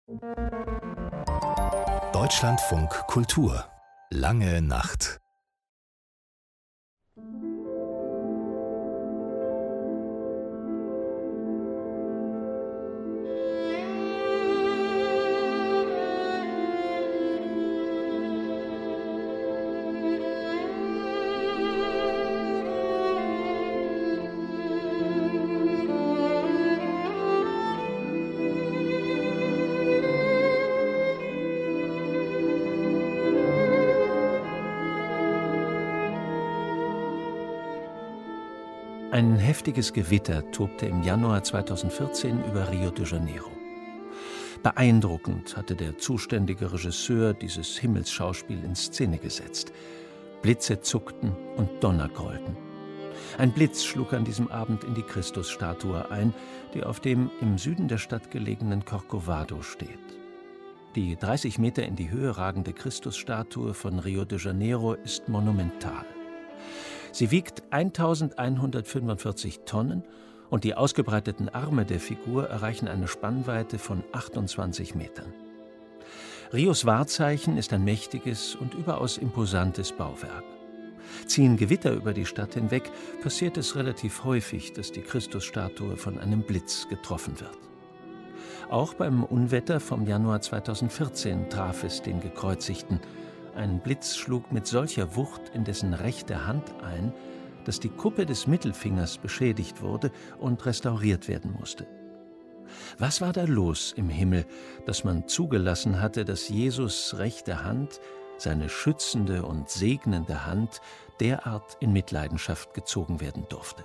Deutschlandfunk Kultur. Lange Nacht. Ein heftiges Gewitter tobte im Januar 2014 über Rio de Janeiro. Beeindruckend hatte der zuständige Regisseur dieses Himmelsschauspiel in Szene gesetzt. Blitze zuckten und Donner grollten. Ein Blitz schlug an diesem Abend in die Christusstatue ein, die auf dem im Süden der Stadt gelegenen Corcovado steht. Die 30 Meter in die Höhe ragende Christusstatue von Rio de Janeiro ist monumental. Sie wiegt 1145 Tonnen und die ausgebreiteten Arme der Figur erreichen eine Spannweite von 28 Metern. Rios Wahrzeichen ist ein mächtiges und überaus imposantes Bauwerk. Ziehen Gewitter über die Stadt hinweg, passiert es relativ häufig, dass die Christusstatue von einem Blitz getroffen wird. Auch beim Unwetter vom Januar 2014 traf es den Gekreuzigten. Ein Blitz schlug mit solcher Wucht in dessen rechte Hand ein, dass die Kuppe des Mittelfingers beschädigt wurde und restauriert werden musste. Was war da los im Himmel, dass man zugelassen hatte, dass Jesus' rechte Hand, seine schützende und segnende Hand, derart in Mitleidenschaft gezogen werden durfte?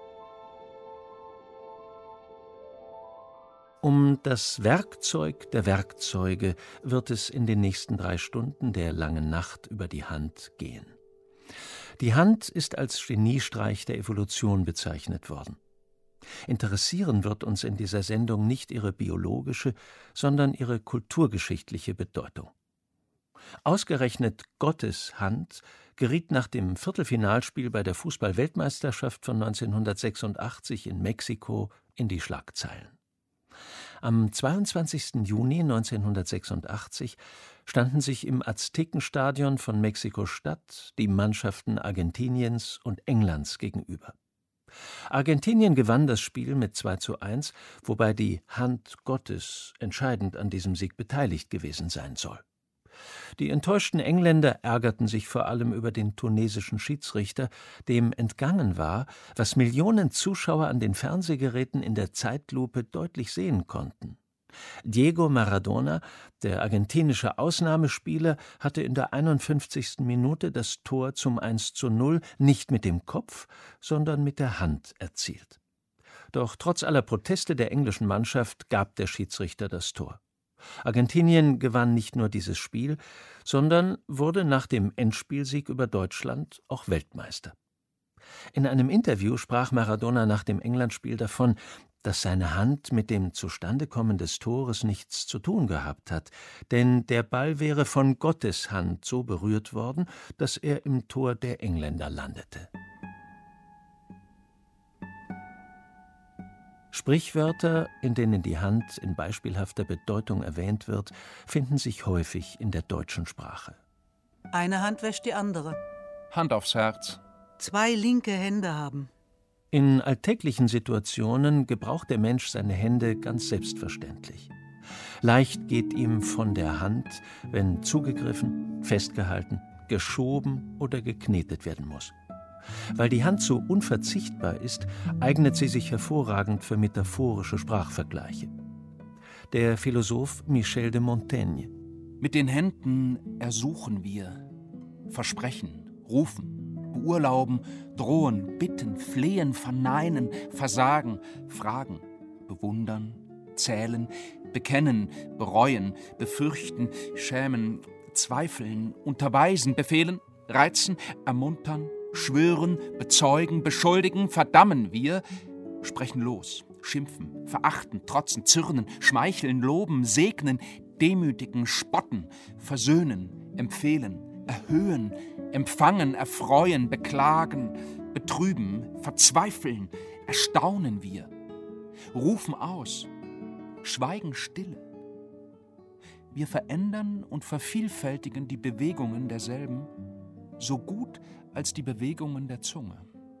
Um das Werkzeug der Werkzeuge wird es in den nächsten 3 Stunden der langen Nacht über die Hand gehen. Die Hand ist als Geniestreich der Evolution bezeichnet worden. Interessieren wird uns in dieser Sendung nicht ihre biologische, sondern ihre kulturgeschichtliche Bedeutung. Ausgerechnet Gottes Hand geriet nach dem Viertelfinalspiel bei der Fußball-Weltmeisterschaft von 1986 in Mexiko in die Schlagzeilen. Am 22. Juni 1986 standen sich im Aztekenstadion von Mexiko-Stadt die Mannschaften Argentiniens und Englands gegenüber. Argentinien gewann das Spiel mit 2:1, wobei die Hand Gottes entscheidend an diesem Sieg beteiligt gewesen sein soll. Die enttäuschten Engländer ärgerten sich vor allem über den tunesischen Schiedsrichter, dem entgangen war, was Millionen Zuschauer an den Fernsehgeräten in der Zeitlupe deutlich sehen konnten. Diego Maradona, der argentinische Ausnahmespieler, hatte in der 51. Minute das Tor zum 1:0 nicht mit dem Kopf, sondern mit der Hand erzielt. Doch trotz aller Proteste der englischen Mannschaft gab der Schiedsrichter das Tor. Argentinien gewann nicht nur dieses Spiel, sondern wurde nach dem Endspielsieg über Deutschland auch Weltmeister. In einem Interview sprach Maradona nach dem Englandspiel davon, dass seine Hand mit dem Zustandekommen des Tores nichts zu tun gehabt hat, denn der Ball wäre von Gottes Hand so berührt worden, dass er im Tor der Engländer landete. Sprichwörter, in denen die Hand in beispielhafter Bedeutung erwähnt wird, finden sich häufig in der deutschen Sprache. Eine Hand wäscht die andere. Hand aufs Herz. 2 linke Hände haben. In alltäglichen Situationen gebraucht der Mensch seine Hände ganz selbstverständlich. Leicht geht ihm von der Hand, wenn zugegriffen, festgehalten, geschoben oder geknetet werden muss. Weil die Hand so unverzichtbar ist, eignet sie sich hervorragend für metaphorische Sprachvergleiche. Der Philosoph Michel de Montaigne: Mit den Händen ersuchen wir, versprechen, rufen, beurlauben, drohen, bitten, flehen, verneinen, versagen, fragen, bewundern, zählen, bekennen, bereuen, befürchten, schämen, zweifeln, unterweisen, befehlen, reizen, ermuntern, schwören, bezeugen, beschuldigen, verdammen wir, sprechen los, schimpfen, verachten, trotzen, zürnen, schmeicheln, loben, segnen, demütigen, spotten, versöhnen, empfehlen, erhöhen, empfangen, erfreuen, beklagen, betrüben, verzweifeln, erstaunen wir, rufen aus, schweigen stille, Wir verändern und vervielfältigen die Bewegungen derselben, so gut als die Bewegungen der Zunge.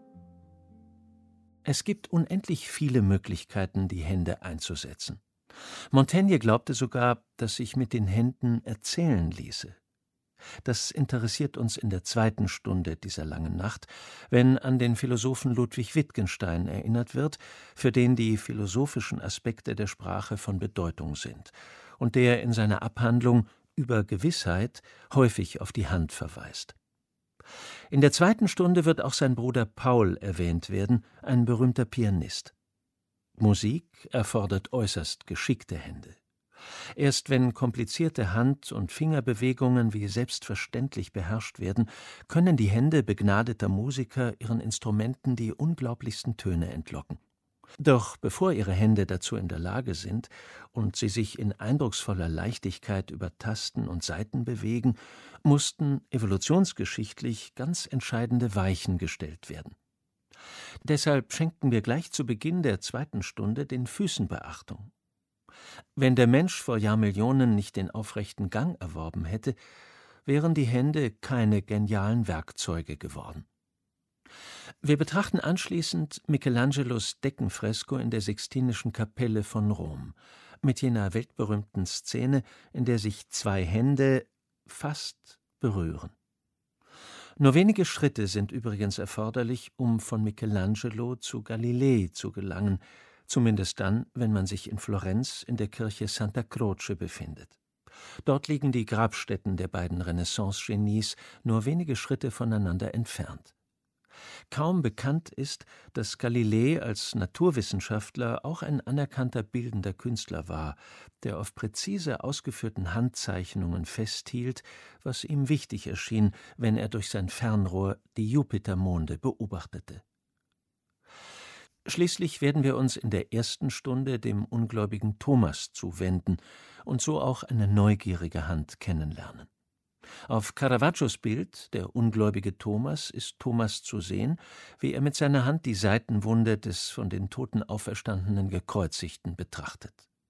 Es gibt unendlich viele Möglichkeiten, die Hände einzusetzen. Montaigne glaubte sogar, dass sich mit den Händen erzählen ließe. Das interessiert uns in der zweiten Stunde dieser langen Nacht, wenn an den Philosophen Ludwig Wittgenstein erinnert wird, für den die philosophischen Aspekte der Sprache von Bedeutung sind und der in seiner Abhandlung über Gewissheit häufig auf die Hand verweist. In der zweiten Stunde wird auch sein Bruder Paul erwähnt werden, ein berühmter Pianist. Musik erfordert äußerst geschickte Hände. Erst wenn komplizierte Hand- und Fingerbewegungen wie selbstverständlich beherrscht werden, können die Hände begnadeter Musiker ihren Instrumenten die unglaublichsten Töne entlocken. Doch bevor ihre Hände dazu in der Lage sind und sie sich in eindrucksvoller Leichtigkeit über Tasten und Saiten bewegen, mussten evolutionsgeschichtlich ganz entscheidende Weichen gestellt werden. Deshalb schenken wir gleich zu Beginn der zweiten Stunde den Füßen Beachtung. Wenn der Mensch vor Jahrmillionen nicht den aufrechten Gang erworben hätte, wären die Hände keine genialen Werkzeuge geworden. Wir betrachten anschließend Michelangelos Deckenfresko in der Sixtinischen Kapelle von Rom, mit jener weltberühmten Szene, in der sich zwei Hände fast berühren. Nur wenige Schritte sind übrigens erforderlich, um von Michelangelo zu Galilei zu gelangen, zumindest dann, wenn man sich in Florenz in der Kirche Santa Croce befindet. Dort liegen die Grabstätten der beiden Renaissance-Genies nur wenige Schritte voneinander entfernt. Kaum bekannt ist, dass Galilei als Naturwissenschaftler auch ein anerkannter bildender Künstler war, der auf präzise ausgeführten Handzeichnungen festhielt, was ihm wichtig erschien, wenn er durch sein Fernrohr die Jupitermonde beobachtete. Schließlich werden wir uns in der ersten Stunde dem ungläubigen Thomas zuwenden und so auch eine neugierige Hand kennenlernen. Auf Caravaggios Bild, der ungläubige Thomas, ist Thomas zu sehen, wie er mit seiner Hand die Seitenwunde des von den Toten auferstandenen Gekreuzigten betrachtet.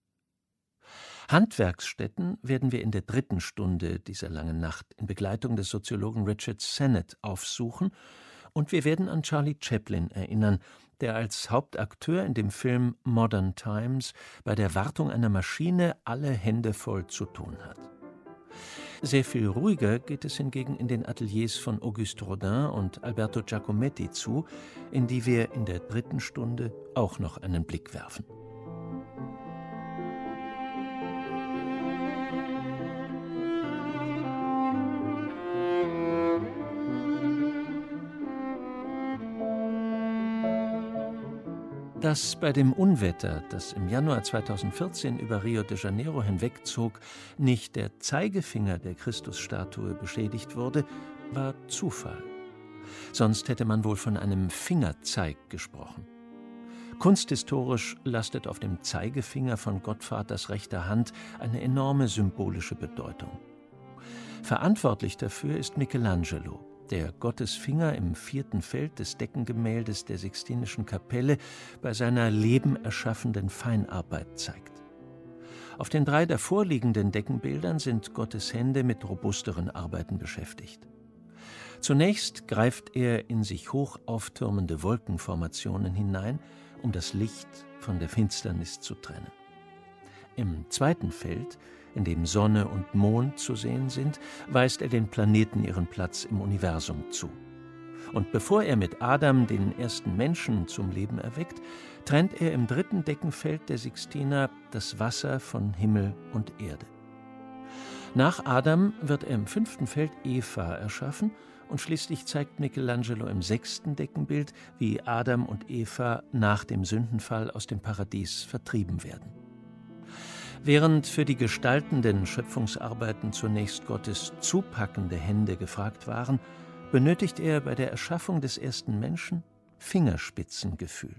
Handwerksstätten werden wir in der dritten Stunde dieser langen Nacht in Begleitung des Soziologen Richard Sennett aufsuchen, und wir werden an Charlie Chaplin erinnern, der als Hauptakteur in dem Film Modern Times bei der Wartung einer Maschine alle Hände voll zu tun hat. Sehr viel ruhiger geht es hingegen in den Ateliers von Auguste Rodin und Alberto Giacometti zu, in die wir in der dritten Stunde auch noch einen Blick werfen. Dass bei dem Unwetter, das im Januar 2014 über Rio de Janeiro hinwegzog, nicht der Zeigefinger der Christusstatue beschädigt wurde, war Zufall. Sonst hätte man wohl von einem Fingerzeig gesprochen. Kunsthistorisch lastet auf dem Zeigefinger von Gottvaters rechter Hand eine enorme symbolische Bedeutung. Verantwortlich dafür ist Michelangelo, der Gottes Finger im 4. Feld des Deckengemäldes der Sixtinischen Kapelle bei seiner lebenerschaffenden Feinarbeit zeigt. Auf den 3 davorliegenden Deckenbildern sind Gottes Hände mit robusteren Arbeiten beschäftigt. Zunächst greift er in sich hoch auftürmende Wolkenformationen hinein, um das Licht von der Finsternis zu trennen. Im 2. Feld, in dem Sonne und Mond zu sehen sind, weist er den Planeten ihren Platz im Universum zu. Und bevor er mit Adam den ersten Menschen zum Leben erweckt, trennt er im 3. Deckenfeld der Sixtina das Wasser von Himmel und Erde. Nach Adam wird er im 5. Feld Eva erschaffen und schließlich zeigt Michelangelo im 6. Deckenbild, wie Adam und Eva nach dem Sündenfall aus dem Paradies vertrieben werden. Während für die gestaltenden Schöpfungsarbeiten zunächst Gottes zupackende Hände gefragt waren, benötigt er bei der Erschaffung des ersten Menschen Fingerspitzengefühl.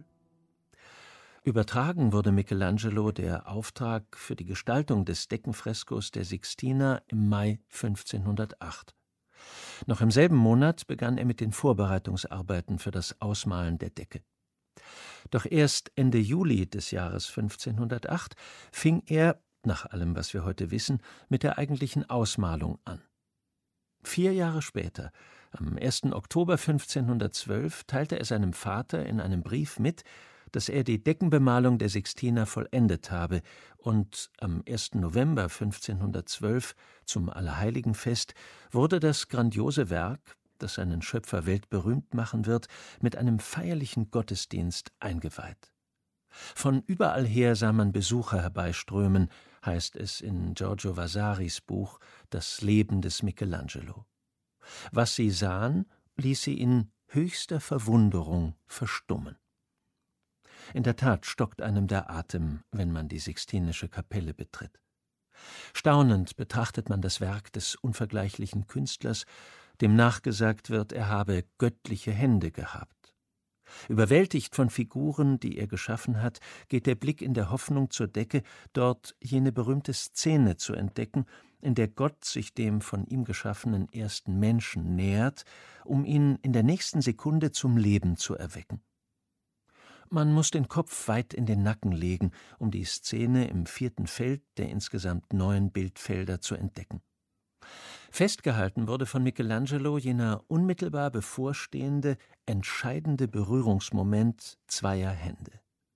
Übertragen wurde Michelangelo der Auftrag für die Gestaltung des Deckenfreskos der Sixtina im Mai 1508. Noch im selben Monat begann er mit den Vorbereitungsarbeiten für das Ausmalen der Decke. Doch erst Ende Juli des Jahres 1508 fing er, nach allem, was wir heute wissen, mit der eigentlichen Ausmalung an. 4 Jahre später, am 1. Oktober 1512, teilte er seinem Vater in einem Brief mit, dass er die Deckenbemalung der Sixtina vollendet habe, und am 1. November 1512, zum Allerheiligenfest, wurde das grandiose Werk, das seinen Schöpfer weltberühmt machen wird, mit einem feierlichen Gottesdienst eingeweiht. Von überall her sah man Besucher herbeiströmen, heißt es in Giorgio Vasaris Buch »Das Leben des Michelangelo«. Was sie sahen, ließ sie in höchster Verwunderung verstummen. In der Tat stockt einem der Atem, wenn man die Sixtinische Kapelle betritt. Staunend betrachtet man das Werk des unvergleichlichen Künstlers, dem nachgesagt wird, er habe göttliche Hände gehabt. Überwältigt von Figuren, die er geschaffen hat, geht der Blick in der Hoffnung zur Decke, dort jene berühmte Szene zu entdecken, in der Gott sich dem von ihm geschaffenen ersten Menschen nähert, um ihn in der nächsten Sekunde zum Leben zu erwecken. Man muss den Kopf weit in den Nacken legen, um die Szene im 4. Feld der insgesamt 9 Bildfelder zu entdecken. Festgehalten wurde von Michelangelo jener unmittelbar bevorstehende, entscheidende Berührungsmoment zweier Hände.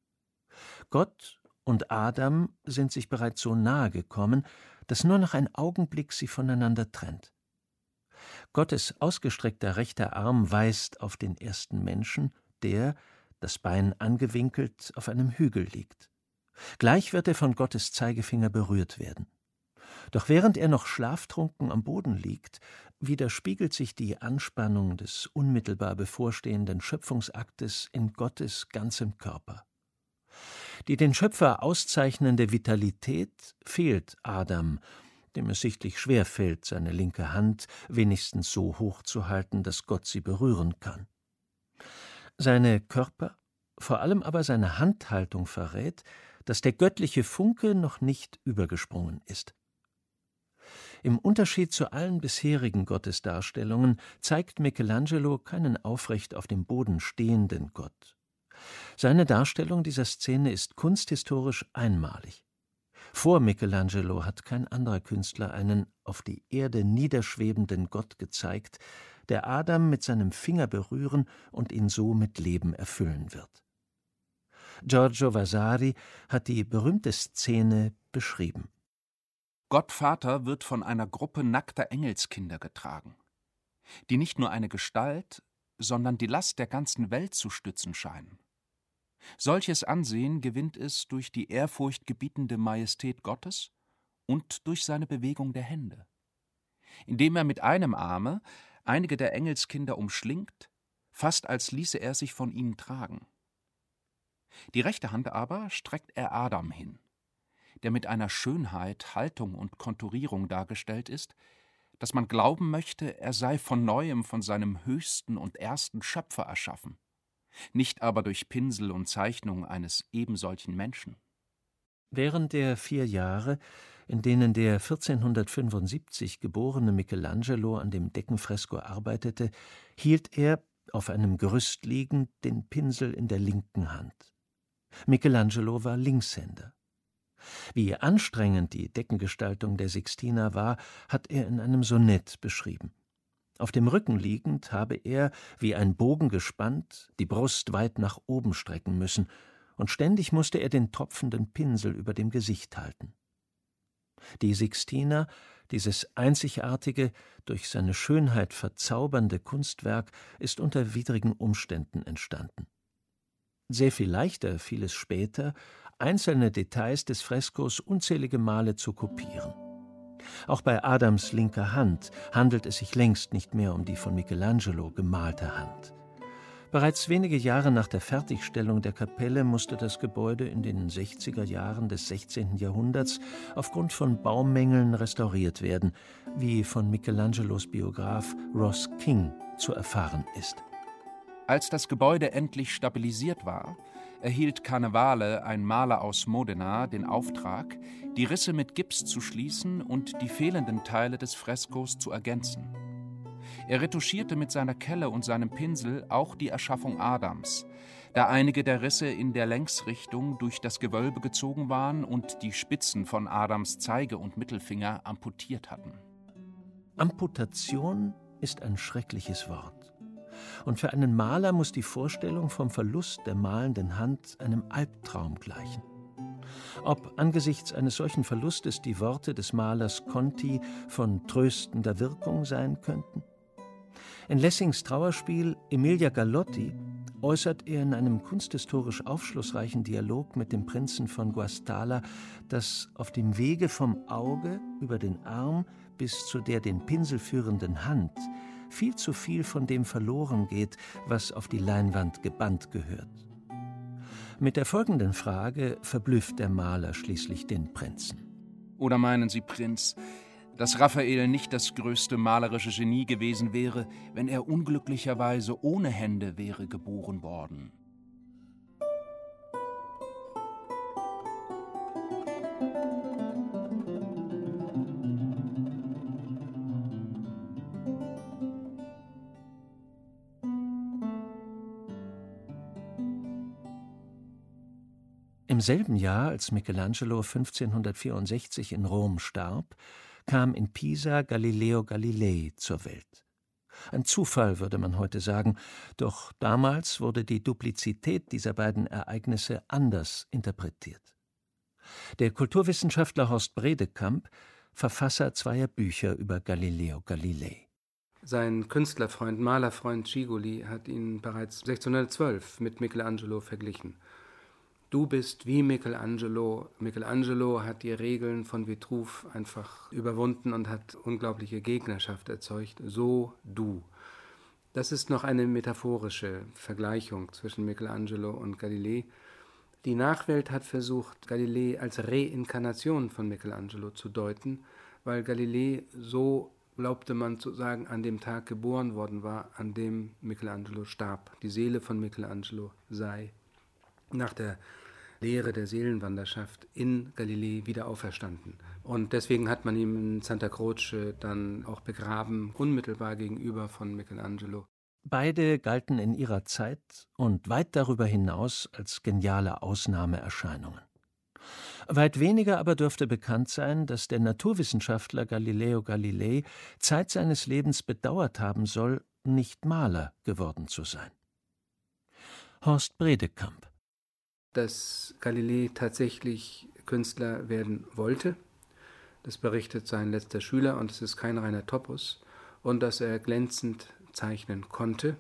Gott und Adam sind sich bereits so nahe gekommen, dass nur noch ein Augenblick sie voneinander trennt. Gottes ausgestreckter rechter Arm weist auf den ersten Menschen, der, das Bein angewinkelt, auf einem Hügel liegt. Gleich wird er von Gottes Zeigefinger berührt werden. Doch während er noch schlaftrunken am Boden liegt, widerspiegelt sich die Anspannung des unmittelbar bevorstehenden Schöpfungsaktes in Gottes ganzem Körper. Die den Schöpfer auszeichnende Vitalität fehlt Adam, dem es sichtlich schwer fällt, seine linke Hand wenigstens so hoch zu halten, dass Gott sie berühren kann. Seine Körper, vor allem aber seine Handhaltung verrät, dass der göttliche Funke noch nicht übergesprungen ist. Im Unterschied zu allen bisherigen Gottesdarstellungen zeigt Michelangelo keinen aufrecht auf dem Boden stehenden Gott. Seine Darstellung dieser Szene ist kunsthistorisch einmalig. Vor Michelangelo hat kein anderer Künstler einen auf die Erde niederschwebenden Gott gezeigt, der Adam mit seinem Finger berühren und ihn so mit Leben erfüllen wird. Giorgio Vasari hat die berühmte Szene beschrieben. Gott Vater wird von einer Gruppe nackter Engelskinder getragen, die nicht nur eine Gestalt, sondern die Last der ganzen Welt zu stützen scheinen. Solches Ansehen gewinnt es durch die ehrfurchtgebietende Majestät Gottes und durch seine Bewegung der Hände. Indem er mit einem Arme einige der Engelskinder umschlingt, fast als ließe er sich von ihnen tragen. Die rechte Hand aber streckt er Adam hin, der mit einer Schönheit, Haltung und Konturierung dargestellt ist, dass man glauben möchte, er sei von Neuem von seinem höchsten und ersten Schöpfer erschaffen, nicht aber durch Pinsel und Zeichnung eines ebensolchen Menschen. Während der 4 Jahre, in denen der 1475 geborene Michelangelo an dem Deckenfresko arbeitete, hielt er, auf einem Gerüst liegend, den Pinsel in der linken Hand. Michelangelo war Linkshänder. Wie anstrengend die Deckengestaltung der Sixtina war, hat er in einem Sonett beschrieben. Auf dem Rücken liegend habe er, wie ein Bogen gespannt, die Brust weit nach oben strecken müssen, und ständig musste er den tropfenden Pinsel über dem Gesicht halten. Die Sixtina, dieses einzigartige, durch seine Schönheit verzaubernde Kunstwerk, ist unter widrigen Umständen entstanden. Sehr viel leichter fiel es später, einzelne Details des Freskos unzählige Male zu kopieren. Auch bei Adams linker Hand handelt es sich längst nicht mehr um die von Michelangelo gemalte Hand. Bereits wenige Jahre nach der Fertigstellung der Kapelle musste das Gebäude in den 60er Jahren des 16. Jahrhunderts aufgrund von Baumängeln restauriert werden, wie von Michelangelos Biograf Ross King zu erfahren ist. Als das Gebäude endlich stabilisiert war, erhielt Cannavale, ein Maler aus Modena, den Auftrag, die Risse mit Gips zu schließen und die fehlenden Teile des Freskos zu ergänzen. Er retuschierte mit seiner Kelle und seinem Pinsel auch die Erschaffung Adams, da einige der Risse in der Längsrichtung durch das Gewölbe gezogen waren und die Spitzen von Adams Zeige- und Mittelfinger amputiert hatten. Amputation ist ein schreckliches Wort. Und für einen Maler muss die Vorstellung vom Verlust der malenden Hand einem Albtraum gleichen. Ob angesichts eines solchen Verlustes die Worte des Malers Conti von tröstender Wirkung sein könnten? In Lessings Trauerspiel Emilia Galotti äußert er in einem kunsthistorisch aufschlussreichen Dialog mit dem Prinzen von Guastalla, dass auf dem Wege vom Auge über den Arm bis zu der den Pinsel führenden Hand viel zu viel von dem verloren geht, was auf die Leinwand gebannt gehört. Mit der folgenden Frage verblüfft der Maler schließlich den Prinzen. Oder meinen Sie, Prinz, dass Raphael nicht das größte malerische Genie gewesen wäre, wenn er unglücklicherweise ohne Hände wäre geboren worden? Im selben Jahr, als Michelangelo 1564 in Rom starb, kam in Pisa Galileo Galilei zur Welt. Ein Zufall, würde man heute sagen, doch damals wurde die Duplizität dieser beiden Ereignisse anders interpretiert. Der Kulturwissenschaftler Horst Bredekamp, Verfasser zweier Bücher über Galileo Galilei. Sein Künstlerfreund, Malerfreund Cigoli hat ihn bereits 1612 mit Michelangelo verglichen. Du bist wie Michelangelo. Michelangelo hat die Regeln von Vitruv einfach überwunden und hat unglaubliche Gegnerschaft erzeugt. So du. Das ist noch eine metaphorische Vergleichung zwischen Michelangelo und Galilei. Die Nachwelt hat versucht, Galilei als Reinkarnation von Michelangelo zu deuten, weil Galilei, so glaubte man zu sagen, an dem Tag geboren worden war, an dem Michelangelo starb. Die Seele von Michelangelo sei nach der Lehre der Seelenwanderschaft in Galilei wieder auferstanden. Und deswegen hat man ihn in Santa Croce dann auch begraben, unmittelbar gegenüber von Michelangelo. Beide galten in ihrer Zeit und weit darüber hinaus als geniale Ausnahmeerscheinungen. Weit weniger aber dürfte bekannt sein, dass der Naturwissenschaftler Galileo Galilei Zeit seines Lebens bedauert haben soll, nicht Maler geworden zu sein. Horst Bredekamp. Dass Galilei tatsächlich Künstler werden wollte, das berichtet sein letzter Schüler, und es ist kein reiner Topos, und dass er glänzend zeichnen konnte.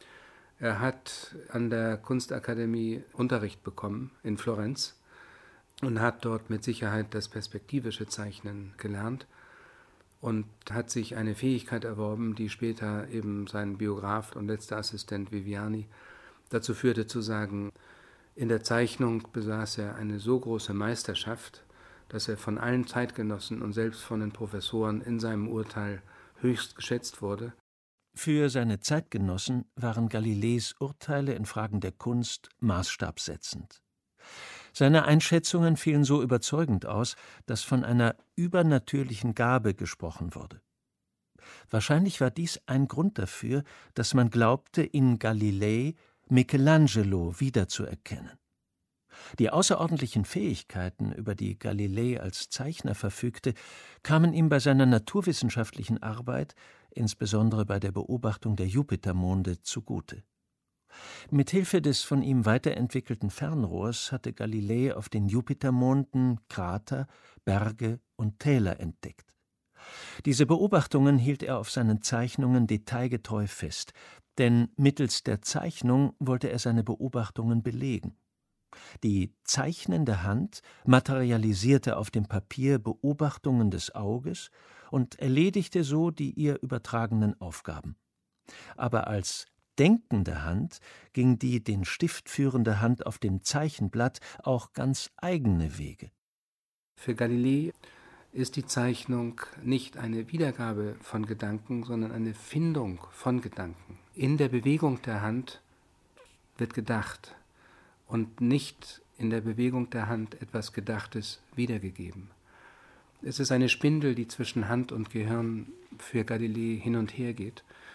Er hat an der Kunstakademie Unterricht bekommen in Florenz und hat dort mit Sicherheit das perspektivische Zeichnen gelernt und hat sich eine Fähigkeit erworben, die später eben sein Biograf und letzter Assistent Viviani dazu führte zu sagen, in der Zeichnung besaß er eine so große Meisterschaft, dass er von allen Zeitgenossen und selbst von den Professoren in seinem Urteil höchst geschätzt wurde. Für seine Zeitgenossen waren Galileis Urteile in Fragen der Kunst maßstabsetzend. Seine Einschätzungen fielen so überzeugend aus, dass von einer übernatürlichen Gabe gesprochen wurde. Wahrscheinlich war dies ein Grund dafür, dass man glaubte, in Galilei Michelangelo wiederzuerkennen. Die außerordentlichen Fähigkeiten, über die Galilei als Zeichner verfügte, kamen ihm bei seiner naturwissenschaftlichen Arbeit, insbesondere bei der Beobachtung der Jupitermonde, zugute. Mithilfe des von ihm weiterentwickelten Fernrohrs hatte Galilei auf den Jupitermonden Krater, Berge und Täler entdeckt. Diese Beobachtungen hielt er auf seinen Zeichnungen detailgetreu fest, denn mittels der Zeichnung wollte er seine Beobachtungen belegen. Die zeichnende Hand materialisierte auf dem Papier Beobachtungen des Auges und erledigte so die ihr übertragenen Aufgaben. Aber als denkende Hand ging die den Stift führende Hand auf dem Zeichenblatt auch ganz eigene Wege. Für Galilei ist die Zeichnung nicht eine Wiedergabe von Gedanken, sondern eine Findung von Gedanken. In der Bewegung der Hand wird gedacht und nicht in der Bewegung der Hand etwas Gedachtes wiedergegeben. Es ist eine Spindel, die zwischen Hand und Gehirn für Galilei hin und her geht.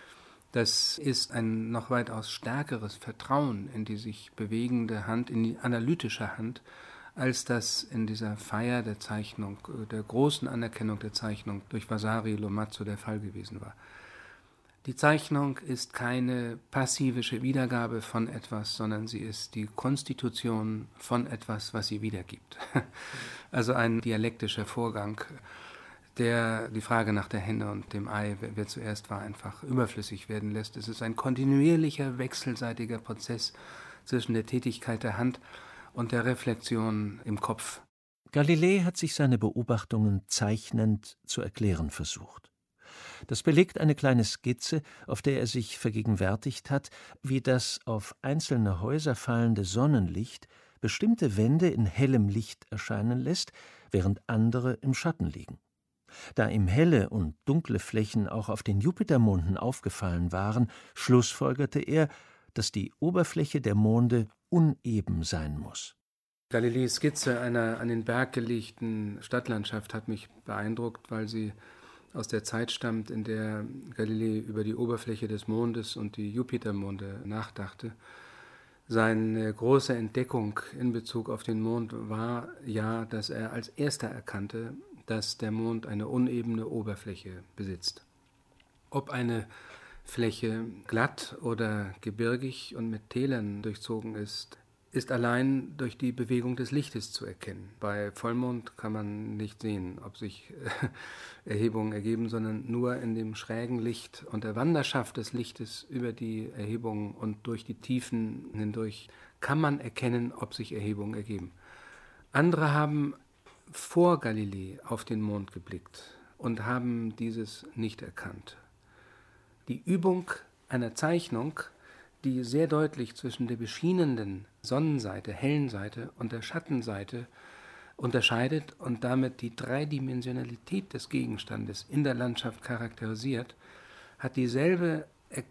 Das ist ein noch weitaus stärkeres Vertrauen in die sich bewegende Hand, in die analytische Hand, als das in dieser Feier der Zeichnung, der großen Anerkennung der Zeichnung durch Vasari Lomazzo der Fall gewesen war. Die Zeichnung ist keine passivische Wiedergabe von etwas, sondern sie ist die Konstitution von etwas, was sie wiedergibt. Also ein dialektischer Vorgang, der die Frage nach der Henne und dem Ei, wer zuerst war, einfach überflüssig werden lässt. Es ist ein kontinuierlicher, wechselseitiger Prozess zwischen der Tätigkeit der Hand und der Reflexion im Kopf. Galilei hat sich seine Beobachtungen zeichnend zu erklären versucht. Das belegt eine kleine Skizze, auf der er sich vergegenwärtigt hat, wie das auf einzelne Häuser fallende Sonnenlicht bestimmte Wände in hellem Licht erscheinen lässt, während andere im Schatten liegen. Da ihm helle und dunkle Flächen auch auf den Jupitermonden aufgefallen waren, schlussfolgerte er, dass die Oberfläche der Monde uneben sein muss. Galileis Skizze einer an den Berg gelegten Stadtlandschaft hat mich beeindruckt, weil sie aus der Zeit stammt, in der Galilei über die Oberfläche des Mondes und die Jupitermonde nachdachte. Seine große Entdeckung in Bezug auf den Mond war ja, dass er als erster erkannte, dass der Mond eine unebene Oberfläche besitzt. Ob eine Fläche glatt oder gebirgig und mit Tälern durchzogen ist allein durch die Bewegung des Lichtes zu erkennen. Bei Vollmond kann man nicht sehen, ob sich Erhebungen ergeben, sondern nur in dem schrägen Licht und der Wanderschaft des Lichtes über die Erhebungen und durch die Tiefen hindurch kann man erkennen, ob sich Erhebungen ergeben. Andere haben vor Galilei auf den Mond geblickt und haben dieses nicht erkannt. Die Übung einer Zeichnung, die sehr deutlich zwischen der beschienenden Sonnenseite, hellen Seite und der Schattenseite unterscheidet und damit die Dreidimensionalität des Gegenstandes in der Landschaft charakterisiert, hat dieselbe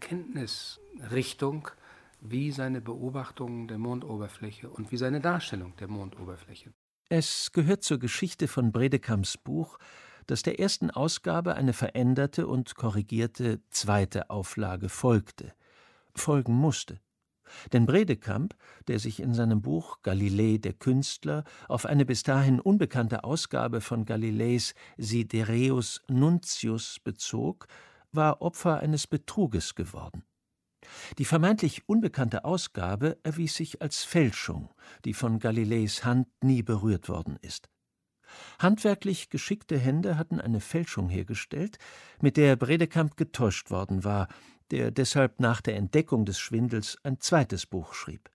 Erkenntnisrichtung wie seine Beobachtungen der Mondoberfläche und wie seine Darstellung der Mondoberfläche. Es gehört zur Geschichte von Bredekamps Buch, dass der ersten Ausgabe eine veränderte und korrigierte zweite Auflage folgen musste. Denn Bredekamp, der sich in seinem Buch Galilei der Künstler auf eine bis dahin unbekannte Ausgabe von Galileis Sidereus Nuntius bezog, war Opfer eines Betruges geworden. Die vermeintlich unbekannte Ausgabe erwies sich als Fälschung, die von Galileis Hand nie berührt worden ist. Handwerklich geschickte Hände hatten eine Fälschung hergestellt, mit der Bredekamp getäuscht worden war, der deshalb nach der Entdeckung des Schwindels ein zweites Buch schrieb.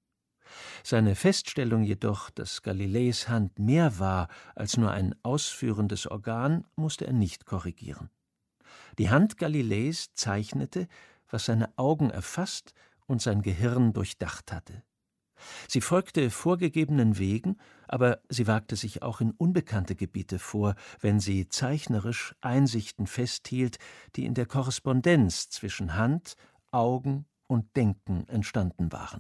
Seine Feststellung jedoch, dass Galileis Hand mehr war als nur ein ausführendes Organ, musste er nicht korrigieren. Die Hand Galileis zeichnete, was seine Augen erfasst und sein Gehirn durchdacht hatte. Sie folgte vorgegebenen Wegen, aber sie wagte sich auch in unbekannte Gebiete vor, wenn sie zeichnerisch Einsichten festhielt, die in der Korrespondenz zwischen Hand, Augen und Denken entstanden waren.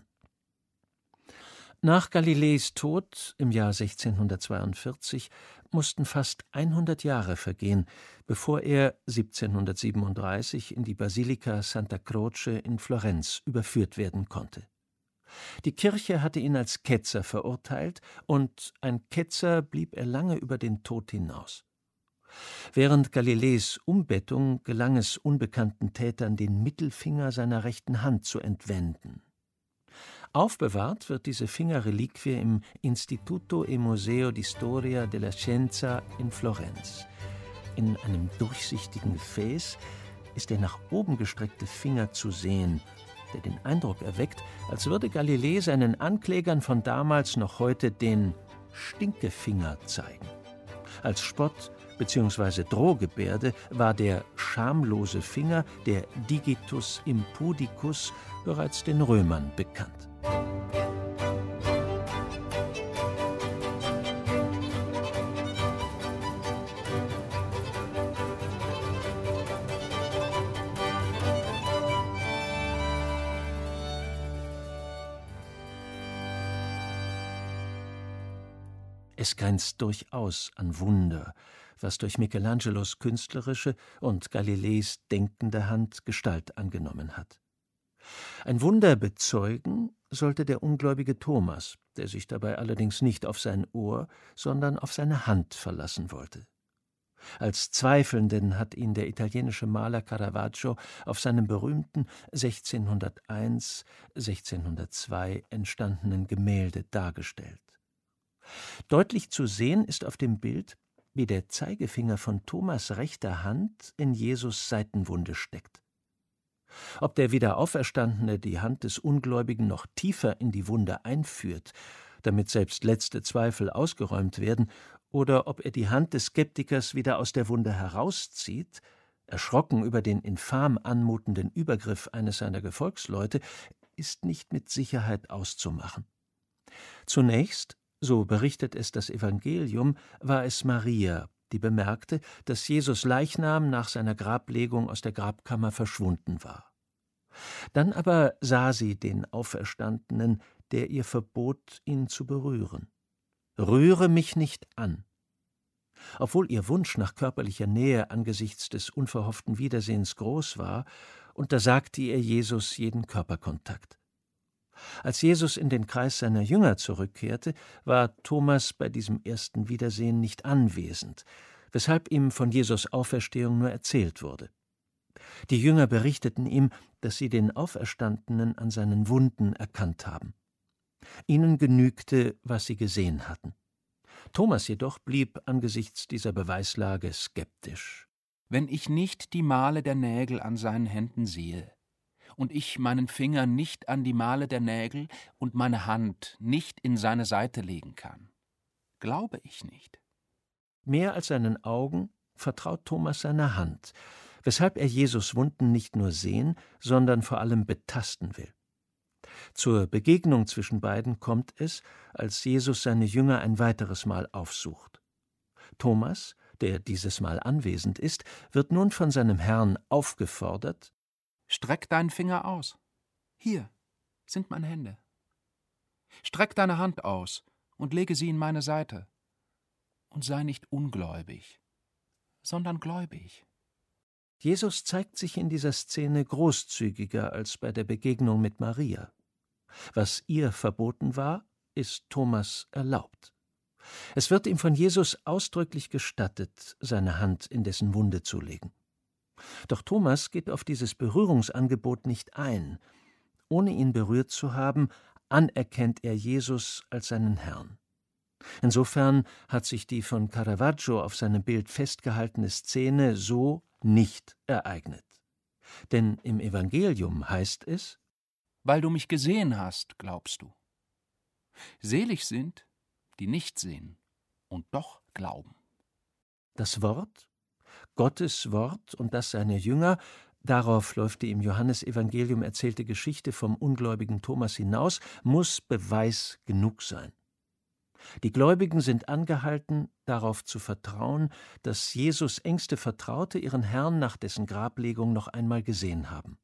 Nach Galileis Tod im Jahr 1642 mussten fast 100 Jahre vergehen, bevor er 1737 in die Basilika Santa Croce in Florenz überführt werden konnte. Die Kirche hatte ihn als Ketzer verurteilt, und ein Ketzer blieb er lange über den Tod hinaus. Während Galileis Umbettung gelang es unbekannten Tätern, den Mittelfinger seiner rechten Hand zu entwenden. Aufbewahrt wird diese Fingerreliquie im Istituto e Museo di Storia della Scienza in Florenz. In einem durchsichtigen Gefäß ist der nach oben gestreckte Finger zu sehen, der den Eindruck erweckt, als würde Galilei seinen Anklägern von damals noch heute den Stinkefinger zeigen. Als Spott bzw. Drohgebärde war der schamlose Finger, der Digitus impudicus, bereits den Römern bekannt. Es grenzt durchaus an Wunder, was durch Michelangelos künstlerische und Galileis denkende Hand Gestalt angenommen hat. Ein Wunder bezeugen sollte der ungläubige Thomas, der sich dabei allerdings nicht auf sein Ohr, sondern auf seine Hand verlassen wollte. Als Zweifelnden hat ihn der italienische Maler Caravaggio auf seinem berühmten 1601/1602 entstandenen Gemälde dargestellt. Deutlich zu sehen ist auf dem Bild, wie der Zeigefinger von Thomas' rechter Hand in Jesus' Seitenwunde steckt. Ob der Wiederauferstandene die Hand des Ungläubigen noch tiefer in die Wunde einführt, damit selbst letzte Zweifel ausgeräumt werden, oder ob er die Hand des Skeptikers wieder aus der Wunde herauszieht, erschrocken über den infam anmutenden Übergriff eines seiner Gefolgsleute, ist nicht mit Sicherheit auszumachen. Zunächst, so berichtet es das Evangelium, war es Maria, die bemerkte, dass Jesus Leichnam nach seiner Grablegung aus der Grabkammer verschwunden war. Dann aber sah sie den Auferstandenen, der ihr verbot, ihn zu berühren. »Rühre mich nicht an.« Obwohl ihr Wunsch nach körperlicher Nähe angesichts des unverhofften Wiedersehens groß war, untersagte ihr Jesus jeden Körperkontakt. Als Jesus in den Kreis seiner Jünger zurückkehrte, war Thomas bei diesem ersten Wiedersehen nicht anwesend, weshalb ihm von Jesus Auferstehung nur erzählt wurde. Die Jünger berichteten ihm, dass sie den Auferstandenen an seinen Wunden erkannt haben. Ihnen genügte, was sie gesehen hatten. Thomas jedoch blieb angesichts dieser Beweislage skeptisch. »Wenn ich nicht die Male der Nägel an seinen Händen sehe, und ich meinen Finger nicht an die Male der Nägel und meine Hand nicht in seine Seite legen kann, glaube ich nicht.« Mehr als seinen Augen vertraut Thomas seiner Hand, weshalb er Jesus' Wunden nicht nur sehen, sondern vor allem betasten will. Zur Begegnung zwischen beiden kommt es, als Jesus seine Jünger ein weiteres Mal aufsucht. Thomas, der dieses Mal anwesend ist, wird nun von seinem Herrn aufgefordert: »Streck deinen Finger aus. Hier sind meine Hände. Streck deine Hand aus und lege sie in meine Seite. Und sei nicht ungläubig, sondern gläubig.« Jesus zeigt sich in dieser Szene großzügiger als bei der Begegnung mit Maria. Was ihr verboten war, ist Thomas erlaubt. Es wird ihm von Jesus ausdrücklich gestattet, seine Hand in dessen Wunde zu legen. Doch Thomas geht auf dieses Berührungsangebot nicht ein. Ohne ihn berührt zu haben, anerkennt er Jesus als seinen Herrn. Insofern hat sich die von Caravaggio auf seinem Bild festgehaltene Szene so nicht ereignet. Denn im Evangelium heißt es: »Weil du mich gesehen hast, glaubst du. Selig sind, die nicht sehen und doch glauben.« Das Wort, Gottes Wort und das seiner Jünger, darauf läuft die im Johannesevangelium erzählte Geschichte vom ungläubigen Thomas hinaus, muss Beweis genug sein. Die Gläubigen sind angehalten, darauf zu vertrauen, dass Jesus engste Vertraute ihren Herrn nach dessen Grablegung noch einmal gesehen haben.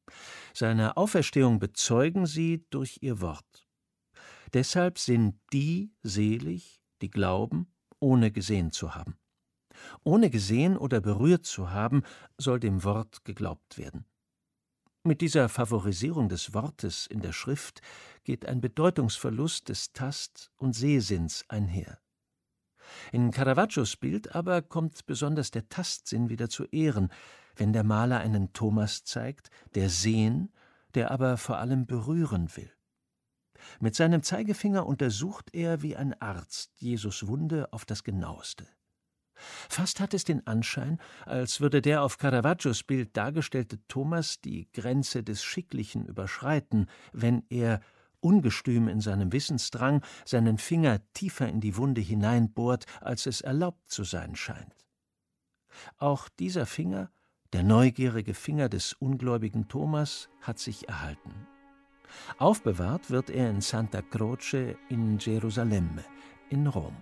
Seine Auferstehung bezeugen sie durch ihr Wort. Deshalb sind die selig, die glauben, ohne gesehen zu haben. Ohne gesehen oder berührt zu haben, soll dem Wort geglaubt werden. Mit dieser Favorisierung des Wortes in der Schrift geht ein Bedeutungsverlust des Tast- und Sehsinns einher. In Caravaggios Bild aber kommt besonders der Tastsinn wieder zu Ehren, wenn der Maler einen Thomas zeigt, der sehen, der aber vor allem berühren will. Mit seinem Zeigefinger untersucht er wie ein Arzt Jesus' Wunde auf das Genaueste. Fast hat es den Anschein, als würde der auf Caravaggios Bild dargestellte Thomas die Grenze des Schicklichen überschreiten, wenn er, ungestüm in seinem Wissensdrang, seinen Finger tiefer in die Wunde hineinbohrt, als es erlaubt zu sein scheint. Auch dieser Finger, der neugierige Finger des ungläubigen Thomas, hat sich erhalten. Aufbewahrt wird er in Santa Croce in Gerusalemme, in Rom.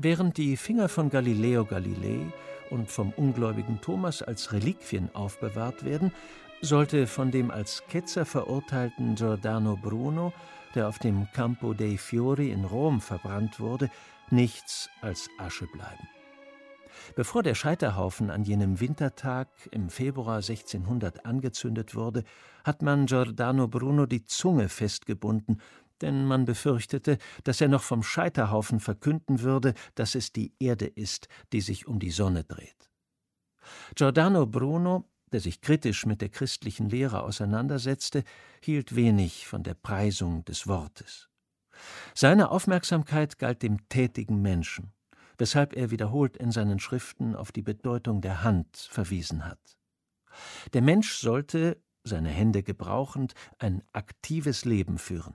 Während die Finger von Galileo Galilei und vom ungläubigen Thomas als Reliquien aufbewahrt werden, sollte von dem als Ketzer verurteilten Giordano Bruno, der auf dem Campo dei Fiori in Rom verbrannt wurde, nichts als Asche bleiben. Bevor der Scheiterhaufen an jenem Wintertag im Februar 1600 angezündet wurde, hat man Giordano Bruno die Zunge festgebunden, denn man befürchtete, dass er noch vom Scheiterhaufen verkünden würde, dass es die Erde ist, die sich um die Sonne dreht. Giordano Bruno, der sich kritisch mit der christlichen Lehre auseinandersetzte, hielt wenig von der Preisung des Wortes. Seine Aufmerksamkeit galt dem tätigen Menschen, weshalb er wiederholt in seinen Schriften auf die Bedeutung der Hand verwiesen hat. Der Mensch sollte, seine Hände gebrauchend, ein aktives Leben führen.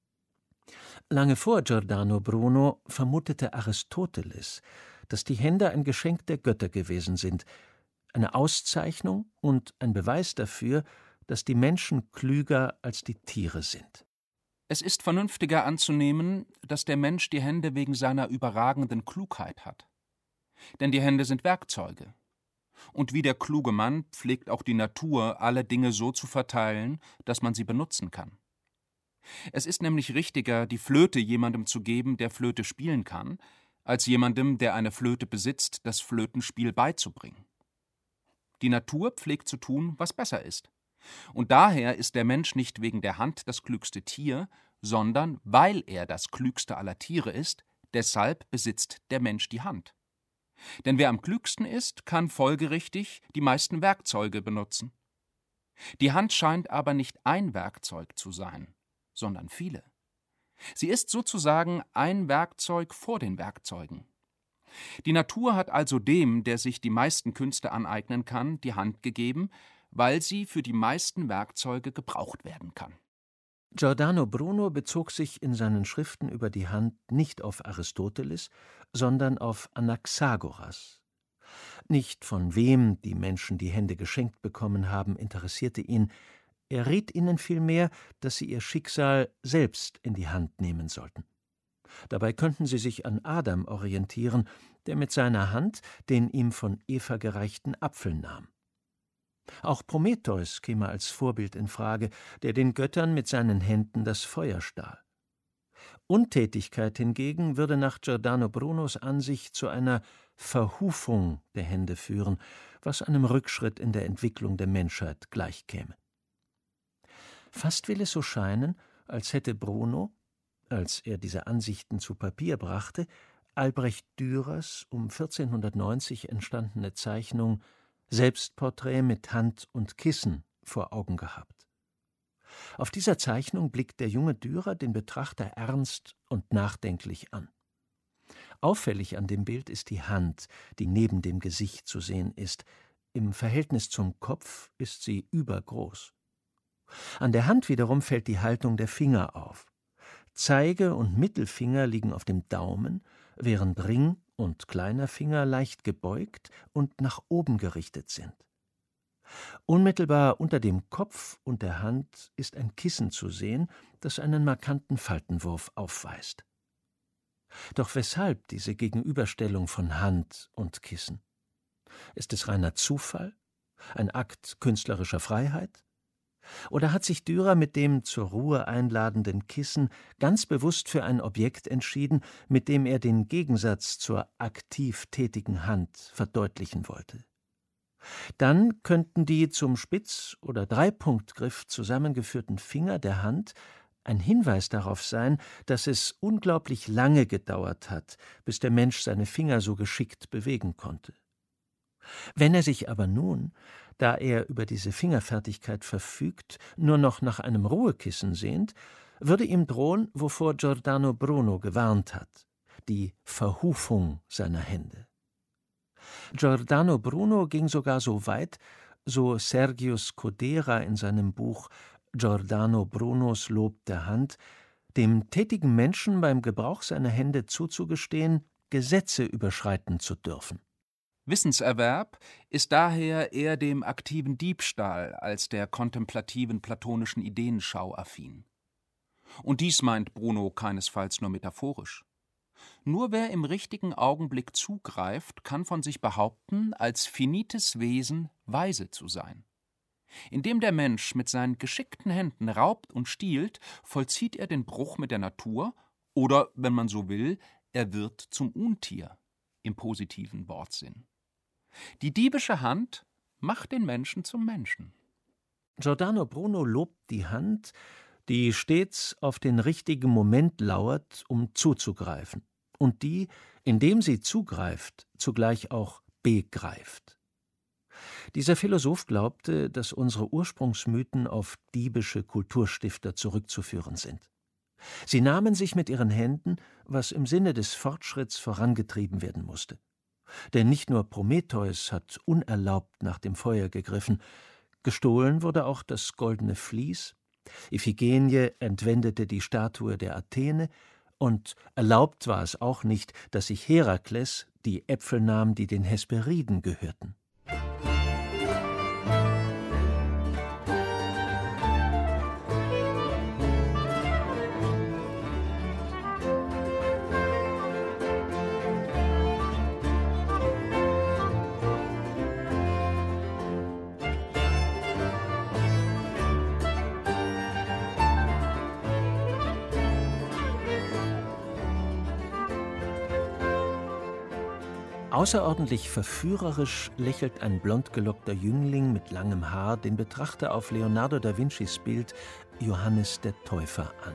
Lange vor Giordano Bruno vermutete Aristoteles, dass die Hände ein Geschenk der Götter gewesen sind, eine Auszeichnung und ein Beweis dafür, dass die Menschen klüger als die Tiere sind. Es ist vernünftiger anzunehmen, dass der Mensch die Hände wegen seiner überragenden Klugheit hat. Denn die Hände sind Werkzeuge. Und wie der kluge Mann pflegt auch die Natur, alle Dinge so zu verteilen, dass man sie benutzen kann. Es ist nämlich richtiger, die Flöte jemandem zu geben, der Flöte spielen kann, als jemandem, der eine Flöte besitzt, das Flötenspiel beizubringen. Die Natur pflegt zu tun, was besser ist. Und daher ist der Mensch nicht wegen der Hand das klügste Tier, sondern weil er das klügste aller Tiere ist, deshalb besitzt der Mensch die Hand. Denn wer am klügsten ist, kann folgerichtig die meisten Werkzeuge benutzen. Die Hand scheint aber nicht ein Werkzeug zu sein, sondern viele. Sie ist sozusagen ein Werkzeug vor den Werkzeugen. Die Natur hat also dem, der sich die meisten Künste aneignen kann, die Hand gegeben, weil sie für die meisten Werkzeuge gebraucht werden kann. Giordano Bruno bezog sich in seinen Schriften über die Hand nicht auf Aristoteles, sondern auf Anaxagoras. Nicht von wem die Menschen die Hände geschenkt bekommen haben, interessierte ihn. Er riet ihnen vielmehr, dass sie ihr Schicksal selbst in die Hand nehmen sollten. Dabei könnten sie sich an Adam orientieren, der mit seiner Hand den ihm von Eva gereichten Apfel nahm. Auch Prometheus käme als Vorbild in Frage, der den Göttern mit seinen Händen das Feuer stahl. Untätigkeit hingegen würde nach Giordano Brunos Ansicht zu einer Verhufung der Hände führen, was einem Rückschritt in der Entwicklung der Menschheit gleichkäme. Fast will es so scheinen, als hätte Bruno, als er diese Ansichten zu Papier brachte, Albrecht Dürers um 1490 entstandene Zeichnung Selbstporträt mit Hand und Kissen vor Augen gehabt. Auf dieser Zeichnung blickt der junge Dürer den Betrachter ernst und nachdenklich an. Auffällig an dem Bild ist die Hand, die neben dem Gesicht zu sehen ist. Im Verhältnis zum Kopf ist sie übergroß. An der Hand wiederum fällt die Haltung der Finger auf. Zeige- und Mittelfinger liegen auf dem Daumen, während Ring und kleiner Finger leicht gebeugt und nach oben gerichtet sind. Unmittelbar unter dem Kopf und der Hand ist ein Kissen zu sehen, das einen markanten Faltenwurf aufweist. Doch weshalb diese Gegenüberstellung von Hand und Kissen? Ist es reiner Zufall? Ein Akt künstlerischer Freiheit? Oder hat sich Dürer mit dem zur Ruhe einladenden Kissen ganz bewusst für ein Objekt entschieden, mit dem er den Gegensatz zur aktiv tätigen Hand verdeutlichen wollte? Dann könnten die zum Spitz- oder Dreipunktgriff zusammengeführten Finger der Hand ein Hinweis darauf sein, dass es unglaublich lange gedauert hat, bis der Mensch seine Finger so geschickt bewegen konnte. Wenn er sich aber nun, da er über diese Fingerfertigkeit verfügt, nur noch nach einem Ruhekissen sehnt, würde ihm drohen, wovor Giordano Bruno gewarnt hat: die Verhufung seiner Hände. Giordano Bruno ging sogar so weit, so Sergius Codera in seinem Buch Giordano Brunos Lob der Hand, dem tätigen Menschen beim Gebrauch seiner Hände zuzugestehen, Gesetze überschreiten zu dürfen. Wissenserwerb ist daher eher dem aktiven Diebstahl als der kontemplativen platonischen Ideenschau affin. Und dies meint Bruno keinesfalls nur metaphorisch. Nur wer im richtigen Augenblick zugreift, kann von sich behaupten, als finites Wesen weise zu sein. Indem der Mensch mit seinen geschickten Händen raubt und stiehlt, vollzieht er den Bruch mit der Natur oder, wenn man so will, er wird zum Untier im positiven Wortsinn. Die diebische Hand macht den Menschen zum Menschen. Giordano Bruno lobt die Hand, die stets auf den richtigen Moment lauert, um zuzugreifen, und die, indem sie zugreift, zugleich auch begreift. Dieser Philosoph glaubte, dass unsere Ursprungsmythen auf diebische Kulturstifter zurückzuführen sind. Sie nahmen sich mit ihren Händen, was im Sinne des Fortschritts vorangetrieben werden musste. Denn nicht nur Prometheus hat unerlaubt nach dem Feuer gegriffen, gestohlen wurde auch das goldene Vlies, Iphigenie entwendete die Statue der Athene, und erlaubt war es auch nicht, dass sich Herakles die Äpfel nahm, die den Hesperiden gehörten. Außerordentlich verführerisch lächelt ein blondgelockter Jüngling mit langem Haar den Betrachter auf Leonardo da Vincis Bild Johannes der Täufer an.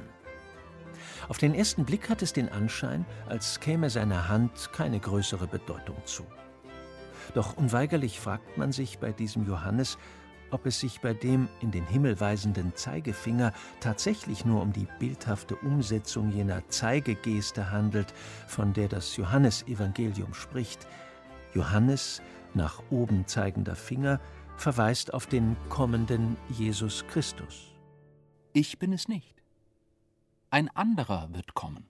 Auf den ersten Blick hat es den Anschein, als käme seiner Hand keine größere Bedeutung zu. Doch unweigerlich fragt man sich bei diesem Johannes, ob es sich bei dem in den Himmel weisenden Zeigefinger tatsächlich nur um die bildhafte Umsetzung jener Zeigegeste handelt, von der das Johannesevangelium spricht. Johannes, nach oben zeigender Finger, verweist auf den kommenden Jesus Christus. Ich bin es nicht. Ein anderer wird kommen.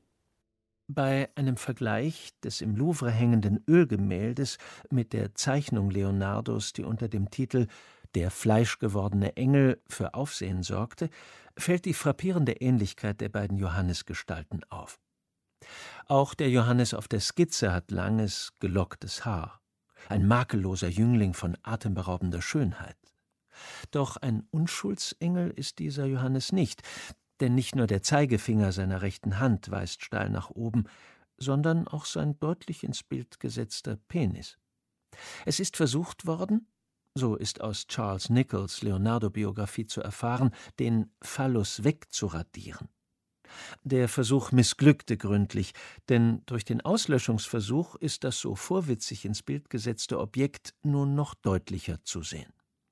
Bei einem Vergleich des im Louvre hängenden Ölgemäldes mit der Zeichnung Leonardos, die unter dem Titel »Der fleischgewordene Engel« für Aufsehen sorgte, fällt die frappierende Ähnlichkeit der beiden Johannesgestalten auf. Auch der Johannes auf der Skizze hat langes, gelocktes Haar. Ein makelloser Jüngling von atemberaubender Schönheit. Doch ein Unschuldsengel ist dieser Johannes nicht, denn nicht nur der Zeigefinger seiner rechten Hand weist steil nach oben, sondern auch sein deutlich ins Bild gesetzter Penis. Es ist versucht worden, so ist aus Charles Nichols Leonardo-Biografie zu erfahren, den Phallus wegzuradieren. Der Versuch missglückte gründlich, denn durch den Auslöschungsversuch ist das so vorwitzig ins Bild gesetzte Objekt nun noch deutlicher zu sehen.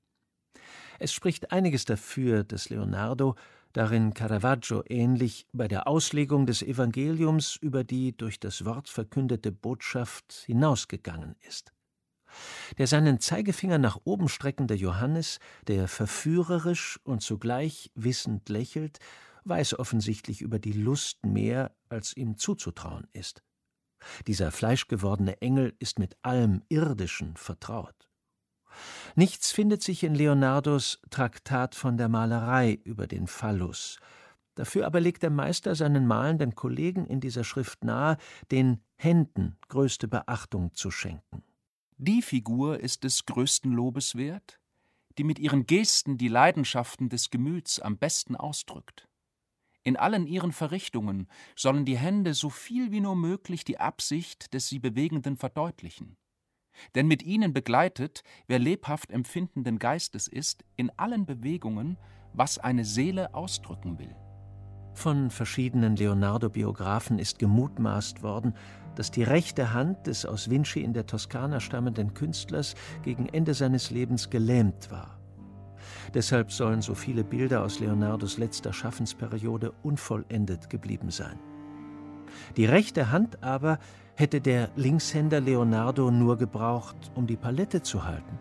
Es spricht einiges dafür, dass Leonardo, darin Caravaggio ähnlich, bei der Auslegung des Evangeliums über die durch das Wort verkündete Botschaft hinausgegangen ist. Der seinen Zeigefinger nach oben streckende Johannes, der verführerisch und zugleich wissend lächelt, weiß offensichtlich über die Lust mehr, als ihm zuzutrauen ist. Dieser fleischgewordene Engel ist mit allem Irdischen vertraut. Nichts findet sich in Leonardos Traktat von der Malerei über den Phallus. Dafür aber legt der Meister seinen malenden Kollegen in dieser Schrift nahe, den Händen größte Beachtung zu schenken. Die Figur ist des größten Lobes wert, die mit ihren Gesten die Leidenschaften des Gemüts am besten ausdrückt. In allen ihren Verrichtungen sollen die Hände so viel wie nur möglich die Absicht des sie Bewegenden verdeutlichen. Denn mit ihnen begleitet, wer lebhaft empfindenden Geistes ist, in allen Bewegungen, was eine Seele ausdrücken will. Von verschiedenen Leonardo-Biographen ist gemutmaßt worden, dass die rechte Hand des aus Vinci in der Toskana stammenden Künstlers gegen Ende seines Lebens gelähmt war. Deshalb sollen so viele Bilder aus Leonardos letzter Schaffensperiode unvollendet geblieben sein. Die rechte Hand aber hätte der Linkshänder Leonardo nur gebraucht, um die Palette zu halten.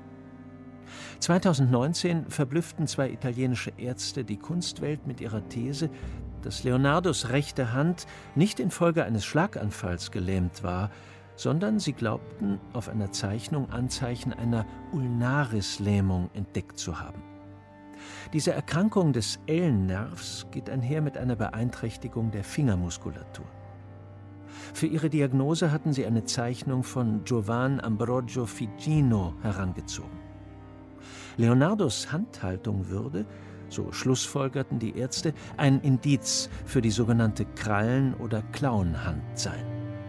2019 verblüfften zwei italienische Ärzte die Kunstwelt mit ihrer These, dass Leonardos rechte Hand nicht infolge eines Schlaganfalls gelähmt war, sondern sie glaubten, auf einer Zeichnung Anzeichen einer Ulnarislähmung entdeckt zu haben. Diese Erkrankung des Ellennervs geht einher mit einer Beeinträchtigung der Fingermuskulatur. Für ihre Diagnose hatten sie eine Zeichnung von Giovan Ambrogio Figino herangezogen. Leonardos Handhaltung würde, so schlussfolgerten die Ärzte, ein Indiz für die sogenannte Krallen- oder Klauenhand sein.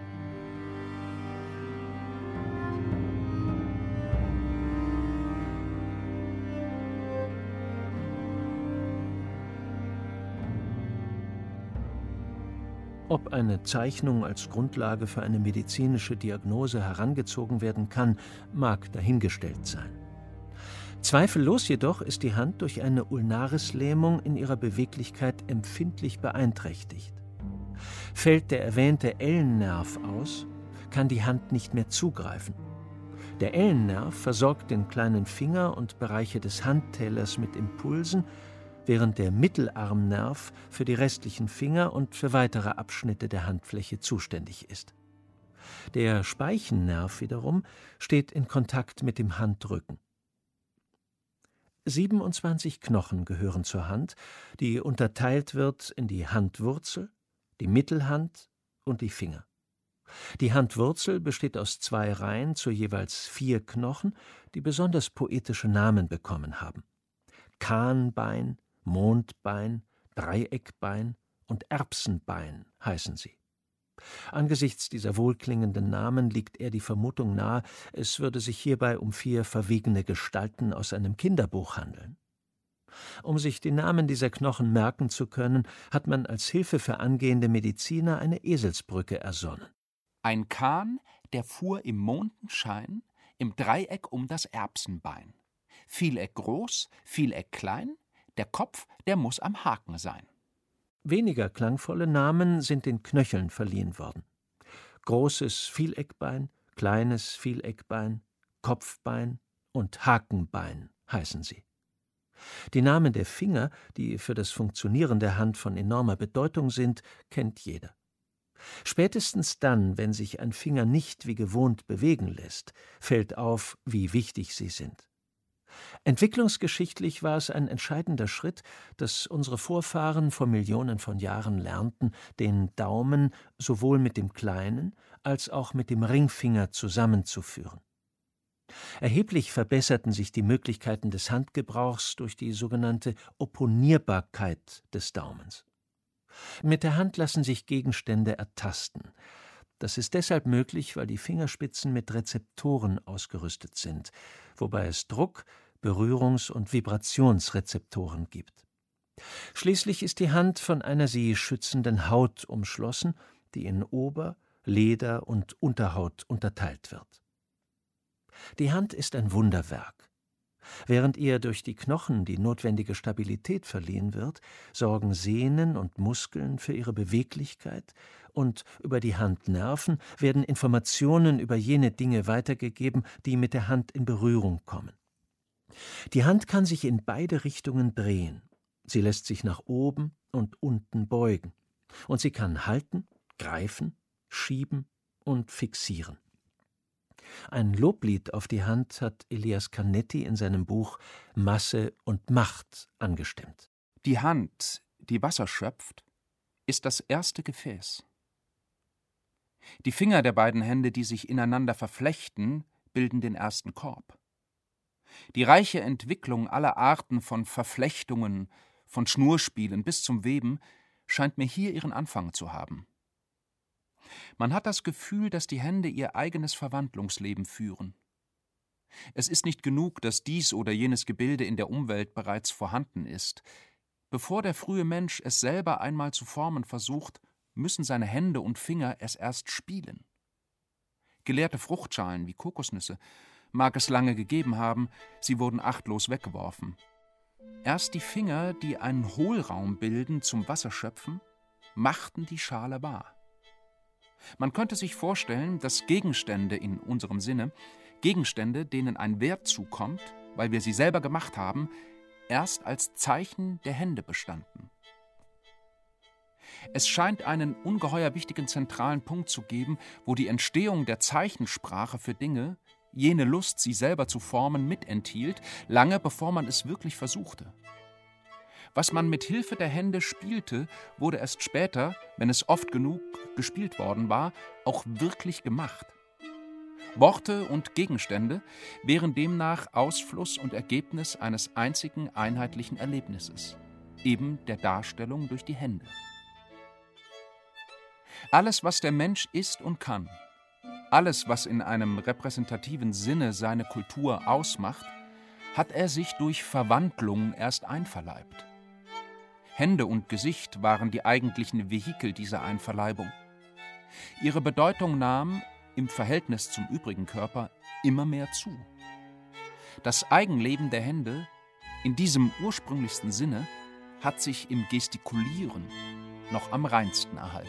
Ob eine Zeichnung als Grundlage für eine medizinische Diagnose herangezogen werden kann, mag dahingestellt sein. Zweifellos jedoch ist die Hand durch eine Ulnarislähmung in ihrer Beweglichkeit empfindlich beeinträchtigt. Fällt der erwähnte Ellennerv aus, kann die Hand nicht mehr zugreifen. Der Ellennerv versorgt den kleinen Finger und Bereiche des Handtellers mit Impulsen, während der Mittelarmnerv für die restlichen Finger und für weitere Abschnitte der Handfläche zuständig ist. Der Speichennerv wiederum steht in Kontakt mit dem Handrücken. 27 Knochen gehören zur Hand, die unterteilt wird in die Handwurzel, die Mittelhand und die Finger. Die Handwurzel besteht aus 2 Reihen zu jeweils 4 Knochen, die besonders poetische Namen bekommen haben: Kahnbein, Mondbein, Dreieckbein und Erbsenbein heißen sie. Angesichts dieser wohlklingenden Namen liegt eher die Vermutung nahe, es würde sich hierbei um 4 verwegene Gestalten aus einem Kinderbuch handeln. Um sich die Namen dieser Knochen merken zu können, hat man als Hilfe für angehende Mediziner eine Eselsbrücke ersonnen. Ein Kahn, der fuhr im Mondenschein, im Dreieck um das Erbsenbein. Vieleck groß, Vieleck klein, der Kopf, der muss am Haken sein. Weniger klangvolle Namen sind den Knöcheln verliehen worden. Großes Vieleckbein, kleines Vieleckbein, Kopfbein und Hakenbein heißen sie. Die Namen der Finger, die für das Funktionieren der Hand von enormer Bedeutung sind, kennt jeder. Spätestens dann, wenn sich ein Finger nicht wie gewohnt bewegen lässt, fällt auf, wie wichtig sie sind. Entwicklungsgeschichtlich war es ein entscheidender Schritt, dass unsere Vorfahren vor Millionen von Jahren lernten, den Daumen sowohl mit dem kleinen als auch mit dem Ringfinger zusammenzuführen. Erheblich verbesserten sich die Möglichkeiten des Handgebrauchs durch die sogenannte Opponierbarkeit des Daumens. Mit der Hand lassen sich Gegenstände ertasten. Das ist deshalb möglich, weil die Fingerspitzen mit Rezeptoren ausgerüstet sind, wobei es Druck-, Berührungs- und Vibrationsrezeptoren gibt. Schließlich ist die Hand von einer sie schützenden Haut umschlossen, die in Ober-, Leder- und Unterhaut unterteilt wird. Die Hand ist ein Wunderwerk. Während ihr durch die Knochen die notwendige Stabilität verliehen wird, sorgen Sehnen und Muskeln für ihre Beweglichkeit und über die Handnerven werden Informationen über jene Dinge weitergegeben, die mit der Hand in Berührung kommen. Die Hand kann sich in beide Richtungen drehen. Sie lässt sich nach oben und unten beugen. Und sie kann halten, greifen, schieben und fixieren. Ein Loblied auf die Hand hat Elias Canetti in seinem Buch »Masse und Macht« angestimmt. Die Hand, die Wasser schöpft, ist das erste Gefäß. Die Finger der beiden Hände, die sich ineinander verflechten, bilden den ersten Korb. Die reiche Entwicklung aller Arten von Verflechtungen, von Schnurspielen bis zum Weben, scheint mir hier ihren Anfang zu haben. Man hat das Gefühl, dass die Hände ihr eigenes Verwandlungsleben führen. Es ist nicht genug, dass dies oder jenes Gebilde in der Umwelt bereits vorhanden ist. Bevor der frühe Mensch es selber einmal zu formen versucht, müssen seine Hände und Finger es erst spielen. Geleerte Fruchtschalen wie Kokosnüsse mag es lange gegeben haben, sie wurden achtlos weggeworfen. Erst die Finger, die einen Hohlraum bilden zum Wasserschöpfen, machten die Schale wahr. Man könnte sich vorstellen, dass Gegenstände in unserem Sinne, Gegenstände, denen ein Wert zukommt, weil wir sie selber gemacht haben, erst als Zeichen der Hände bestanden. Es scheint einen ungeheuer wichtigen zentralen Punkt zu geben, wo die Entstehung der Zeichensprache für Dinge jene Lust, sie selber zu formen, mitenthielt, lange bevor man es wirklich versuchte. Was man mit Hilfe der Hände spielte, wurde erst später, wenn es oft genug gespielt worden war, auch wirklich gemacht. Worte und Gegenstände wären demnach Ausfluss und Ergebnis eines einzigen einheitlichen Erlebnisses, eben der Darstellung durch die Hände. Alles, was der Mensch ist und kann, alles, was in einem repräsentativen Sinne seine Kultur ausmacht, hat er sich durch Verwandlung erst einverleibt. Hände und Gesicht waren die eigentlichen Vehikel dieser Einverleibung. Ihre Bedeutung nahm, im Verhältnis zum übrigen Körper, immer mehr zu. Das Eigenleben der Hände, in diesem ursprünglichsten Sinne, hat sich im Gestikulieren noch am reinsten erhalten.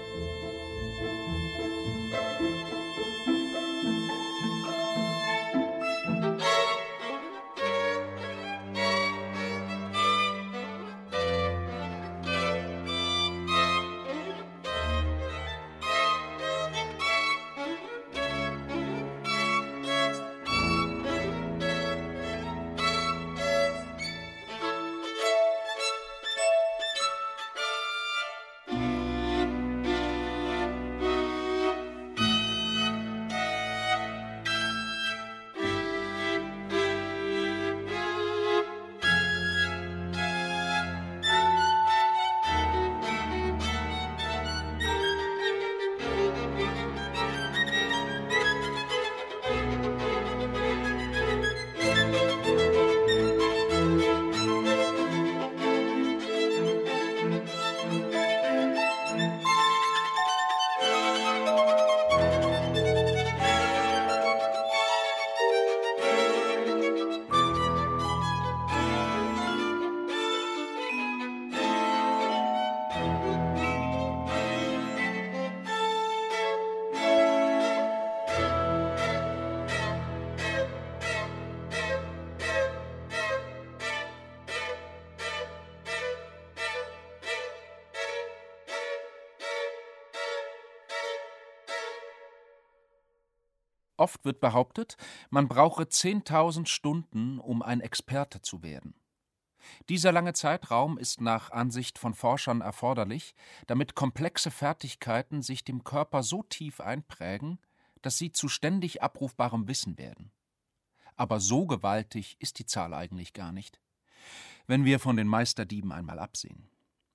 Oft wird behauptet, man brauche 10.000 Stunden, um ein Experte zu werden. Dieser lange Zeitraum ist nach Ansicht von Forschern erforderlich, damit komplexe Fertigkeiten sich dem Körper so tief einprägen, dass sie zu ständig abrufbarem Wissen werden. Aber so gewaltig ist die Zahl eigentlich gar nicht, wenn wir von den Meisterdieben einmal absehen.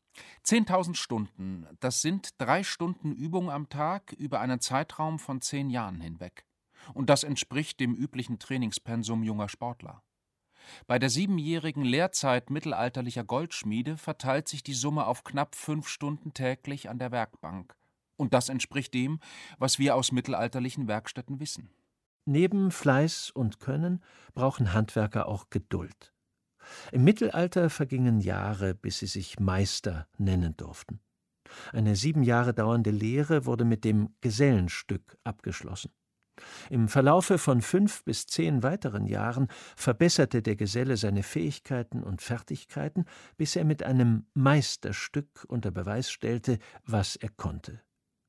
10.000 Stunden, das sind 3 Stunden Übung am Tag über einen Zeitraum von 10 Jahren hinweg. Und das entspricht dem üblichen Trainingspensum junger Sportler. Bei der 7-jährigen Lehrzeit mittelalterlicher Goldschmiede verteilt sich die Summe auf knapp 5 Stunden täglich an der Werkbank. Und das entspricht dem, was wir aus mittelalterlichen Werkstätten wissen. Neben Fleiß und Können brauchen Handwerker auch Geduld. Im Mittelalter vergingen Jahre, bis sie sich Meister nennen durften. Eine 7 Jahre dauernde Lehre wurde mit dem Gesellenstück abgeschlossen. Im Verlaufe von 5 bis 10 weiteren Jahren verbesserte der Geselle seine Fähigkeiten und Fertigkeiten, bis er mit einem Meisterstück unter Beweis stellte, was er konnte.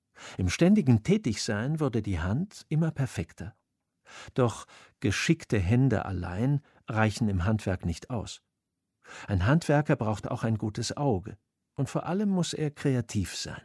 Im ständigen Tätigsein wurde die Hand immer perfekter. Doch geschickte Hände allein reichen im Handwerk nicht aus. Ein Handwerker braucht auch ein gutes Auge, und vor allem muss er kreativ sein.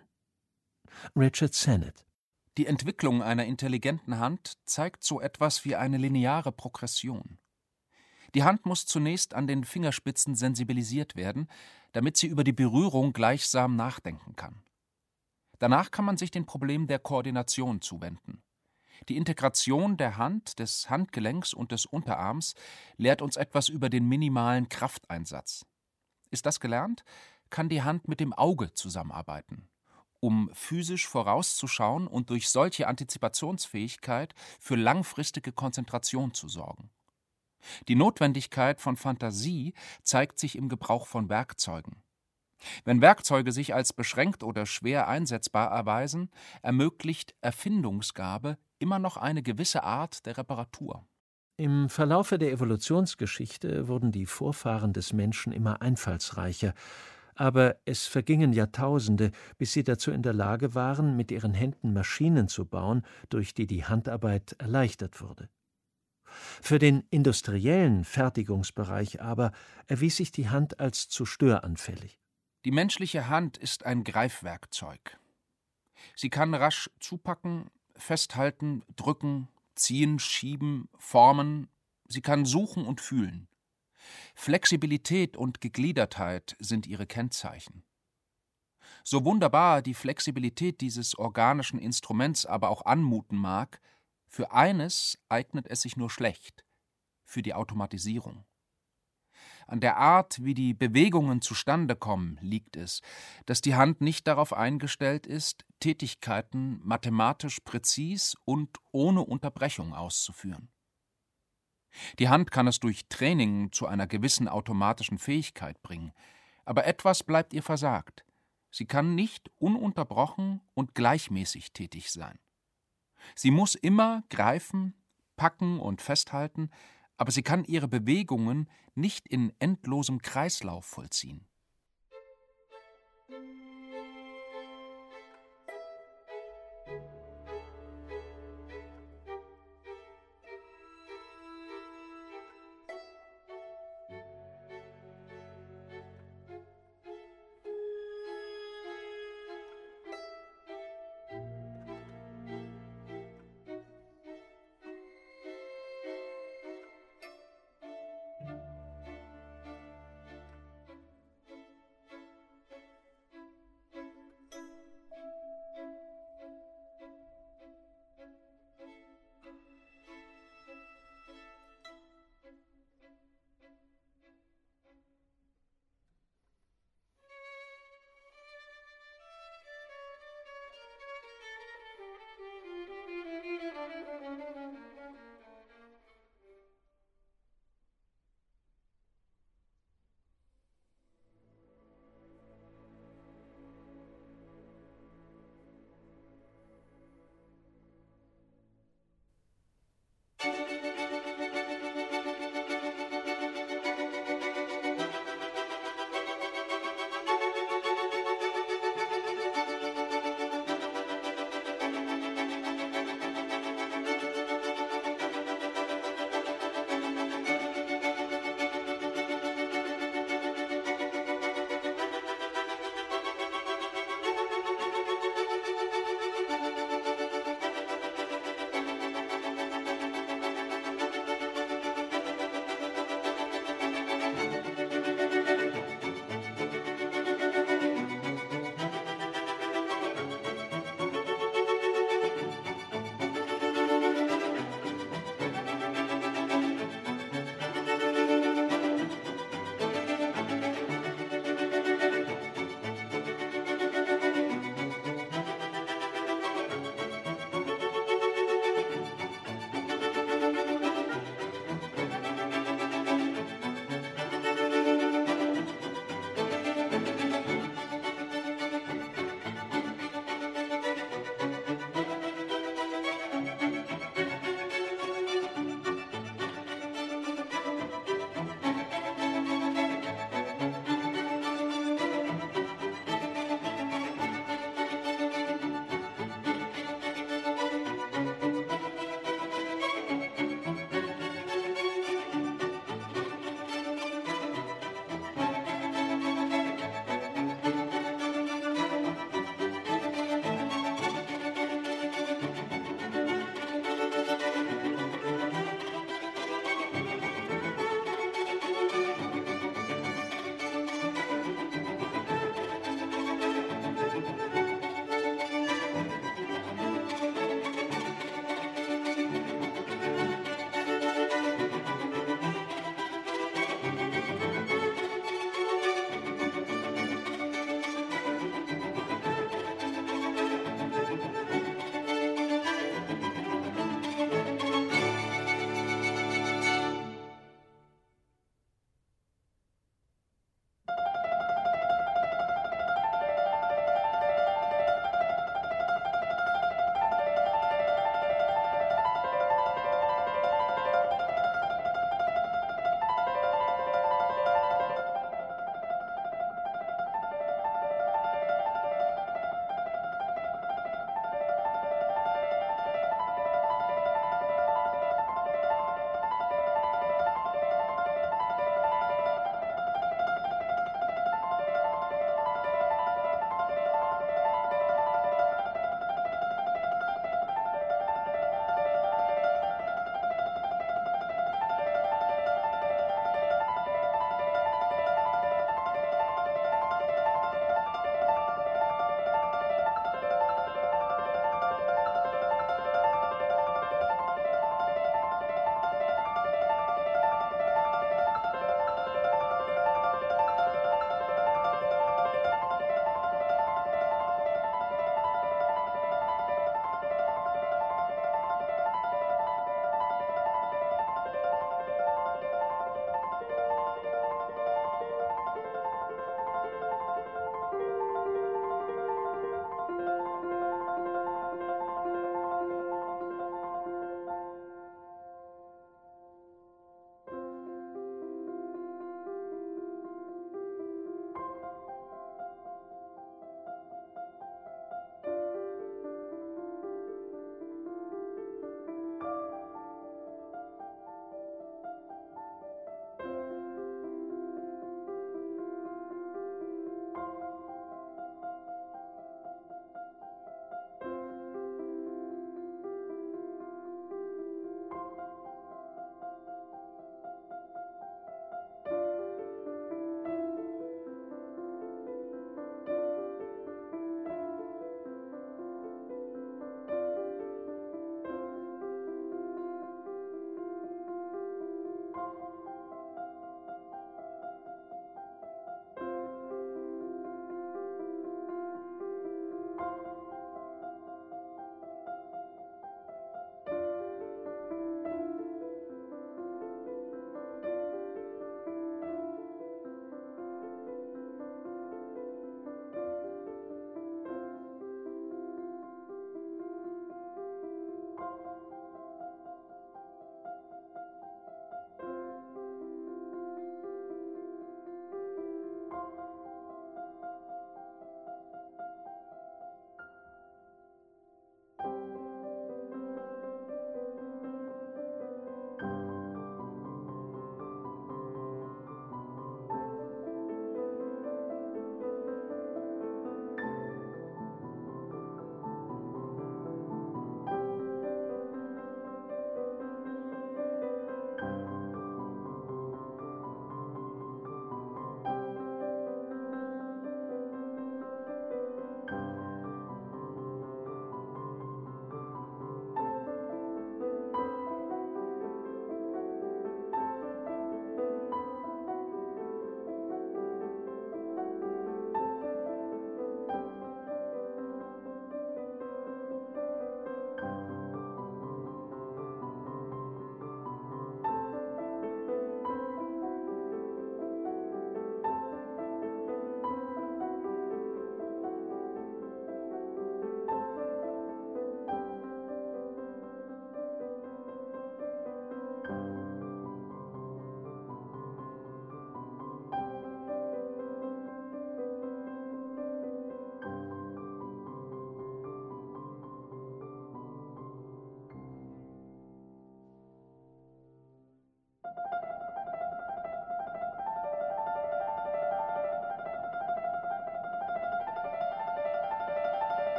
Richard Sennett. Die Entwicklung einer intelligenten Hand zeigt so etwas wie eine lineare Progression. Die Hand muss zunächst an den Fingerspitzen sensibilisiert werden, damit sie über die Berührung gleichsam nachdenken kann. Danach kann man sich dem Problem der Koordination zuwenden. Die Integration der Hand, des Handgelenks und des Unterarms lehrt uns etwas über den minimalen Krafteinsatz. Ist das gelernt, kann die Hand mit dem Auge zusammenarbeiten, um physisch vorauszuschauen und durch solche Antizipationsfähigkeit für langfristige Konzentration zu sorgen. Die Notwendigkeit von Fantasie zeigt sich im Gebrauch von Werkzeugen. Wenn Werkzeuge sich als beschränkt oder schwer einsetzbar erweisen, ermöglicht Erfindungsgabe immer noch eine gewisse Art der Reparatur. Im Verlaufe der Evolutionsgeschichte wurden die Vorfahren des Menschen immer einfallsreicher, aber es vergingen Jahrtausende, bis sie dazu in der Lage waren, mit ihren Händen Maschinen zu bauen, durch die die Handarbeit erleichtert wurde. Für den industriellen Fertigungsbereich aber erwies sich die Hand als zu störanfällig. Die menschliche Hand ist ein Greifwerkzeug. Sie kann rasch zupacken, festhalten, drücken, ziehen, schieben, formen. Sie kann suchen und fühlen. Flexibilität und Gegliedertheit sind ihre Kennzeichen. So wunderbar die Flexibilität dieses organischen Instruments aber auch anmuten mag, für eines eignet es sich nur schlecht: für die Automatisierung. An der Art, wie die Bewegungen zustande kommen, liegt es, dass die Hand nicht darauf eingestellt ist, Tätigkeiten mathematisch präzis und ohne Unterbrechung auszuführen. Die Hand kann es durch Training zu einer gewissen automatischen Fähigkeit bringen, aber etwas bleibt ihr versagt: Sie kann nicht ununterbrochen und gleichmäßig tätig sein. Sie muss immer greifen, packen und festhalten, aber sie kann ihre Bewegungen nicht in endlosem Kreislauf vollziehen.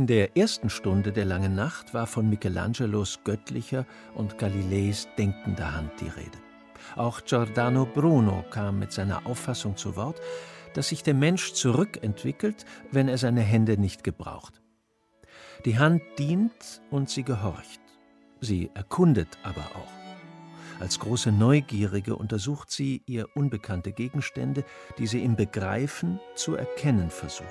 In der ersten Stunde der langen Nacht war von Michelangelos göttlicher und Galileis denkender Hand die Rede. Auch Giordano Bruno kam mit seiner Auffassung zu Wort, dass sich der Mensch zurückentwickelt, wenn er seine Hände nicht gebraucht. Die Hand dient und sie gehorcht. Sie erkundet aber auch. Als große Neugierige untersucht sie ihr unbekannte Gegenstände, die sie im Begreifen zu erkennen versucht.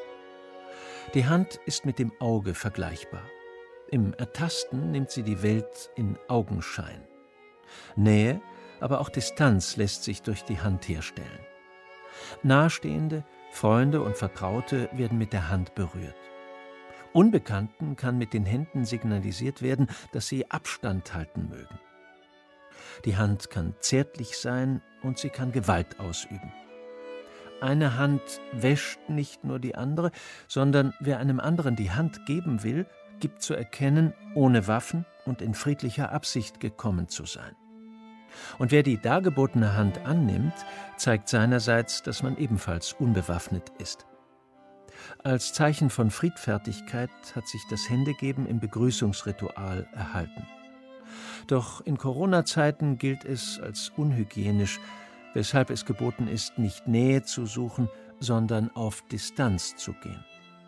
Die Hand ist mit dem Auge vergleichbar. Im Ertasten nimmt sie die Welt in Augenschein. Nähe, aber auch Distanz lässt sich durch die Hand herstellen. Nahestehende, Freunde und Vertraute werden mit der Hand berührt. Unbekannten kann mit den Händen signalisiert werden, dass sie Abstand halten mögen. Die Hand kann zärtlich sein und sie kann Gewalt ausüben. Eine Hand wäscht nicht nur die andere, sondern wer einem anderen die Hand geben will, gibt zu erkennen, ohne Waffen und in friedlicher Absicht gekommen zu sein. Und wer die dargebotene Hand annimmt, zeigt seinerseits, dass man ebenfalls unbewaffnet ist. Als Zeichen von Friedfertigkeit hat sich das Händegeben im Begrüßungsritual erhalten. Doch in Corona-Zeiten gilt es als unhygienisch, weshalb es geboten ist, nicht Nähe zu suchen, sondern auf Distanz zu gehen.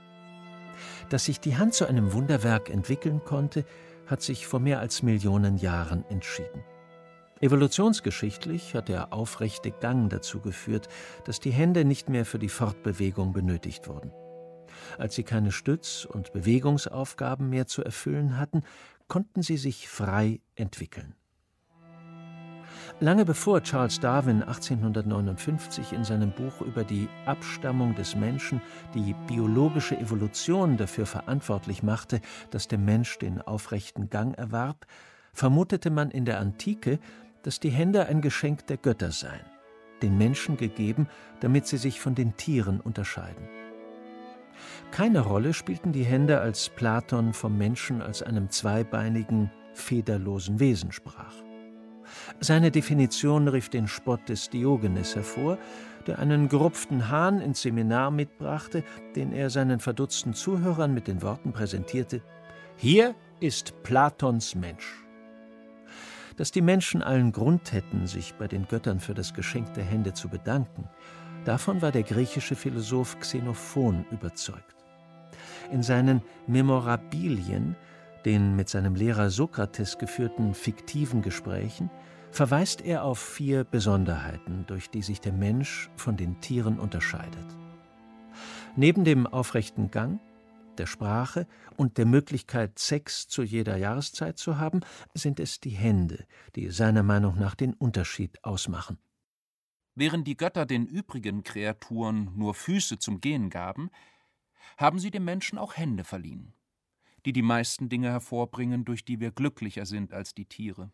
Dass sich die Hand zu einem Wunderwerk entwickeln konnte, hat sich vor mehr als Millionen Jahren entschieden. Evolutionsgeschichtlich hat der aufrechte Gang dazu geführt, dass die Hände nicht mehr für die Fortbewegung benötigt wurden. Als sie keine Stütz- und Bewegungsaufgaben mehr zu erfüllen hatten, konnten sie sich frei entwickeln. Lange bevor Charles Darwin 1859 in seinem Buch über die Abstammung des Menschen die biologische Evolution dafür verantwortlich machte, dass der Mensch den aufrechten Gang erwarb, vermutete man in der Antike, dass die Hände ein Geschenk der Götter seien, den Menschen gegeben, damit sie sich von den Tieren unterscheiden. Keine Rolle spielten die Hände, als Platon vom Menschen als einem zweibeinigen, federlosen Wesen sprach. Seine Definition rief den Spott des Diogenes hervor, der einen gerupften Hahn ins Seminar mitbrachte, den er seinen verdutzten Zuhörern mit den Worten präsentierte: »Hier ist Platons Mensch.« Dass die Menschen allen Grund hätten, sich bei den Göttern für das Geschenk der Hände zu bedanken, davon war der griechische Philosoph Xenophon überzeugt. In seinen Memorabilien, den mit seinem Lehrer Sokrates geführten fiktiven Gesprächen, verweist er auf 4 Besonderheiten, durch die sich der Mensch von den Tieren unterscheidet. Neben dem aufrechten Gang, der Sprache und der Möglichkeit, Sex zu jeder Jahreszeit zu haben, sind es die Hände, die seiner Meinung nach den Unterschied ausmachen. Während die Götter den übrigen Kreaturen nur Füße zum Gehen gaben, haben sie dem Menschen auch Hände verliehen, die die meisten Dinge hervorbringen, durch die wir glücklicher sind als die Tiere.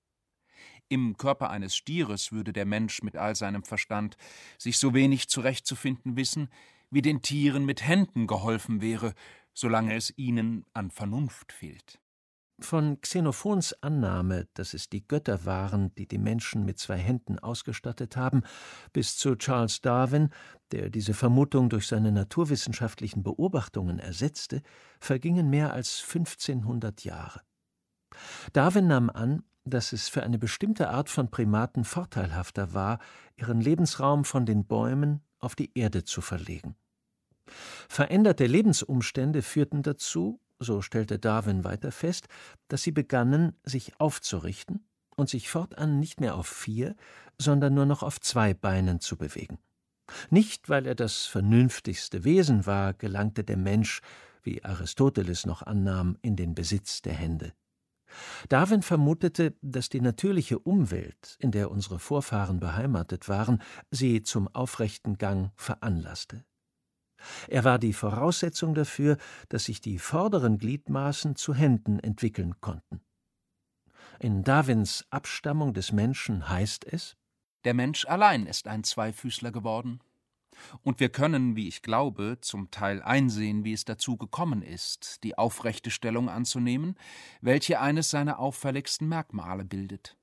Im Körper eines Stieres würde der Mensch mit all seinem Verstand sich so wenig zurechtzufinden wissen, wie den Tieren mit Händen geholfen wäre, solange es ihnen an Vernunft fehlt. Von Xenophons Annahme, dass es die Götter waren, die die Menschen mit 2 Händen ausgestattet haben, bis zu Charles Darwin, der diese Vermutung durch seine naturwissenschaftlichen Beobachtungen ersetzte, vergingen mehr als 1500 Jahre. Darwin nahm an, dass es für eine bestimmte Art von Primaten vorteilhafter war, ihren Lebensraum von den Bäumen auf die Erde zu verlegen. Veränderte Lebensumstände führten dazu, so stellte Darwin weiter fest, dass sie begannen, sich aufzurichten und sich fortan nicht mehr auf 4, sondern nur noch auf 2 Beinen zu bewegen. Nicht, weil er das vernünftigste Wesen war, gelangte der Mensch, wie Aristoteles noch annahm, in den Besitz der Hände. Darwin vermutete, dass die natürliche Umwelt, in der unsere Vorfahren beheimatet waren, sie zum aufrechten Gang veranlasste. Er war die Voraussetzung dafür, dass sich die vorderen Gliedmaßen zu Händen entwickeln konnten. In Darwins Abstammung des Menschen heißt es: Der Mensch allein ist ein Zweifüßler geworden. Und wir können, wie ich glaube, zum Teil einsehen, wie es dazu gekommen ist, die aufrechte Stellung anzunehmen, welche eines seiner auffälligsten Merkmale bildet.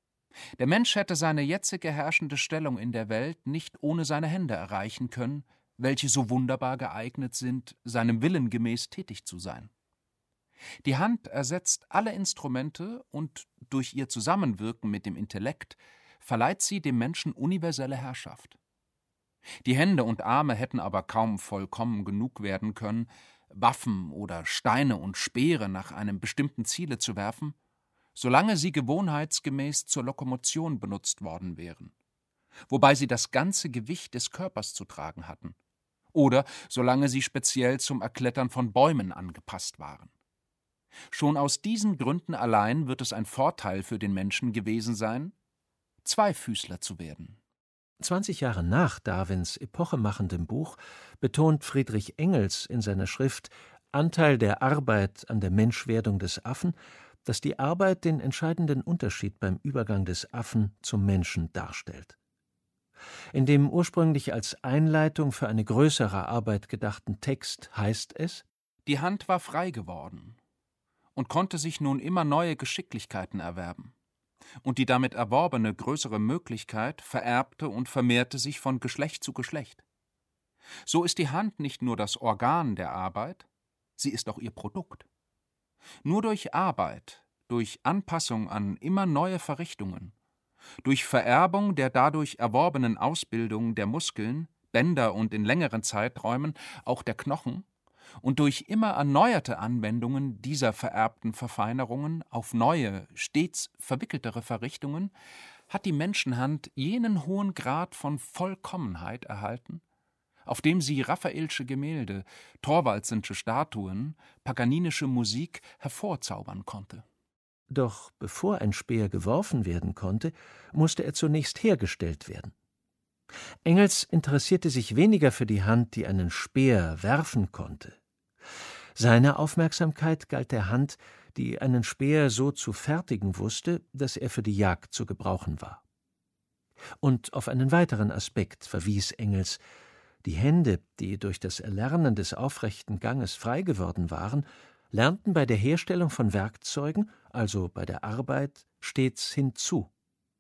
Der Mensch hätte seine jetzige herrschende Stellung in der Welt nicht ohne seine Hände erreichen können, welche so wunderbar geeignet sind, seinem Willen gemäß tätig zu sein. Die Hand ersetzt alle Instrumente und durch ihr Zusammenwirken mit dem Intellekt verleiht sie dem Menschen universelle Herrschaft. Die Hände und Arme hätten aber kaum vollkommen genug werden können, Waffen oder Steine und Speere nach einem bestimmten Ziele zu werfen, solange sie gewohnheitsgemäß zur Lokomotion benutzt worden wären, wobei sie das ganze Gewicht des Körpers zu tragen hatten, oder solange sie speziell zum Erklettern von Bäumen angepasst waren. Schon aus diesen Gründen allein wird es ein Vorteil für den Menschen gewesen sein, Zweifüßler zu werden. 20 Jahre nach Darwins epochemachendem Buch betont Friedrich Engels in seiner Schrift »Anteil der Arbeit an der Menschwerdung des Affen«, dass die Arbeit den entscheidenden Unterschied beim Übergang des Affen zum Menschen darstellt. In dem ursprünglich als Einleitung für eine größere Arbeit gedachten Text heißt es: Die Hand war frei geworden und konnte sich nun immer neue Geschicklichkeiten erwerben. Und die damit erworbene größere Möglichkeit vererbte und vermehrte sich von Geschlecht zu Geschlecht. So ist die Hand nicht nur das Organ der Arbeit, sie ist auch ihr Produkt. Nur durch Arbeit, durch Anpassung an immer neue Verrichtungen, durch Vererbung der dadurch erworbenen Ausbildung der Muskeln, Bänder und in längeren Zeiträumen auch der Knochen, und durch immer erneuerte Anwendungen dieser vererbten Verfeinerungen auf neue, stets verwickeltere Verrichtungen, hat die Menschenhand jenen hohen Grad von Vollkommenheit erhalten, auf dem sie Raffaelsche Gemälde, Thorwaldsensche Statuen, paganinische Musik hervorzaubern konnte. Doch bevor ein Speer geworfen werden konnte, musste er zunächst hergestellt werden. Engels interessierte sich weniger für die Hand, die einen Speer werfen konnte. Seine Aufmerksamkeit galt der Hand, die einen Speer so zu fertigen wusste, dass er für die Jagd zu gebrauchen war. Und auf einen weiteren Aspekt verwies Engels: Die Hände, die durch das Erlernen des aufrechten Ganges frei geworden waren, lernten bei der Herstellung von Werkzeugen, also bei der Arbeit, stets hinzu.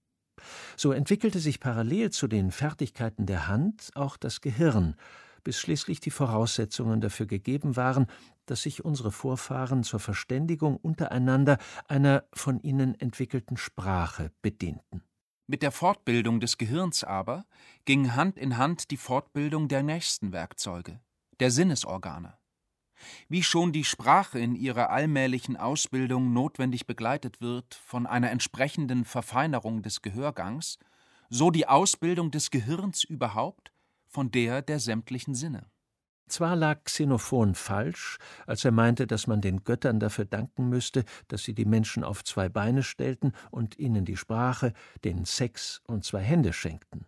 So entwickelte sich parallel zu den Fertigkeiten der Hand auch das Gehirn, bis schließlich die Voraussetzungen dafür gegeben waren, dass sich unsere Vorfahren zur Verständigung untereinander einer von ihnen entwickelten Sprache bedienten. Mit der Fortbildung des Gehirns aber ging Hand in Hand die Fortbildung der nächsten Werkzeuge, der Sinnesorgane. Wie schon die Sprache in ihrer allmählichen Ausbildung notwendig begleitet wird von einer entsprechenden Verfeinerung des Gehörgangs, so die Ausbildung des Gehirns überhaupt von der sämtlichen Sinne. Zwar lag Xenophon falsch, als er meinte, dass man den Göttern dafür danken müsste, dass sie die Menschen auf 2 Beine stellten und ihnen die Sprache, den Sex und 2 Hände schenkten.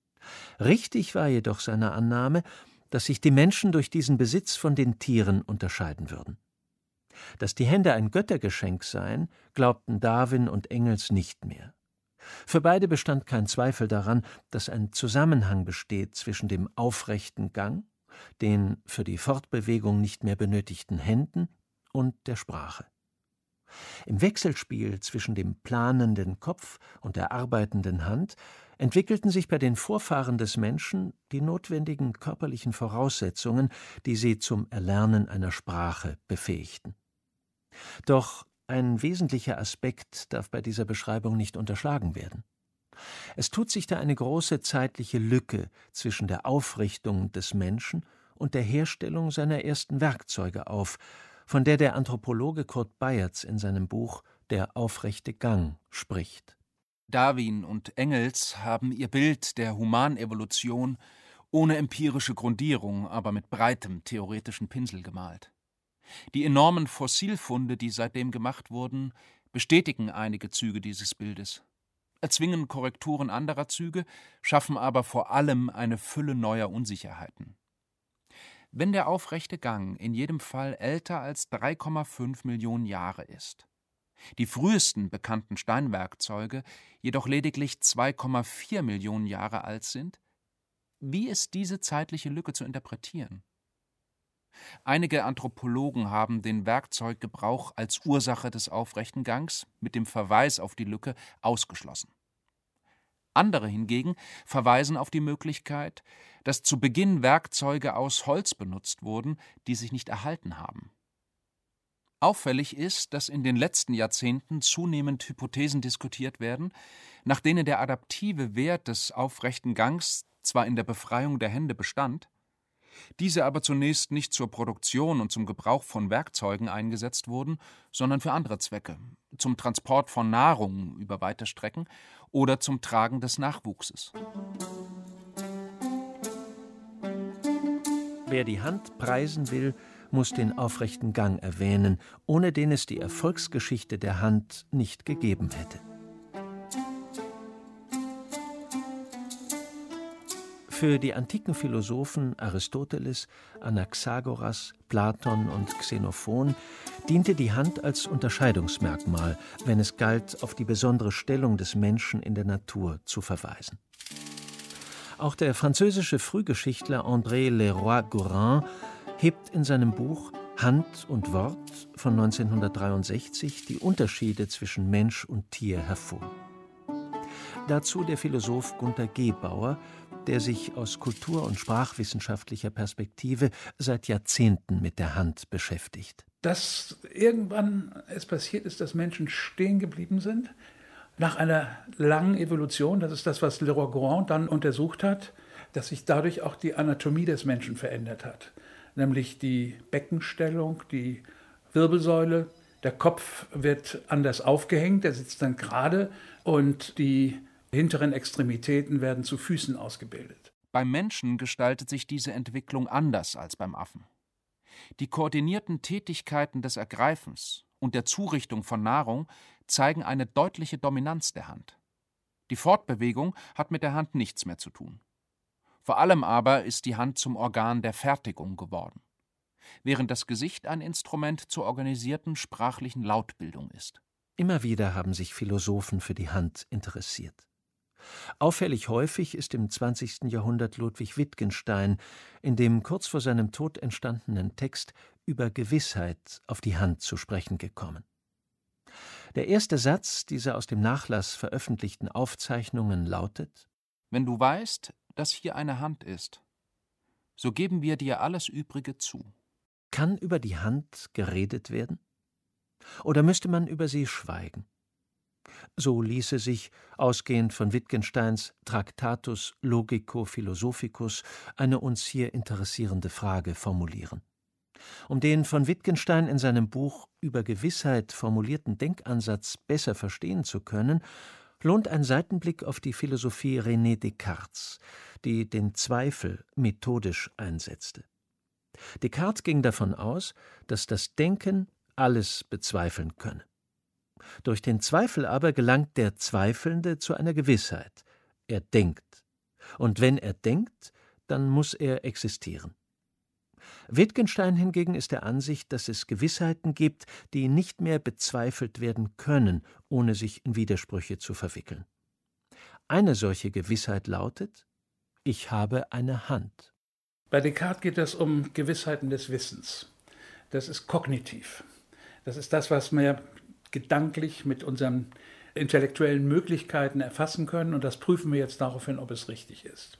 Richtig war jedoch seine Annahme, dass sich die Menschen durch diesen Besitz von den Tieren unterscheiden würden. Dass die Hände ein Göttergeschenk seien, glaubten Darwin und Engels nicht mehr. Für beide bestand kein Zweifel daran, dass ein Zusammenhang besteht zwischen dem aufrechten Gang, den für die Fortbewegung nicht mehr benötigten Händen und der Sprache. Im Wechselspiel zwischen dem planenden Kopf und der arbeitenden Hand entwickelten sich bei den Vorfahren des Menschen die notwendigen körperlichen Voraussetzungen, die sie zum Erlernen einer Sprache befähigten. Doch ein wesentlicher Aspekt darf bei dieser Beschreibung nicht unterschlagen werden. Es tut sich da eine große zeitliche Lücke zwischen der Aufrichtung des Menschen und der Herstellung seiner ersten Werkzeuge auf, von der der Anthropologe Kurt Bayerz in seinem Buch »Der aufrechte Gang« spricht. Darwin und Engels haben ihr Bild der Humanevolution ohne empirische Grundierung, aber mit breitem theoretischen Pinsel gemalt. Die enormen Fossilfunde, die seitdem gemacht wurden, bestätigen einige Züge dieses Bildes, erzwingen Korrekturen anderer Züge, schaffen aber vor allem eine Fülle neuer Unsicherheiten. Wenn der aufrechte Gang in jedem Fall älter als 3,5 Millionen Jahre ist, die frühesten bekannten Steinwerkzeuge jedoch lediglich 2,4 Millionen Jahre alt sind, wie ist diese zeitliche Lücke zu interpretieren? Einige Anthropologen haben den Werkzeuggebrauch als Ursache des aufrechten Gangs mit dem Verweis auf die Lücke ausgeschlossen. Andere hingegen verweisen auf die Möglichkeit, dass zu Beginn Werkzeuge aus Holz benutzt wurden, die sich nicht erhalten haben. Auffällig ist, dass in den letzten Jahrzehnten zunehmend Hypothesen diskutiert werden, nach denen der adaptive Wert des aufrechten Gangs zwar in der Befreiung der Hände bestand, diese aber zunächst nicht zur Produktion und zum Gebrauch von Werkzeugen eingesetzt wurden, sondern für andere Zwecke, zum Transport von Nahrung über weite Strecken oder zum Tragen des Nachwuchses. Wer die Hand preisen will, muss den aufrechten Gang erwähnen, ohne den es die Erfolgsgeschichte der Hand nicht gegeben hätte. Für die antiken Philosophen Aristoteles, Anaxagoras, Platon und Xenophon diente die Hand als Unterscheidungsmerkmal, wenn es galt, auf die besondere Stellung des Menschen in der Natur zu verweisen. Auch der französische Frühgeschichtler André Leroi-Gourhan hebt in seinem Buch Hand und Wort von 1963 die Unterschiede zwischen Mensch und Tier hervor. Dazu der Philosoph Günter Gebauer, der sich aus kultur- und sprachwissenschaftlicher Perspektive seit Jahrzehnten mit der Hand beschäftigt. Dass irgendwann es passiert ist, dass Menschen stehen geblieben sind, nach einer langen Evolution, das ist das, was Leroi-Gourhan dann untersucht hat, dass sich dadurch auch die Anatomie des Menschen verändert hat. Nämlich die Beckenstellung, die Wirbelsäule, der Kopf wird anders aufgehängt, der sitzt dann gerade und die hinteren Extremitäten werden zu Füßen ausgebildet. Beim Menschen gestaltet sich diese Entwicklung anders als beim Affen. Die koordinierten Tätigkeiten des Ergreifens und der Zurichtung von Nahrung zeigen eine deutliche Dominanz der Hand. Die Fortbewegung hat mit der Hand nichts mehr zu tun. Vor allem aber ist die Hand zum Organ der Fertigung geworden, während das Gesicht ein Instrument zur organisierten sprachlichen Lautbildung ist. Immer wieder haben sich Philosophen für die Hand interessiert. Auffällig häufig ist im 20. Jahrhundert Ludwig Wittgenstein in dem kurz vor seinem Tod entstandenen Text über Gewissheit auf die Hand zu sprechen gekommen. Der erste Satz dieser aus dem Nachlass veröffentlichten Aufzeichnungen lautet: »Wenn du weißt, dass hier eine Hand ist, so geben wir dir alles Übrige zu.« Kann über die Hand geredet werden? Oder müsste man über sie schweigen? So ließe sich, ausgehend von Wittgensteins Tractatus Logico-Philosophicus, eine uns hier interessierende Frage formulieren. Um den von Wittgenstein in seinem Buch über Gewissheit formulierten Denkansatz besser verstehen zu können, lohnt ein Seitenblick auf die Philosophie René Descartes, die den Zweifel methodisch einsetzte. Descartes ging davon aus, dass das Denken alles bezweifeln könne. Durch den Zweifel aber gelangt der Zweifelnde zu einer Gewissheit. Er denkt. Und wenn er denkt, dann muss er existieren. Wittgenstein hingegen ist der Ansicht, dass es Gewissheiten gibt, die nicht mehr bezweifelt werden können, ohne sich in Widersprüche zu verwickeln. Eine solche Gewissheit lautet: Ich habe eine Hand. Bei Descartes geht es um Gewissheiten des Wissens. Das ist kognitiv. Das ist das, was wir gedanklich mit unseren intellektuellen Möglichkeiten erfassen können, und das prüfen wir jetzt daraufhin, ob es richtig ist.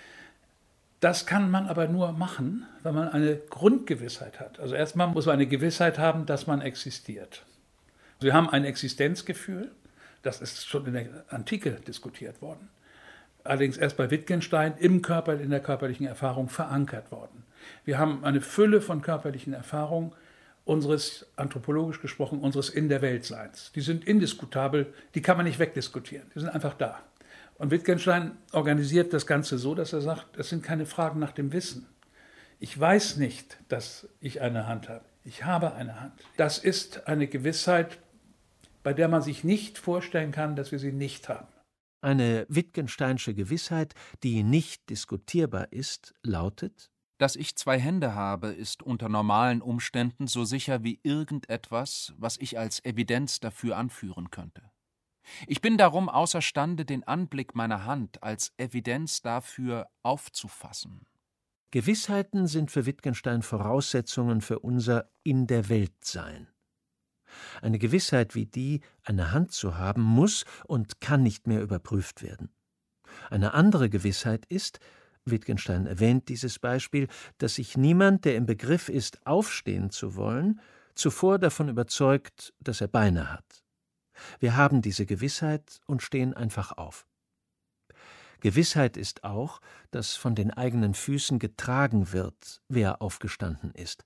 Das kann man aber nur machen, wenn man eine Grundgewissheit hat. Also erstmal muss man eine Gewissheit haben, dass man existiert. Wir haben ein Existenzgefühl, das ist schon in der Antike diskutiert worden. Allerdings erst bei Wittgenstein im Körper, in der körperlichen Erfahrung verankert worden. Wir haben eine Fülle von körperlichen Erfahrungen, unseres, anthropologisch gesprochen, unseres In-der-Welt-Seins. Die sind indiskutabel, die kann man nicht wegdiskutieren, die sind einfach da. Und Wittgenstein organisiert das Ganze so, dass er sagt, es sind keine Fragen nach dem Wissen. Ich weiß nicht, dass ich eine Hand habe. Ich habe eine Hand. Das ist eine Gewissheit, bei der man sich nicht vorstellen kann, dass wir sie nicht haben. Eine Wittgensteinsche Gewissheit, die nicht diskutierbar ist, lautet: Dass ich 2 Hände habe, ist unter normalen Umständen so sicher wie irgendetwas, was ich als Evidenz dafür anführen könnte. Ich bin darum außerstande, den Anblick meiner Hand als Evidenz dafür aufzufassen. Gewissheiten sind für Wittgenstein Voraussetzungen für unser In-der-Welt-Sein. Eine Gewissheit wie die, eine Hand zu haben, muss und kann nicht mehr überprüft werden. Eine andere Gewissheit ist, Wittgenstein erwähnt dieses Beispiel, dass sich niemand, der im Begriff ist, aufstehen zu wollen, zuvor davon überzeugt, dass er Beine hat. Wir haben diese Gewissheit und stehen einfach auf. Gewissheit ist auch, dass von den eigenen Füßen getragen wird, wer aufgestanden ist.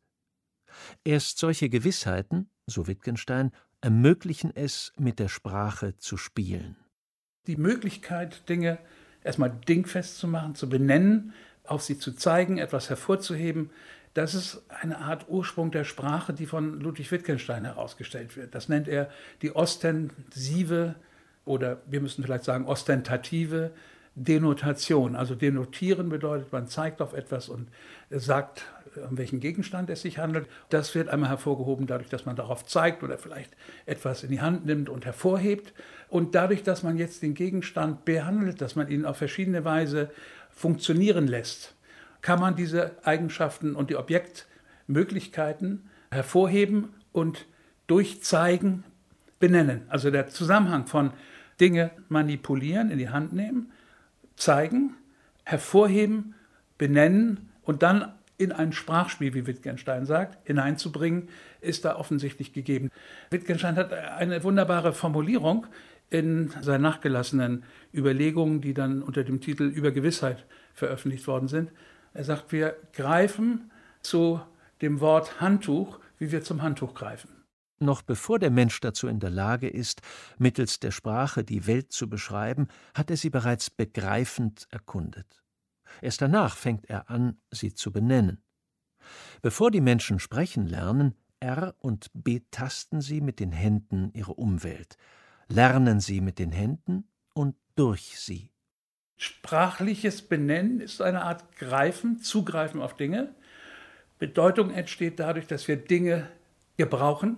Erst solche Gewissheiten, so Wittgenstein, ermöglichen es, mit der Sprache zu spielen. Die Möglichkeit, Dinge erstmal dingfest zu machen, zu benennen, auf sie zu zeigen, etwas hervorzuheben, das ist eine Art Ursprung der Sprache, die von Ludwig Wittgenstein herausgestellt wird. Das nennt er die ostensive oder wir müssen vielleicht sagen ostentative Denotation. Also denotieren bedeutet, man zeigt auf etwas und sagt, um welchen Gegenstand es sich handelt. Das wird einmal hervorgehoben dadurch, dass man darauf zeigt oder vielleicht etwas in die Hand nimmt und hervorhebt. Und dadurch, dass man jetzt den Gegenstand behandelt, dass man ihn auf verschiedene Weise funktionieren lässt, kann man diese Eigenschaften und die Objektmöglichkeiten hervorheben und durch Zeigen benennen. Also der Zusammenhang von Dinge manipulieren, in die Hand nehmen, zeigen, hervorheben, benennen und dann in ein Sprachspiel, wie Wittgenstein sagt, hineinzubringen, ist da offensichtlich gegeben. Wittgenstein hat eine wunderbare Formulierung in seinen nachgelassenen Überlegungen, die dann unter dem Titel Über Gewissheit veröffentlicht worden sind. Er sagt, wir greifen zu dem Wort Handtuch, wie wir zum Handtuch greifen. Noch bevor der Mensch dazu in der Lage ist, mittels der Sprache die Welt zu beschreiben, hat er sie bereits begreifend erkundet. Erst danach fängt er an, sie zu benennen. Bevor die Menschen sprechen lernen, und betasten sie mit den Händen ihre Umwelt, lernen sie mit den Händen und durch sie. Sprachliches Benennen ist eine Art Greifen, Zugreifen auf Dinge. Bedeutung entsteht dadurch, dass wir Dinge gebrauchen.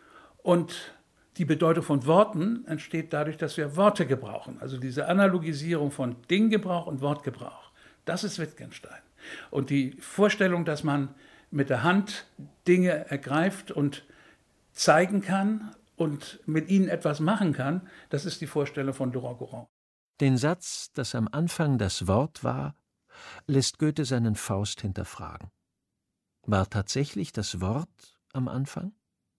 Und die Bedeutung von Worten entsteht dadurch, dass wir Worte gebrauchen. Also diese Analogisierung von Dinggebrauch und Wortgebrauch. Das ist Wittgenstein. Und die Vorstellung, dass man mit der Hand Dinge ergreift und zeigen kann und mit ihnen etwas machen kann, das ist die Vorstellung von Laurent-Gourand. Den Satz, dass am Anfang das Wort war, lässt Goethe seinen Faust hinterfragen. War tatsächlich das Wort am Anfang?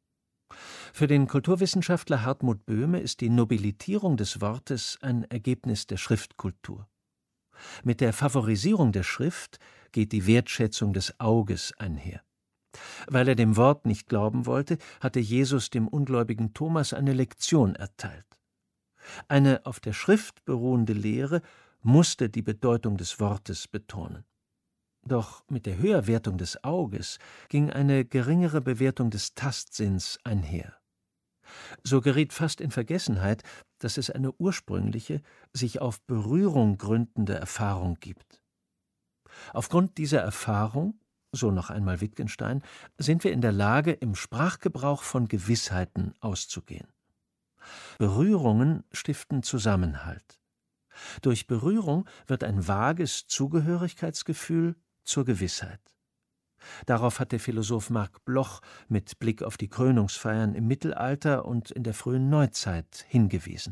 Für den Kulturwissenschaftler Hartmut Böhme ist die Nobilitierung des Wortes ein Ergebnis der Schriftkultur. Mit der Favorisierung der Schrift geht die Wertschätzung des Auges einher. Weil er dem Wort nicht glauben wollte, hatte Jesus dem ungläubigen Thomas eine Lektion erteilt. Eine auf der Schrift beruhende Lehre musste die Bedeutung des Wortes betonen. Doch mit der Höherwertung des Auges ging eine geringere Bewertung des Tastsinns einher. So geriet fast in Vergessenheit, dass es eine ursprüngliche, sich auf Berührung gründende Erfahrung gibt. Aufgrund dieser Erfahrung, so noch einmal Wittgenstein, sind wir in der Lage, im Sprachgebrauch von Gewissheiten auszugehen. Berührungen stiften Zusammenhalt. Durch Berührung wird ein vages Zugehörigkeitsgefühl zur Gewissheit. Darauf hat der Philosoph Marc Bloch mit Blick auf die Krönungsfeiern im Mittelalter und in der frühen Neuzeit hingewiesen.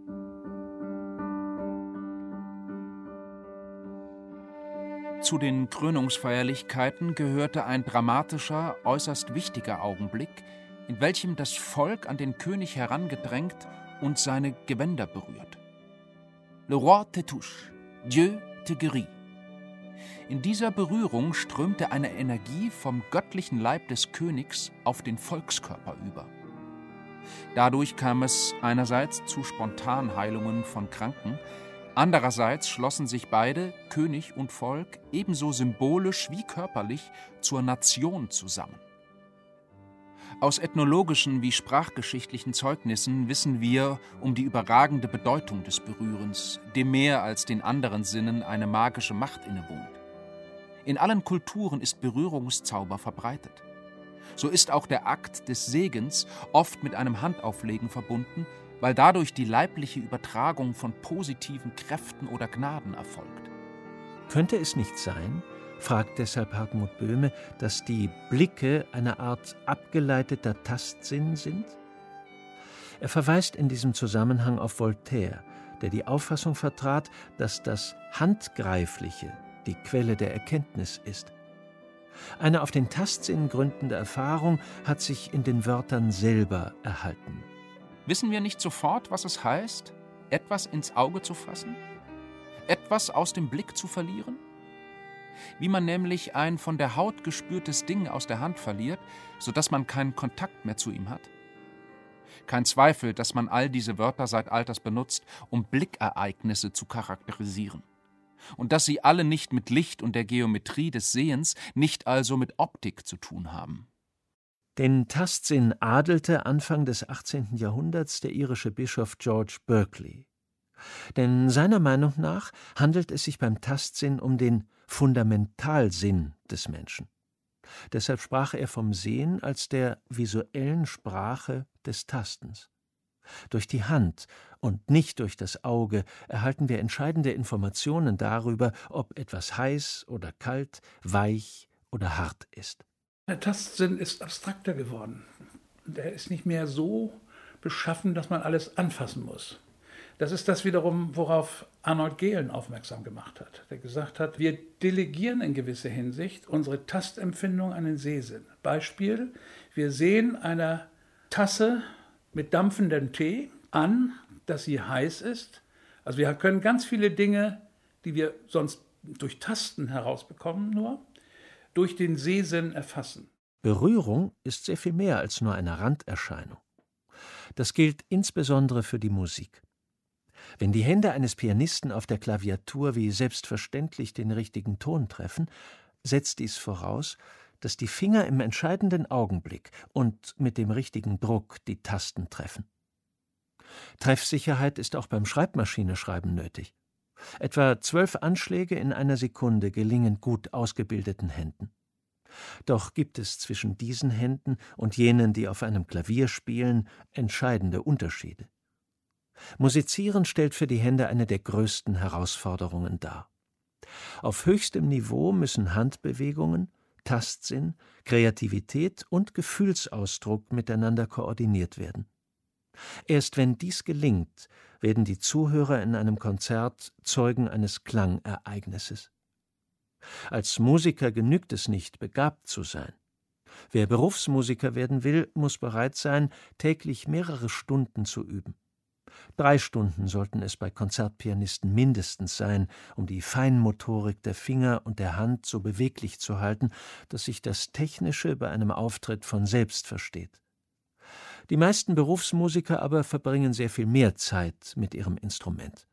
Zu den Krönungsfeierlichkeiten gehörte ein dramatischer, äußerst wichtiger Augenblick, in welchem das Volk an den König herangedrängt und seine Gewänder berührt. Le roi te touche, Dieu te guérit. In dieser Berührung strömte eine Energie vom göttlichen Leib des Königs auf den Volkskörper über. Dadurch kam es einerseits zu Spontanheilungen von Kranken, andererseits schlossen sich beide, König und Volk, ebenso symbolisch wie körperlich zur Nation zusammen. Aus ethnologischen wie sprachgeschichtlichen Zeugnissen wissen wir um die überragende Bedeutung des Berührens, dem mehr als den anderen Sinnen eine magische Macht innewohnt. In allen Kulturen ist Berührungszauber verbreitet. So ist auch der Akt des Segens oft mit einem Handauflegen verbunden, weil dadurch die leibliche Übertragung von positiven Kräften oder Gnaden erfolgt. Könnte es nicht sein, fragt deshalb Hartmut Böhme, dass die Blicke eine Art abgeleiteter Tastsinn sind? Er verweist in diesem Zusammenhang auf Voltaire, der die Auffassung vertrat, dass das Handgreifliche die Quelle der Erkenntnis ist. Eine auf den Tastsinn gründende Erfahrung hat sich in den Wörtern selber erhalten. Wissen wir nicht sofort, was es heißt, etwas ins Auge zu fassen? Etwas aus dem Blick zu verlieren? Wie man nämlich ein von der Haut gespürtes Ding aus der Hand verliert, sodass man keinen Kontakt mehr zu ihm hat? Kein Zweifel, dass man all diese Wörter seit Alters benutzt, um Blickereignisse zu charakterisieren. Und dass sie alle nicht mit Licht und der Geometrie des Sehens, nicht also mit Optik zu tun haben. Den Tastsinn adelte Anfang des 18. Jahrhunderts der irische Bischof George Berkeley. Denn seiner Meinung nach handelt es sich beim Tastsinn um den Fundamentalsinn des Menschen. Deshalb sprach er vom Sehen als der visuellen Sprache des Tastens. Durch die Hand und nicht durch das Auge erhalten wir entscheidende Informationen darüber, ob etwas heiß oder kalt, weich oder hart ist. Der Tastsinn ist abstrakter geworden. Er ist nicht mehr so beschaffen, dass man alles anfassen muss. Das ist das wiederum, worauf Arnold Gehlen aufmerksam gemacht hat, der gesagt hat, wir delegieren in gewisser Hinsicht unsere Tastempfindung an den Sehsinn. Beispiel, wir sehen einer Tasse mit dampfendem Tee an, dass sie heiß ist. Also wir können ganz viele Dinge, die wir sonst durch Tasten herausbekommen, nur durch den Sehsinn erfassen. Berührung ist sehr viel mehr als nur eine Randerscheinung. Das gilt insbesondere für die Musik. Wenn die Hände eines Pianisten auf der Klaviatur wie selbstverständlich den richtigen Ton treffen, setzt dies voraus, dass die Finger im entscheidenden Augenblick und mit dem richtigen Druck die Tasten treffen. Treffsicherheit ist auch beim Schreibmaschineschreiben nötig. Etwa 12 Anschläge in einer Sekunde gelingen gut ausgebildeten Händen. Doch gibt es zwischen diesen Händen und jenen, die auf einem Klavier spielen, entscheidende Unterschiede. Musizieren stellt für die Hände eine der größten Herausforderungen dar. Auf höchstem Niveau müssen Handbewegungen, Tastsinn, Kreativität und Gefühlsausdruck miteinander koordiniert werden. Erst wenn dies gelingt, werden die Zuhörer in einem Konzert Zeugen eines Klangereignisses. Als Musiker genügt es nicht, begabt zu sein. Wer Berufsmusiker werden will, muss bereit sein, täglich mehrere Stunden zu üben. 3 Stunden sollten es bei Konzertpianisten mindestens sein, um die Feinmotorik der Finger und der Hand so beweglich zu halten, dass sich das Technische bei einem Auftritt von selbst versteht. Die meisten Berufsmusiker aber verbringen sehr viel mehr Zeit mit ihrem Instrument.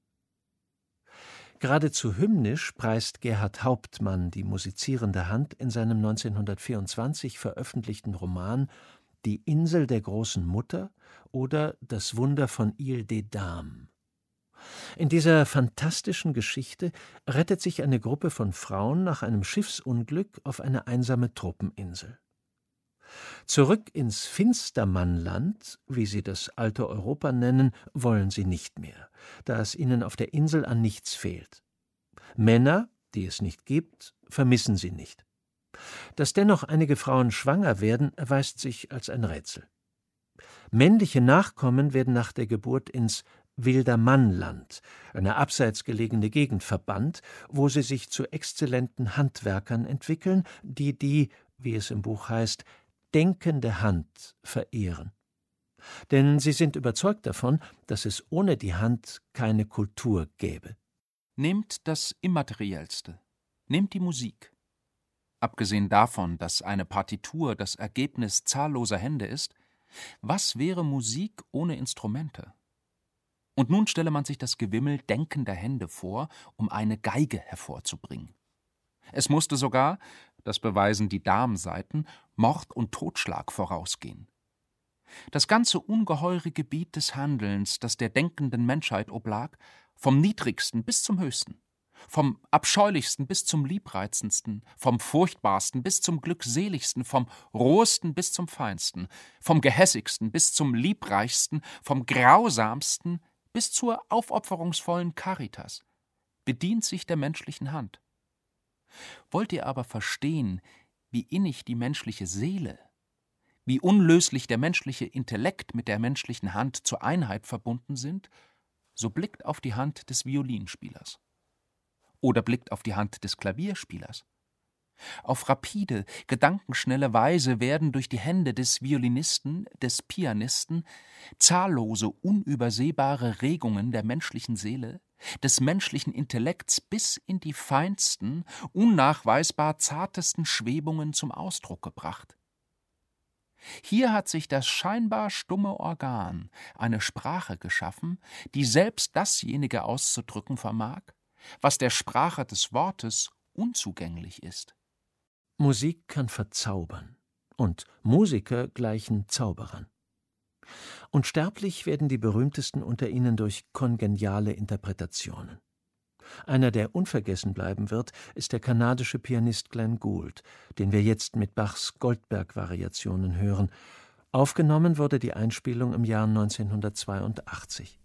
Geradezu hymnisch preist Gerhard Hauptmann die musizierende Hand in seinem 1924 veröffentlichten Roman »Die Insel der großen Mutter« oder »Das Wunder von Ile des Dames«. In dieser fantastischen Geschichte rettet sich eine Gruppe von Frauen nach einem Schiffsunglück auf eine einsame Tropeninsel. Zurück ins Finstermannland, wie sie das alte Europa nennen, wollen sie nicht mehr, da es ihnen auf der Insel an nichts fehlt. Männer, die es nicht gibt, vermissen sie nicht. Dass dennoch einige Frauen schwanger werden, erweist sich als ein Rätsel. Männliche Nachkommen werden nach der Geburt ins Wildermannland, eine abseits gelegene Gegend, verbannt, wo sie sich zu exzellenten Handwerkern entwickeln, die, wie es im Buch heißt, denkende Hand verehren. Denn sie sind überzeugt davon, dass es ohne die Hand keine Kultur gäbe. Nehmt das Immateriellste, nehmt die Musik. Abgesehen davon, dass eine Partitur das Ergebnis zahlloser Hände ist, was wäre Musik ohne Instrumente? Und nun stelle man sich das Gewimmel denkender Hände vor, um eine Geige hervorzubringen. Es musste sogar, das beweisen die Darmsaiten, Mord und Totschlag vorausgehen. Das ganze ungeheure Gebiet des Handelns, das der denkenden Menschheit oblag, vom niedrigsten bis zum höchsten, vom abscheulichsten bis zum liebreizendsten, vom furchtbarsten bis zum glückseligsten, vom rohesten bis zum feinsten, vom gehässigsten bis zum liebreichsten, vom grausamsten bis zur aufopferungsvollen Caritas, bedient sich der menschlichen Hand. Wollt ihr aber verstehen, wie innig die menschliche Seele, wie unlöslich der menschliche Intellekt mit der menschlichen Hand zur Einheit verbunden sind, so blickt auf die Hand des Violinspielers. Oder blickt auf die Hand des Klavierspielers. Auf rapide, gedankenschnelle Weise werden durch die Hände des Violinisten, des Pianisten zahllose, unübersehbare Regungen der menschlichen Seele, des menschlichen Intellekts bis in die feinsten, unnachweisbar zartesten Schwebungen zum Ausdruck gebracht. Hier hat sich das scheinbar stumme Organ eine Sprache geschaffen, die selbst dasjenige auszudrücken vermag, was der Sprache des Wortes unzugänglich ist. Musik kann verzaubern, und Musiker gleichen Zauberern. Unsterblich werden die berühmtesten unter ihnen durch kongeniale Interpretationen. Einer, der unvergessen bleiben wird, ist der kanadische Pianist Glenn Gould, den wir jetzt mit Bachs Goldberg-Variationen hören. Aufgenommen wurde die Einspielung im Jahr 1982.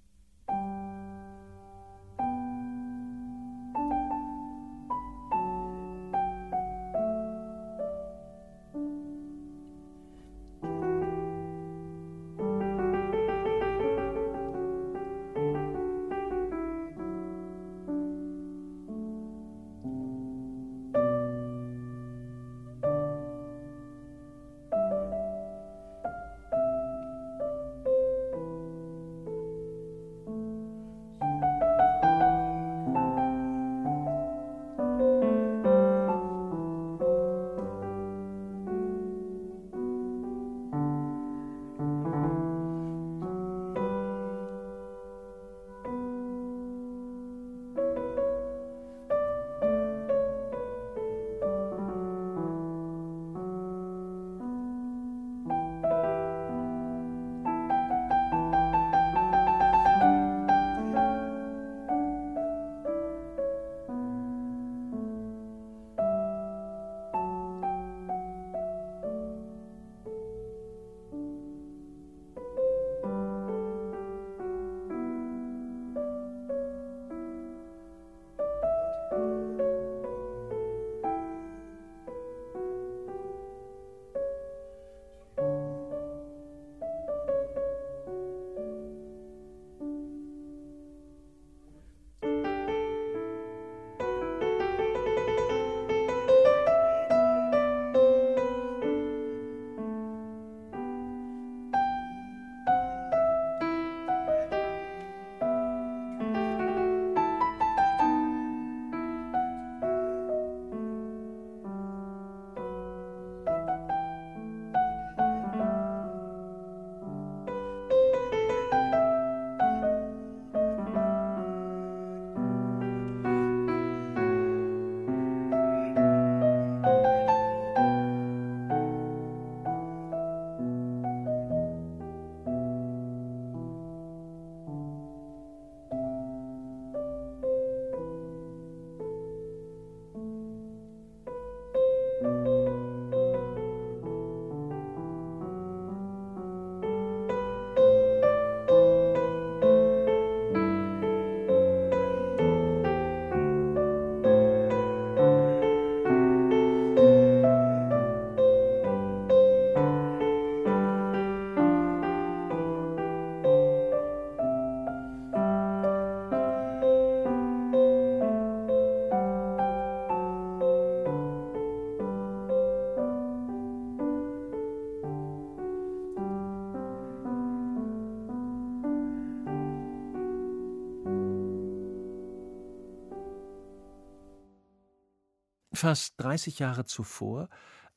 Fast 30 Jahre zuvor,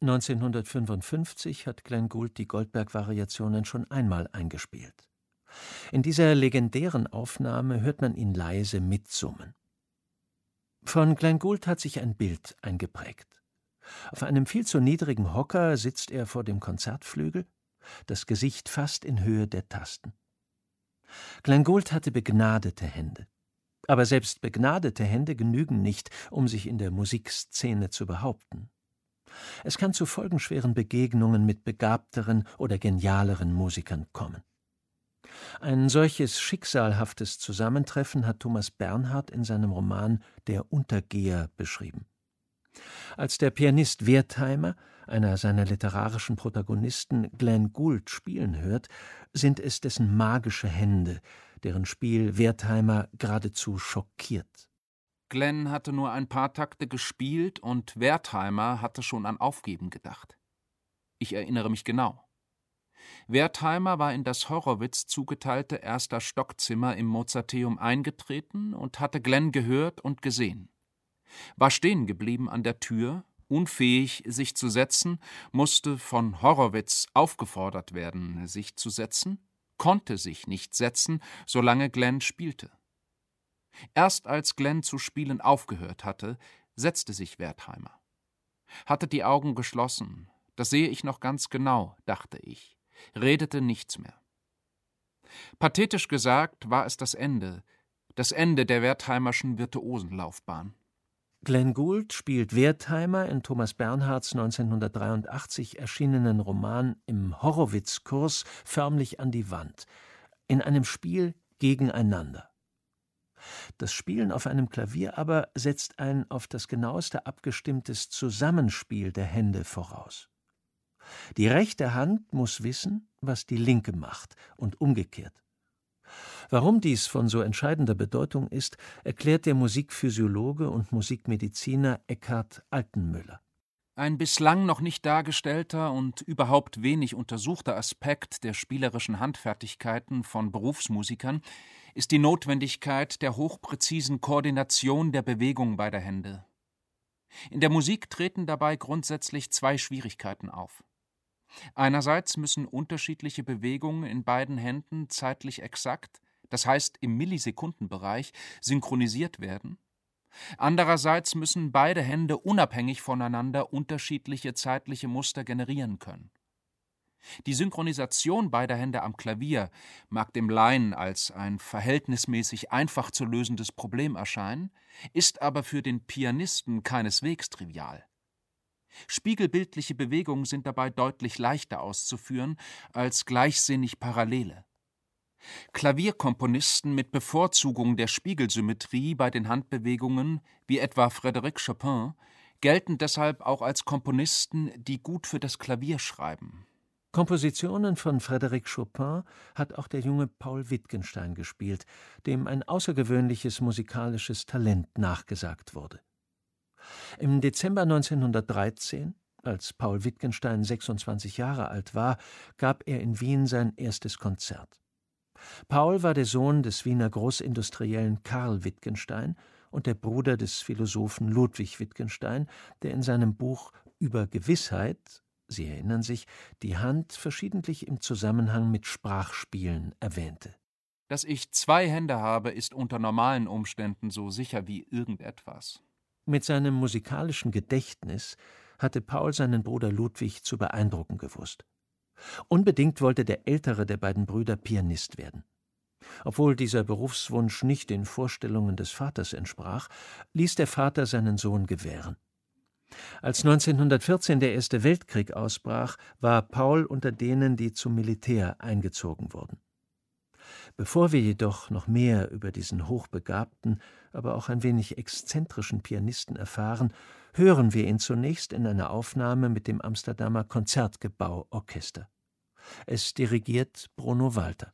1955, hat Glenn Gould die Goldberg-Variationen schon einmal eingespielt. In dieser legendären Aufnahme hört man ihn leise mitsummen. Von Glenn Gould hat sich ein Bild eingeprägt. Auf einem viel zu niedrigen Hocker sitzt er vor dem Konzertflügel, das Gesicht fast in Höhe der Tasten. Glenn Gould hatte begnadete Hände. Aber selbst begnadete Hände genügen nicht, um sich in der Musikszene zu behaupten. Es kann zu folgenschweren Begegnungen mit begabteren oder genialeren Musikern kommen. Ein solches schicksalhaftes Zusammentreffen hat Thomas Bernhard in seinem Roman »Der Untergeher« beschrieben. Als der Pianist Wertheimer, einer seiner literarischen Protagonisten, Glenn Gould spielen hört, sind es dessen magische Hände, deren Spiel Wertheimer geradezu schockiert. Glenn hatte nur ein paar Takte gespielt und Wertheimer hatte schon an Aufgeben gedacht. Ich erinnere mich genau. Wertheimer war in das Horowitz zugeteilte erster Stockzimmer im Mozarteum eingetreten und hatte Glenn gehört und gesehen. War stehen geblieben an der Tür, unfähig, sich zu setzen, musste von Horowitz aufgefordert werden, sich zu setzen, konnte sich nicht setzen, solange Glenn spielte. Erst als Glenn zu spielen aufgehört hatte, setzte sich Wertheimer. Hatte die Augen geschlossen, das sehe ich noch ganz genau, dachte ich, redete nichts mehr. Pathetisch gesagt war es das Ende der Wertheimerschen Virtuosenlaufbahn. Glenn Gould spielt Wertheimer in Thomas Bernhards 1983 erschienenen Roman Im Horowitz-Kurs förmlich an die Wand, in einem Spiel gegeneinander. Das Spielen auf einem Klavier aber setzt ein auf das genaueste abgestimmtes Zusammenspiel der Hände voraus. Die rechte Hand muss wissen, was die linke macht und umgekehrt. Warum dies von so entscheidender Bedeutung ist, erklärt der Musikphysiologe und Musikmediziner Eckhard Altenmüller. Ein bislang noch nicht dargestellter und überhaupt wenig untersuchter Aspekt der spielerischen Handfertigkeiten von Berufsmusikern ist die Notwendigkeit der hochpräzisen Koordination der Bewegung beider Hände. In der Musik treten dabei grundsätzlich zwei Schwierigkeiten auf. Einerseits müssen unterschiedliche Bewegungen in beiden Händen zeitlich exakt, das heißt im Millisekundenbereich, synchronisiert werden. Andererseits müssen beide Hände unabhängig voneinander unterschiedliche zeitliche Muster generieren können. Die Synchronisation beider Hände am Klavier mag dem Laien als ein verhältnismäßig einfach zu lösendes Problem erscheinen, ist aber für den Pianisten keineswegs trivial. Spiegelbildliche Bewegungen sind dabei deutlich leichter auszuführen als gleichsinnig parallele. Klavierkomponisten mit Bevorzugung der Spiegelsymmetrie bei den Handbewegungen, wie etwa Frédéric Chopin, gelten deshalb auch als Komponisten, die gut für das Klavier schreiben. Kompositionen von Frédéric Chopin hat auch der junge Paul Wittgenstein gespielt, dem ein außergewöhnliches musikalisches Talent nachgesagt wurde. Im Dezember 1913, als Paul Wittgenstein 26 Jahre alt war, gab er in Wien sein erstes Konzert. Paul war der Sohn des Wiener Großindustriellen Karl Wittgenstein und der Bruder des Philosophen Ludwig Wittgenstein, der in seinem Buch Über Gewissheit, Sie erinnern sich, die Hand verschiedentlich im Zusammenhang mit Sprachspielen erwähnte. Dass ich zwei Hände habe, ist unter normalen Umständen so sicher wie irgendetwas. Mit seinem musikalischen Gedächtnis hatte Paul seinen Bruder Ludwig zu beeindrucken gewusst. Unbedingt wollte der ältere der beiden Brüder Pianist werden. Obwohl dieser Berufswunsch nicht den Vorstellungen des Vaters entsprach, ließ der Vater seinen Sohn gewähren. Als 1914 der Erste Weltkrieg ausbrach, war Paul unter denen, die zum Militär eingezogen wurden. Bevor wir jedoch noch mehr über diesen hochbegabten, aber auch ein wenig exzentrischen Pianisten erfahren, hören wir ihn zunächst in einer Aufnahme mit dem Amsterdamer Konzertgebauorchester. Es dirigiert Bruno Walter.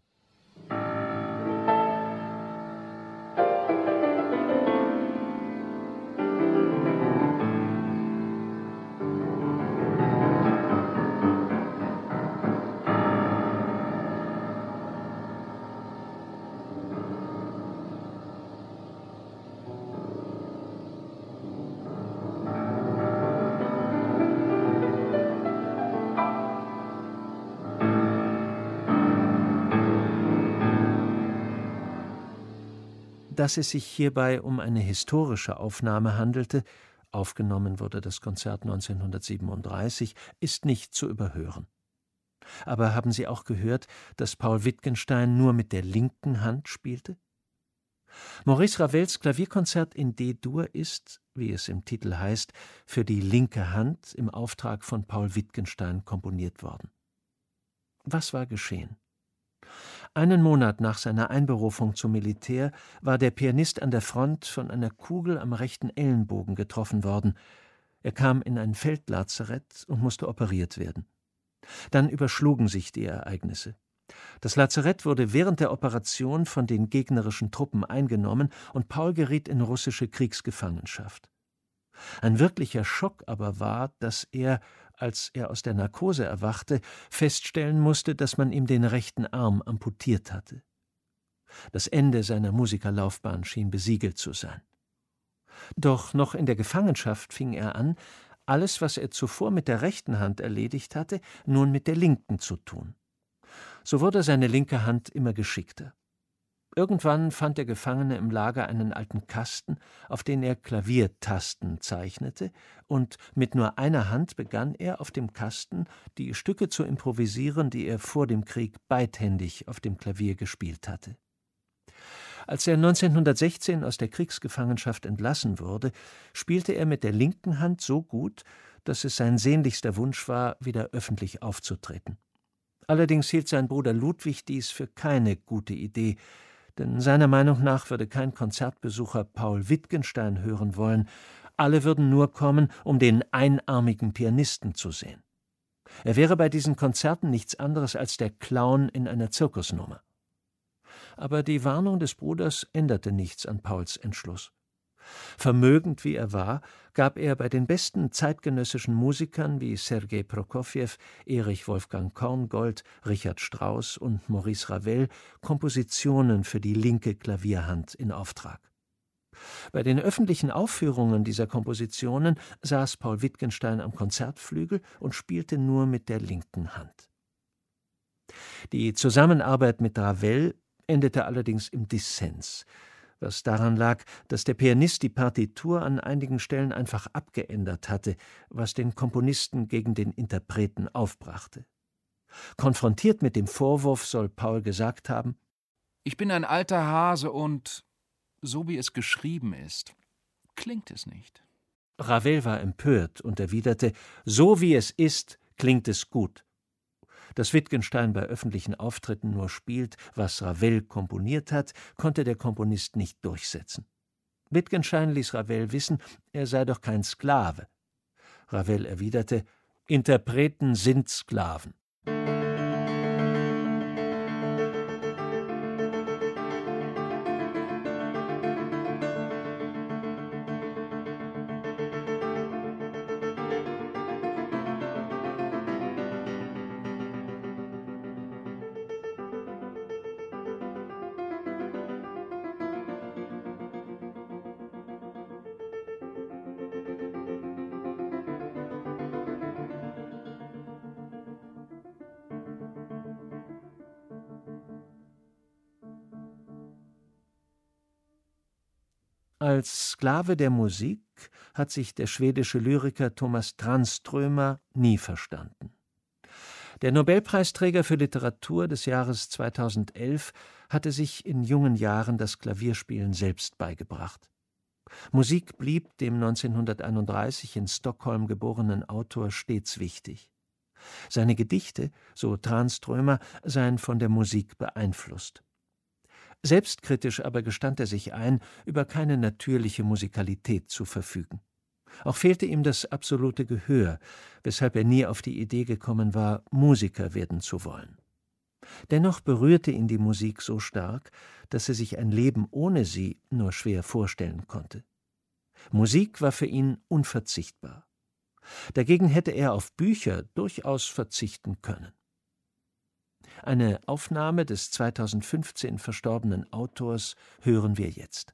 Dass es sich hierbei um eine historische Aufnahme handelte, aufgenommen wurde das Konzert 1937, ist nicht zu überhören. Aber haben Sie auch gehört, dass Paul Wittgenstein nur mit der linken Hand spielte? Maurice Ravels Klavierkonzert in D-Dur ist, wie es im Titel heißt, für die linke Hand im Auftrag von Paul Wittgenstein komponiert worden. Was war geschehen? Einen Monat nach seiner Einberufung zum Militär war der Pianist an der Front von einer Kugel am rechten Ellenbogen getroffen worden. Er kam in ein Feldlazarett und musste operiert werden. Dann überschlugen sich die Ereignisse. Das Lazarett wurde während der Operation von den gegnerischen Truppen eingenommen und Paul geriet in russische Kriegsgefangenschaft. Ein wirklicher Schock aber war, dass er, als er aus der Narkose erwachte, feststellen musste, dass man ihm den rechten Arm amputiert hatte. Das Ende seiner Musikerlaufbahn schien besiegelt zu sein. Doch noch in der Gefangenschaft fing er an, alles, was er zuvor mit der rechten Hand erledigt hatte, nun mit der linken zu tun. So wurde seine linke Hand immer geschickter. Irgendwann fand der Gefangene im Lager einen alten Kasten, auf den er Klaviertasten zeichnete, und mit nur einer Hand begann er, auf dem Kasten die Stücke zu improvisieren, die er vor dem Krieg beidhändig auf dem Klavier gespielt hatte. Als er 1916 aus der Kriegsgefangenschaft entlassen wurde, spielte er mit der linken Hand so gut, dass es sein sehnlichster Wunsch war, wieder öffentlich aufzutreten. Allerdings hielt sein Bruder Ludwig dies für keine gute Idee, denn seiner Meinung nach würde kein Konzertbesucher Paul Wittgenstein hören wollen, alle würden nur kommen, um den einarmigen Pianisten zu sehen. Er wäre bei diesen Konzerten nichts anderes als der Clown in einer Zirkusnummer. Aber die Warnung des Bruders änderte nichts an Pauls Entschluss. Vermögend wie er war, gab er bei den besten zeitgenössischen Musikern wie Sergei Prokofjew, Erich Wolfgang Korngold, Richard Strauss und Maurice Ravel Kompositionen für die linke Klavierhand in Auftrag. Bei den öffentlichen Aufführungen dieser Kompositionen saß Paul Wittgenstein am Konzertflügel und spielte nur mit der linken Hand. Die Zusammenarbeit mit Ravel endete allerdings im Dissens, was daran lag, dass der Pianist die Partitur an einigen Stellen einfach abgeändert hatte, was den Komponisten gegen den Interpreten aufbrachte. Konfrontiert mit dem Vorwurf soll Paul gesagt haben: »Ich bin ein alter Hase und, so wie es geschrieben ist, klingt es nicht.« Ravel war empört und erwiderte: »So wie es ist, klingt es gut.« Dass Wittgenstein bei öffentlichen Auftritten nur spielt, was Ravel komponiert hat, konnte der Komponist nicht durchsetzen. Wittgenstein ließ Ravel wissen, er sei doch kein Sklave. Ravel erwiderte: »Interpreten sind Sklaven.« Als Sklave der Musik hat sich der schwedische Lyriker Thomas Tranströmer nie verstanden. Der Nobelpreisträger für Literatur des Jahres 2011 hatte sich in jungen Jahren das Klavierspielen selbst beigebracht. Musik blieb dem 1931 in Stockholm geborenen Autor stets wichtig. Seine Gedichte, so Tranströmer, seien von der Musik beeinflusst. Selbstkritisch aber gestand er sich ein, über keine natürliche Musikalität zu verfügen. Auch fehlte ihm das absolute Gehör, weshalb er nie auf die Idee gekommen war, Musiker werden zu wollen. Dennoch berührte ihn die Musik so stark, dass er sich ein Leben ohne sie nur schwer vorstellen konnte. Musik war für ihn unverzichtbar. Dagegen hätte er auf Bücher durchaus verzichten können. Eine Aufnahme des 2015 verstorbenen Autors hören wir jetzt.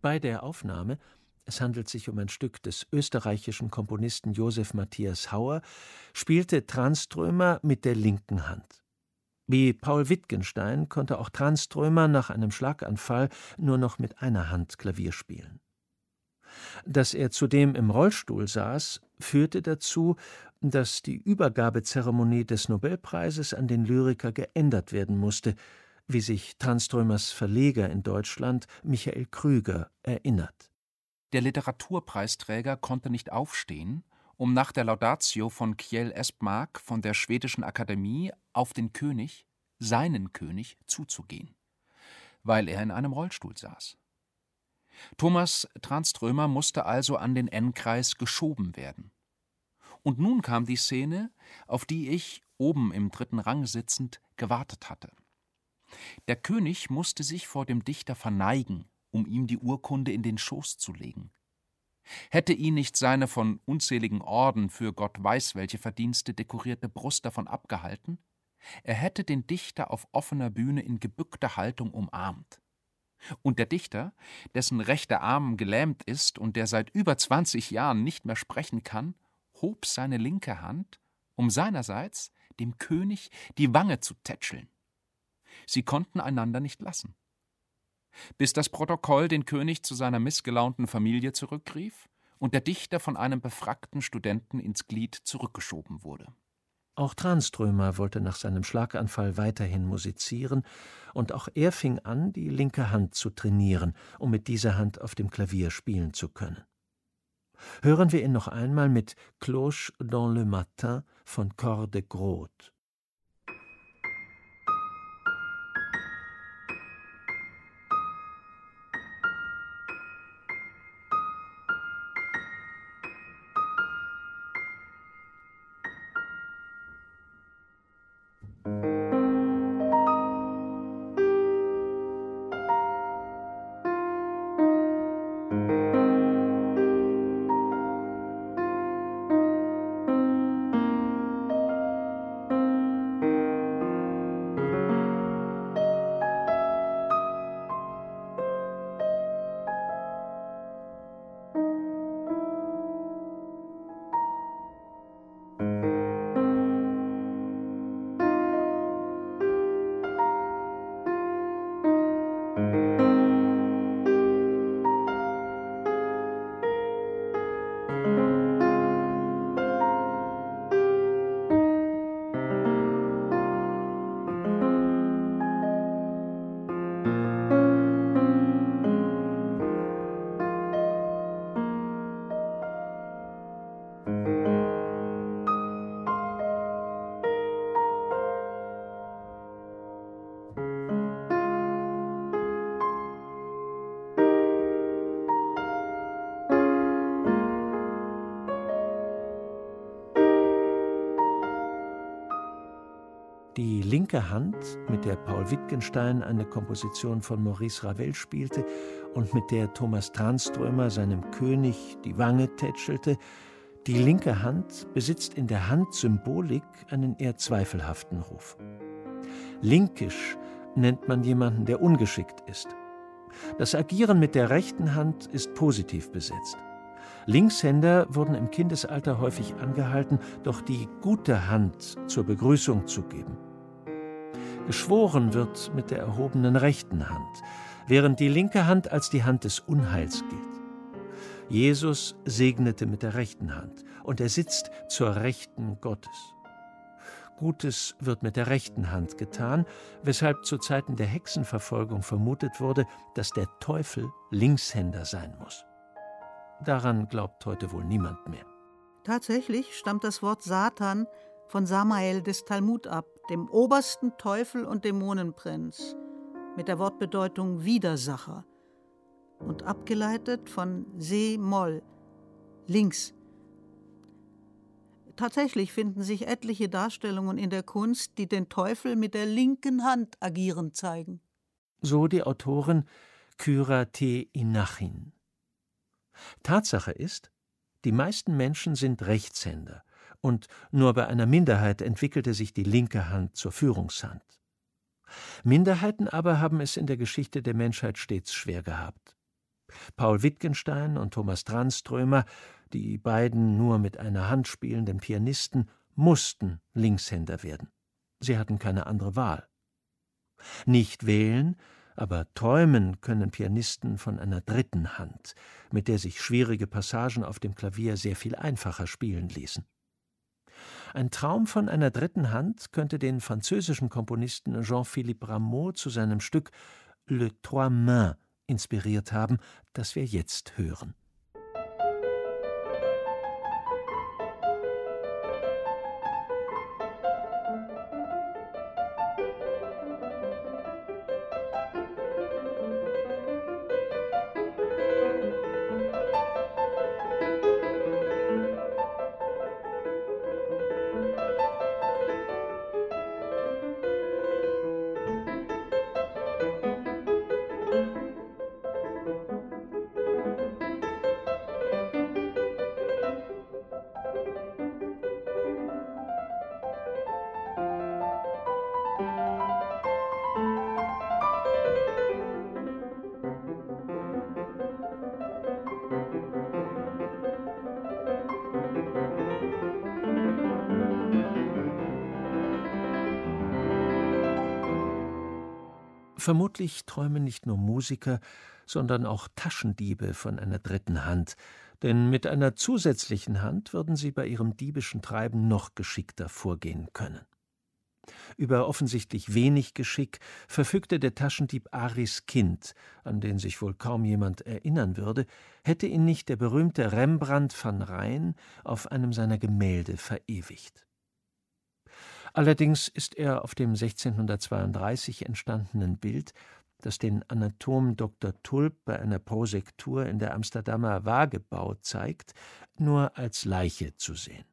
Bei der Aufnahme, es handelt sich um ein Stück des österreichischen Komponisten Josef Matthias Hauer, spielte Tranströmer mit der linken Hand. Wie Paul Wittgenstein konnte auch Tranströmer nach einem Schlaganfall nur noch mit einer Hand Klavier spielen. Dass er zudem im Rollstuhl saß, führte dazu, dass die Übergabezeremonie des Nobelpreises an den Lyriker geändert werden musste, wie sich Tranströmers Verleger in Deutschland, Michael Krüger, erinnert. Der Literaturpreisträger konnte nicht aufstehen, um nach der Laudatio von Kjell Esbmark von der Schwedischen Akademie auf den König, seinen König, zuzugehen, weil er in einem Rollstuhl saß. Thomas Tranströmer musste also an den N-Kreis geschoben werden. Und nun kam die Szene, auf die ich, oben im 3. Rang sitzend, gewartet hatte. Der König musste sich vor dem Dichter verneigen, um ihm die Urkunde in den Schoß zu legen. Hätte ihn nicht seine von unzähligen Orden für Gott weiß welche Verdienste dekorierte Brust davon abgehalten, er hätte den Dichter auf offener Bühne in gebückter Haltung umarmt. Und der Dichter, dessen rechter Arm gelähmt ist und der seit über 20 Jahren nicht mehr sprechen kann, hob seine linke Hand, um seinerseits dem König die Wange zu tätscheln. Sie konnten einander nicht lassen. Bis das Protokoll den König zu seiner missgelaunten Familie zurückrief und der Dichter von einem befrackten Studenten ins Glied zurückgeschoben wurde. Auch Tranströmer wollte nach seinem Schlaganfall weiterhin musizieren, und auch er fing an, die linke Hand zu trainieren, um mit dieser Hand auf dem Klavier spielen zu können. Hören wir ihn noch einmal mit Cloche dans le matin von Cor de Groot. Die linke Hand, mit der Paul Wittgenstein eine Komposition von Maurice Ravel spielte und mit der Thomas Tranströmer seinem König die Wange tätschelte, die linke Hand besitzt in der Handsymbolik einen eher zweifelhaften Ruf. Linkisch nennt man jemanden, der ungeschickt ist. Das Agieren mit der rechten Hand ist positiv besetzt. Linkshänder wurden im Kindesalter häufig angehalten, doch die gute Hand zur Begrüßung zu geben. Geschworen wird mit der erhobenen rechten Hand, während die linke Hand als die Hand des Unheils gilt. Jesus segnete mit der rechten Hand und er sitzt zur Rechten Gottes. Gutes wird mit der rechten Hand getan, weshalb zu Zeiten der Hexenverfolgung vermutet wurde, dass der Teufel Linkshänder sein muss. Daran glaubt heute wohl niemand mehr. Tatsächlich stammt das Wort Satan von Samael des Talmud ab, dem obersten Teufel und Dämonenprinz, mit der Wortbedeutung Widersacher und abgeleitet von Se-Moll, links. Tatsächlich finden sich etliche Darstellungen in der Kunst, die den Teufel mit der linken Hand agieren zeigen. So die Autorin Kyra T. Inachin. Tatsache ist, die meisten Menschen sind Rechtshänder und nur bei einer Minderheit entwickelte sich die linke Hand zur Führungshand. Minderheiten aber haben es in der Geschichte der Menschheit stets schwer gehabt. Paul Wittgenstein und Thomas Tranströmer, die beiden nur mit einer Hand spielenden Pianisten, mussten Linkshänder werden. Sie hatten keine andere Wahl. Nicht wählen, aber träumen können Pianisten von einer dritten Hand, mit der sich schwierige Passagen auf dem Klavier sehr viel einfacher spielen ließen. Ein Traum von einer dritten Hand könnte den französischen Komponisten Jean-Philippe Rameau zu seinem Stück Le Trois Mains inspiriert haben, das wir jetzt hören. Vermutlich träumen nicht nur Musiker, sondern auch Taschendiebe von einer dritten Hand, denn mit einer zusätzlichen Hand würden sie bei ihrem diebischen Treiben noch geschickter vorgehen können. Über offensichtlich wenig Geschick verfügte der Taschendieb Aris Kind, an den sich wohl kaum jemand erinnern würde, hätte ihn nicht der berühmte Rembrandt van Rijn auf einem seiner Gemälde verewigt. Allerdings ist er auf dem 1632 entstandenen Bild, das den Anatom Dr. Tulp bei einer Prosektur in der Amsterdamer Wagebau zeigt, nur als Leiche zu sehen.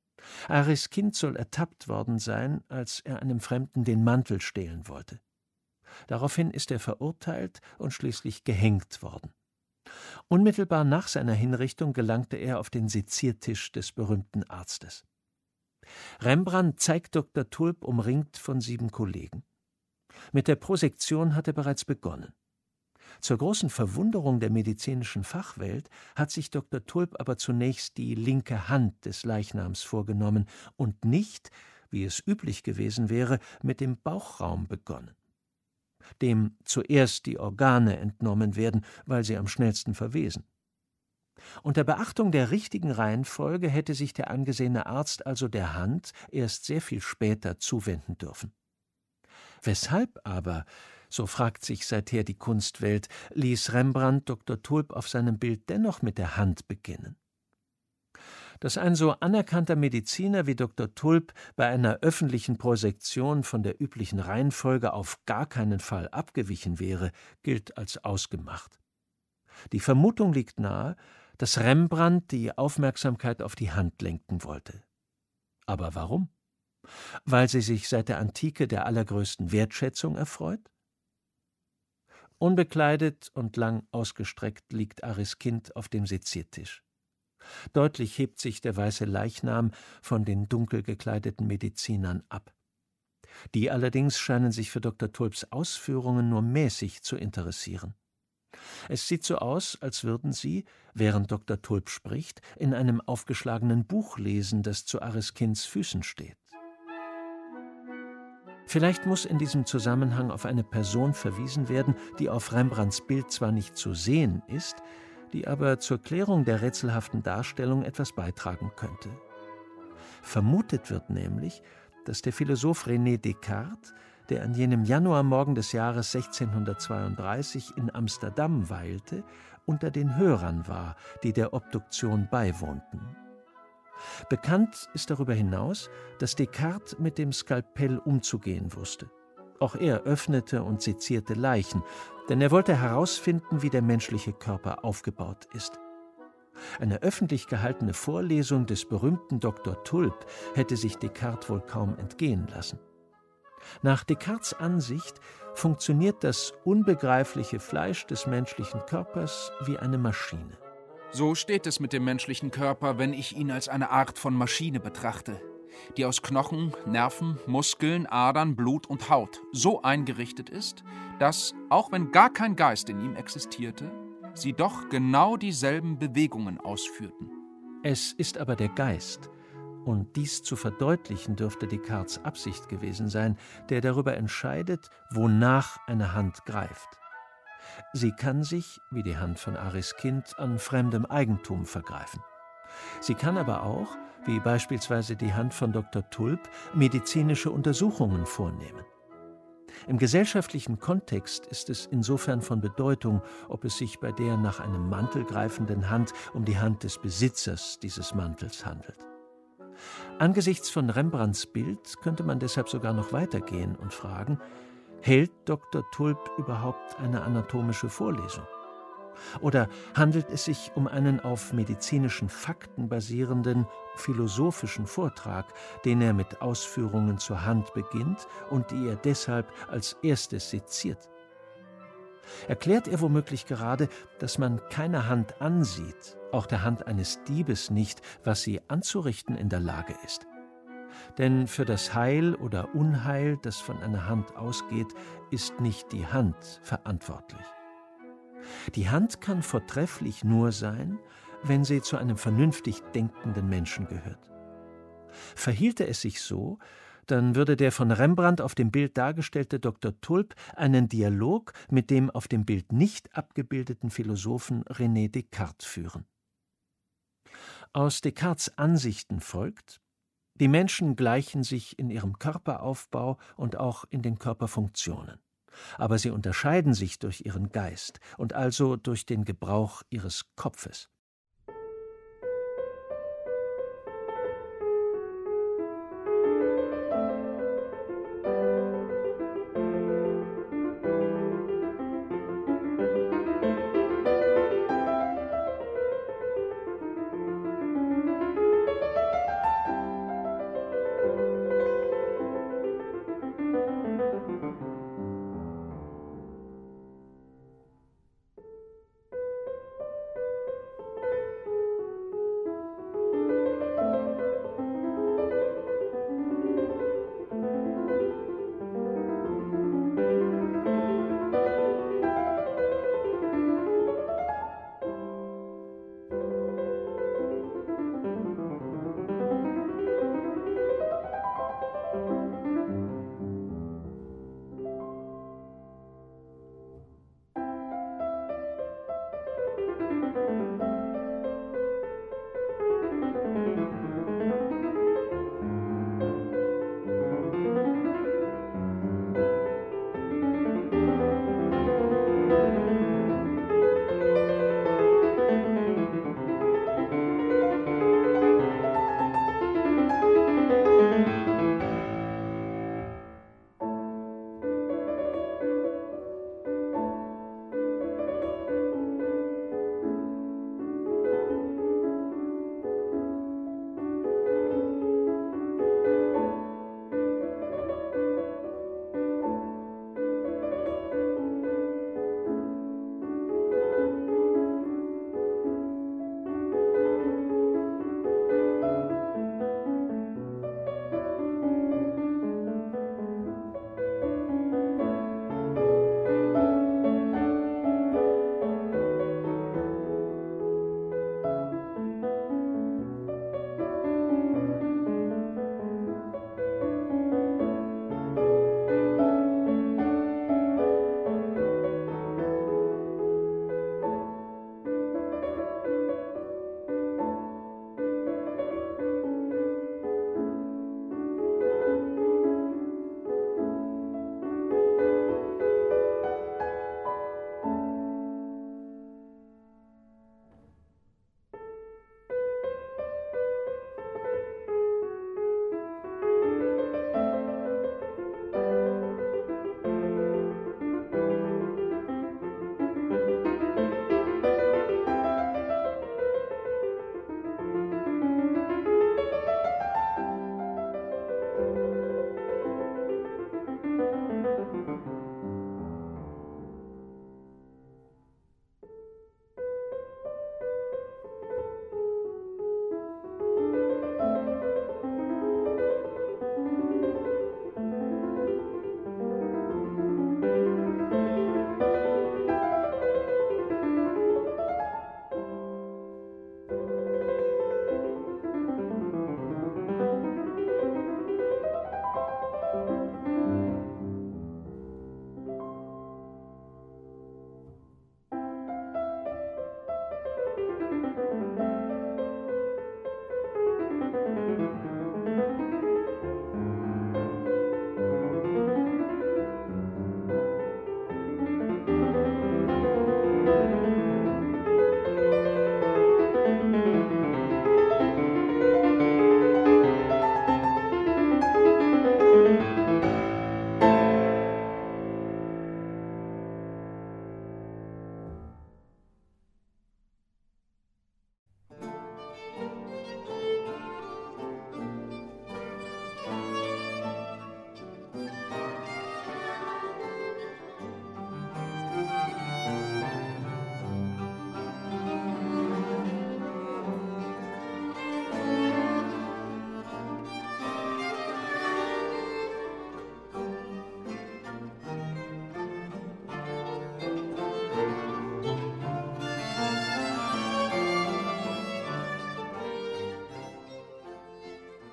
Aris Kind soll ertappt worden sein, als er einem Fremden den Mantel stehlen wollte. Daraufhin ist er verurteilt und schließlich gehängt worden. Unmittelbar nach seiner Hinrichtung gelangte er auf den Seziertisch des berühmten Arztes. Rembrandt zeigt Dr. Tulp umringt von 7 Kollegen. Mit der Prosektion hat er bereits begonnen. Zur großen Verwunderung der medizinischen Fachwelt hat sich Dr. Tulp aber zunächst die linke Hand des Leichnams vorgenommen und nicht, wie es üblich gewesen wäre, mit dem Bauchraum begonnen. Dem zuerst die Organe entnommen werden, weil sie am schnellsten verwesen. Unter Beachtung der richtigen Reihenfolge hätte sich der angesehene Arzt also der Hand erst sehr viel später zuwenden dürfen. Weshalb aber, so fragt sich seither die Kunstwelt, ließ Rembrandt Dr. Tulp auf seinem Bild dennoch mit der Hand beginnen? Dass ein so anerkannter Mediziner wie Dr. Tulp bei einer öffentlichen Prosektion von der üblichen Reihenfolge auf gar keinen Fall abgewichen wäre, gilt als ausgemacht. Die Vermutung liegt nahe, dass Rembrandt die Aufmerksamkeit auf die Hand lenken wollte. Aber warum? Weil sie sich seit der Antike der allergrößten Wertschätzung erfreut? Unbekleidet und lang ausgestreckt liegt Aris Kind auf dem Seziertisch. Deutlich hebt sich der weiße Leichnam von den dunkel gekleideten Medizinern ab. Die allerdings scheinen sich für Dr. Tulps Ausführungen nur mäßig zu interessieren. Es sieht so aus, als würden sie, während Dr. Tulp spricht, in einem aufgeschlagenen Buch lesen, das zu Aris Kinds Füßen steht. Vielleicht muss in diesem Zusammenhang auf eine Person verwiesen werden, die auf Rembrandts Bild zwar nicht zu sehen ist, die aber zur Klärung der rätselhaften Darstellung etwas beitragen könnte. Vermutet wird nämlich, dass der Philosoph René Descartes, der an jenem Januarmorgen des Jahres 1632 in Amsterdam weilte, unter den Hörern war, die der Obduktion beiwohnten. Bekannt ist darüber hinaus, dass Descartes mit dem Skalpell umzugehen wusste. Auch er öffnete und sezierte Leichen, denn er wollte herausfinden, wie der menschliche Körper aufgebaut ist. Eine öffentlich gehaltene Vorlesung des berühmten Dr. Tulp hätte sich Descartes wohl kaum entgehen lassen. Nach Descartes' Ansicht funktioniert das unbegreifliche Fleisch des menschlichen Körpers wie eine Maschine. So steht es mit dem menschlichen Körper, wenn ich ihn als eine Art von Maschine betrachte, die aus Knochen, Nerven, Muskeln, Adern, Blut und Haut so eingerichtet ist, dass, auch wenn gar kein Geist in ihm existierte, sie doch genau dieselben Bewegungen ausführten. Es ist aber der Geist, und dies zu verdeutlichen dürfte Descartes' Absicht gewesen sein, der darüber entscheidet, wonach eine Hand greift. Sie kann sich, wie die Hand von Aris Kind, an fremdem Eigentum vergreifen. Sie kann aber auch, wie beispielsweise die Hand von Dr. Tulp, medizinische Untersuchungen vornehmen. Im gesellschaftlichen Kontext ist es insofern von Bedeutung, ob es sich bei der nach einem Mantel greifenden Hand um die Hand des Besitzers dieses Mantels handelt. Angesichts von Rembrandts Bild könnte man deshalb sogar noch weitergehen und fragen, hält Dr. Tulp überhaupt eine anatomische Vorlesung? Oder handelt es sich um einen auf medizinischen Fakten basierenden philosophischen Vortrag, den er mit Ausführungen zur Hand beginnt und die er deshalb als erstes seziert? Erklärt er womöglich gerade, dass man keiner Hand ansieht, auch der Hand eines Diebes nicht, was sie anzurichten in der Lage ist? Denn für das Heil oder Unheil, das von einer Hand ausgeht, ist nicht die Hand verantwortlich. Die Hand kann vortrefflich nur sein, wenn sie zu einem vernünftig denkenden Menschen gehört. Verhielte es sich so, dann würde der von Rembrandt auf dem Bild dargestellte Dr. Tulp einen Dialog mit dem auf dem Bild nicht abgebildeten Philosophen René Descartes führen. Aus Descartes' Ansichten folgt, die Menschen gleichen sich in ihrem Körperaufbau und auch in den Körperfunktionen. Aber sie unterscheiden sich durch ihren Geist und also durch den Gebrauch ihres Kopfes.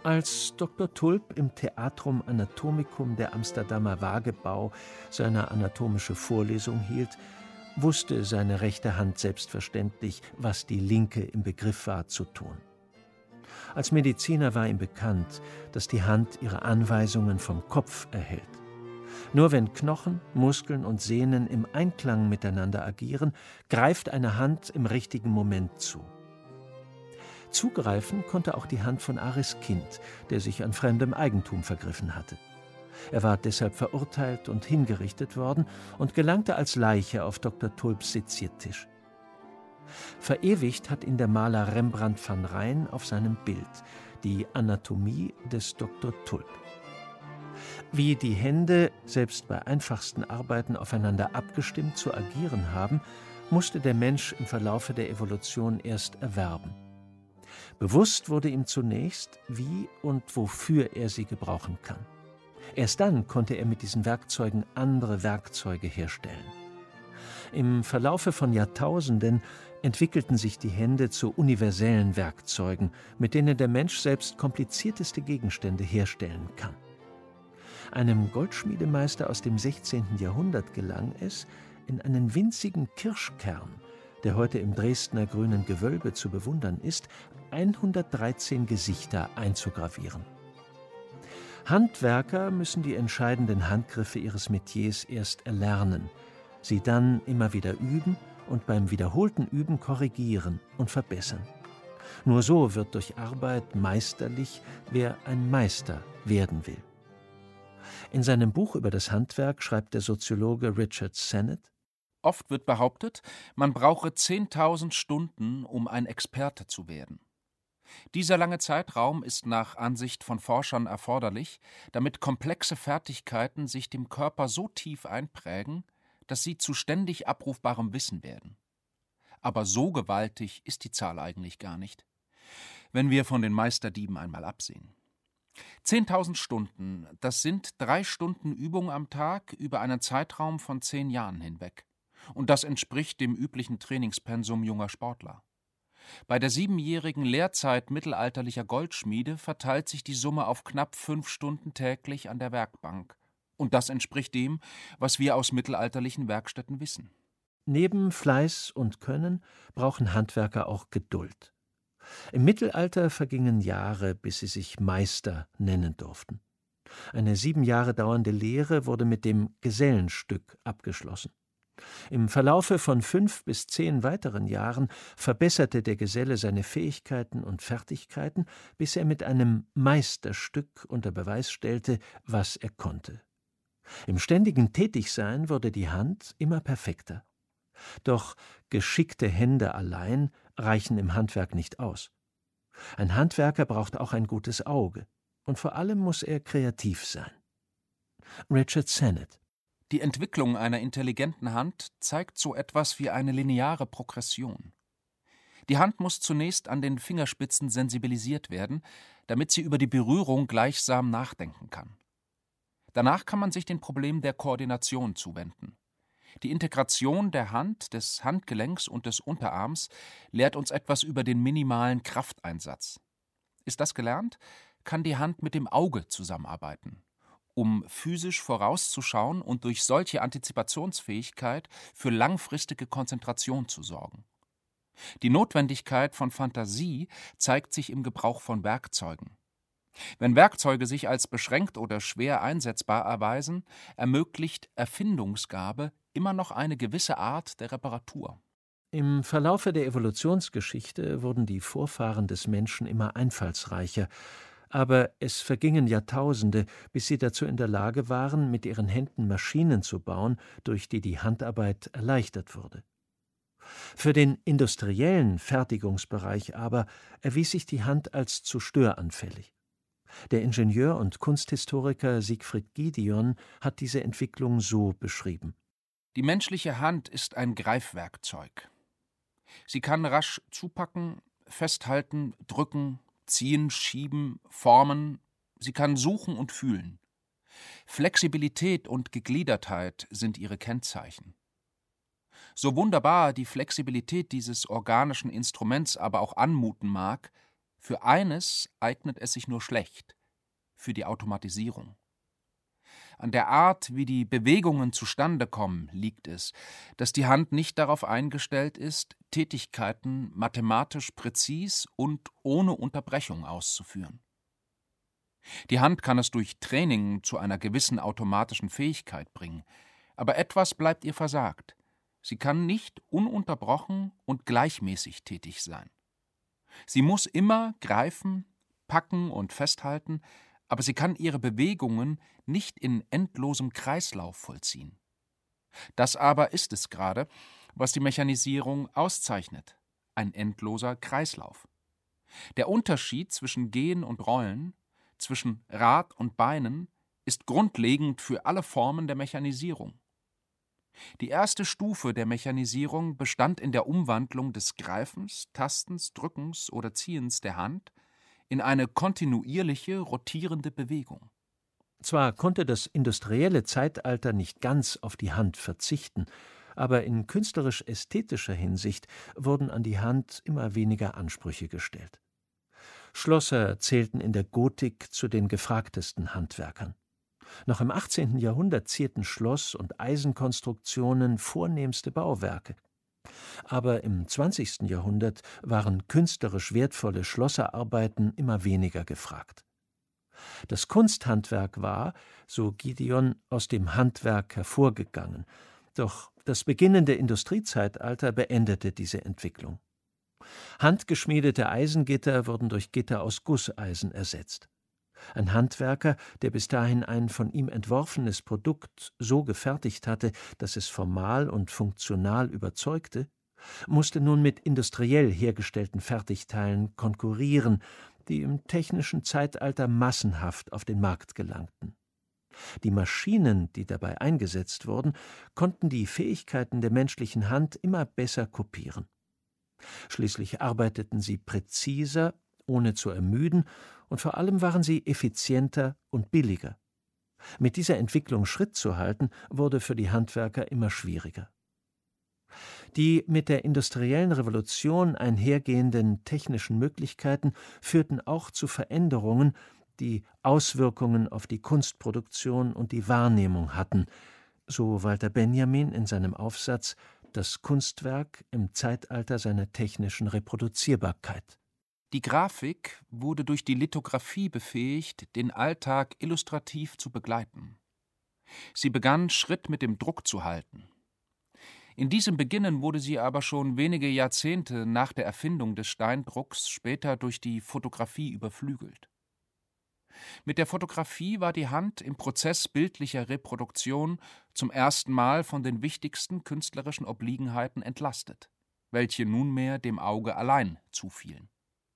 Als Dr. Tulp im Theatrum Anatomicum der Amsterdamer Wagebau seine anatomische Vorlesung hielt, wusste seine rechte Hand selbstverständlich, was die linke im Begriff war zu tun. Als Mediziner war ihm bekannt, dass die Hand ihre Anweisungen vom Kopf erhält. Nur wenn Knochen, Muskeln und Sehnen im Einklang miteinander agieren, greift eine Hand im richtigen Moment zu. Zugreifen konnte auch die Hand von Aris Kind, der sich an fremdem Eigentum vergriffen hatte. Er war deshalb verurteilt und hingerichtet worden und gelangte als Leiche auf Dr. Tulps Seziertisch. Verewigt hat ihn der Maler Rembrandt van Rijn auf seinem Bild, die Anatomie des Dr. Tulp. Wie die Hände, selbst bei einfachsten Arbeiten, aufeinander abgestimmt zu agieren haben, musste der Mensch im Verlaufe der Evolution erst erwerben. Bewusst wurde ihm zunächst, wie und wofür er sie gebrauchen kann. Erst dann konnte er mit diesen Werkzeugen andere Werkzeuge herstellen. Im Verlaufe von Jahrtausenden entwickelten sich die Hände zu universellen Werkzeugen, mit denen der Mensch selbst komplizierteste Gegenstände herstellen kann. Einem Goldschmiedemeister aus dem 16. Jahrhundert gelang es, in einen winzigen Kirschkern, der heute im Dresdner Grünen Gewölbe zu bewundern ist, 113 Gesichter einzugravieren. Handwerker müssen die entscheidenden Handgriffe ihres Metiers erst erlernen, sie dann immer wieder üben und beim wiederholten Üben korrigieren und verbessern. Nur so wird durch Arbeit meisterlich, wer ein Meister werden will. In seinem Buch über das Handwerk schreibt der Soziologe Richard Sennett: Oft wird behauptet, man brauche 10.000 Stunden, um ein Experte zu werden. Dieser lange Zeitraum ist nach Ansicht von Forschern erforderlich, damit komplexe Fertigkeiten sich dem Körper so tief einprägen, dass sie zu ständig abrufbarem Wissen werden. Aber so gewaltig ist die Zahl eigentlich gar nicht, wenn wir von den Meisterdieben einmal absehen. 10.000 Stunden, das sind 3 Stunden Übung am Tag über einen Zeitraum von 10 Jahren hinweg. Und das entspricht dem üblichen Trainingspensum junger Sportler. Bei der 7-jährigen Lehrzeit mittelalterlicher Goldschmiede verteilt sich die Summe auf knapp 5 Stunden täglich an der Werkbank. Und das entspricht dem, was wir aus mittelalterlichen Werkstätten wissen. Neben Fleiß und Können brauchen Handwerker auch Geduld. Im Mittelalter vergingen Jahre, bis sie sich Meister nennen durften. Eine 7 Jahre dauernde Lehre wurde mit dem Gesellenstück abgeschlossen. Im Verlaufe von 5 bis 10 weiteren Jahren verbesserte der Geselle seine Fähigkeiten und Fertigkeiten, bis er mit einem Meisterstück unter Beweis stellte, was er konnte. Im ständigen Tätigsein wurde die Hand immer perfekter. Doch geschickte Hände allein reichen im Handwerk nicht aus. Ein Handwerker braucht auch ein gutes Auge, und vor allem muss er kreativ sein. Richard Sennett: Die Entwicklung einer intelligenten Hand zeigt so etwas wie eine lineare Progression. Die Hand muss zunächst an den Fingerspitzen sensibilisiert werden, damit sie über die Berührung gleichsam nachdenken kann. Danach kann man sich dem Problem der Koordination zuwenden. Die Integration der Hand, des Handgelenks und des Unterarms lehrt uns etwas über den minimalen Krafteinsatz. Ist das gelernt, kann die Hand mit dem Auge zusammenarbeiten, um physisch vorauszuschauen und durch solche Antizipationsfähigkeit für langfristige Konzentration zu sorgen. Die Notwendigkeit von Fantasie zeigt sich im Gebrauch von Werkzeugen. Wenn Werkzeuge sich als beschränkt oder schwer einsetzbar erweisen, ermöglicht Erfindungsgabe immer noch eine gewisse Art der Reparatur. Im Verlaufe der Evolutionsgeschichte wurden die Vorfahren des Menschen immer einfallsreicher, aber es vergingen Jahrtausende, bis sie dazu in der Lage waren, mit ihren Händen Maschinen zu bauen, durch die die Handarbeit erleichtert wurde. Für den industriellen Fertigungsbereich aber erwies sich die Hand als zu störanfällig. Der Ingenieur und Kunsthistoriker Siegfried Giedion hat diese Entwicklung so beschrieben: Die menschliche Hand ist ein Greifwerkzeug. Sie kann rasch zupacken, festhalten, drücken, ziehen, schieben, formen. Sie kann suchen und fühlen. Flexibilität und Gegliedertheit sind ihre Kennzeichen. So wunderbar die Flexibilität dieses organischen Instruments aber auch anmuten mag, Für eines eignet es sich nur schlecht: für die Automatisierung. An der Art, wie die Bewegungen zustande kommen, liegt es, dass die Hand nicht darauf eingestellt ist, Tätigkeiten mathematisch präzis und ohne Unterbrechung auszuführen. Die Hand kann es durch Training zu einer gewissen automatischen Fähigkeit bringen, aber etwas bleibt ihr versagt: Sie kann nicht ununterbrochen und gleichmäßig tätig sein. Sie muss immer greifen, packen und festhalten, aber sie kann ihre Bewegungen nicht in endlosem Kreislauf vollziehen. Das aber ist es gerade, was die Mechanisierung auszeichnet: ein endloser Kreislauf. Der Unterschied zwischen Gehen und Rollen, zwischen Rad und Beinen, ist grundlegend für alle Formen der Mechanisierung. Die erste Stufe der Mechanisierung bestand in der Umwandlung des Greifens, Tastens, Drückens oder Ziehens der Hand in eine kontinuierliche, rotierende Bewegung. Zwar konnte das industrielle Zeitalter nicht ganz auf die Hand verzichten, aber in künstlerisch-ästhetischer Hinsicht wurden an die Hand immer weniger Ansprüche gestellt. Schlosser zählten in der Gotik zu den gefragtesten Handwerkern. Noch im 18. Jahrhundert zierten Schloss- und Eisenkonstruktionen vornehmste Bauwerke. Aber im 20. Jahrhundert waren künstlerisch wertvolle Schlosserarbeiten immer weniger gefragt. Das Kunsthandwerk war, so Gideon, aus dem Handwerk hervorgegangen. Doch das beginnende Industriezeitalter beendete diese Entwicklung. Handgeschmiedete Eisengitter wurden durch Gitter aus Gusseisen ersetzt. Ein Handwerker, der bis dahin ein von ihm entworfenes Produkt so gefertigt hatte, dass es formal und funktional überzeugte, musste nun mit industriell hergestellten Fertigteilen konkurrieren, die im technischen Zeitalter massenhaft auf den Markt gelangten. Die Maschinen, die dabei eingesetzt wurden, konnten die Fähigkeiten der menschlichen Hand immer besser kopieren. Schließlich arbeiteten sie präziser, ohne zu ermüden, und vor allem waren sie effizienter und billiger. Mit dieser Entwicklung Schritt zu halten, wurde für die Handwerker immer schwieriger. Die mit der industriellen Revolution einhergehenden technischen Möglichkeiten führten auch zu Veränderungen, die Auswirkungen auf die Kunstproduktion und die Wahrnehmung hatten, so Walter Benjamin in seinem Aufsatz »Das Kunstwerk im Zeitalter seiner technischen Reproduzierbarkeit«. Die Grafik wurde durch die Lithografie befähigt, den Alltag illustrativ zu begleiten. Sie begann, Schritt mit dem Druck zu halten. In diesem Beginnen wurde sie aber schon wenige Jahrzehnte nach der Erfindung des Steindrucks später durch die Fotografie überflügelt. Mit der Fotografie war die Hand im Prozess bildlicher Reproduktion zum ersten Mal von den wichtigsten künstlerischen Obliegenheiten entlastet, welche nunmehr dem Auge allein zufielen.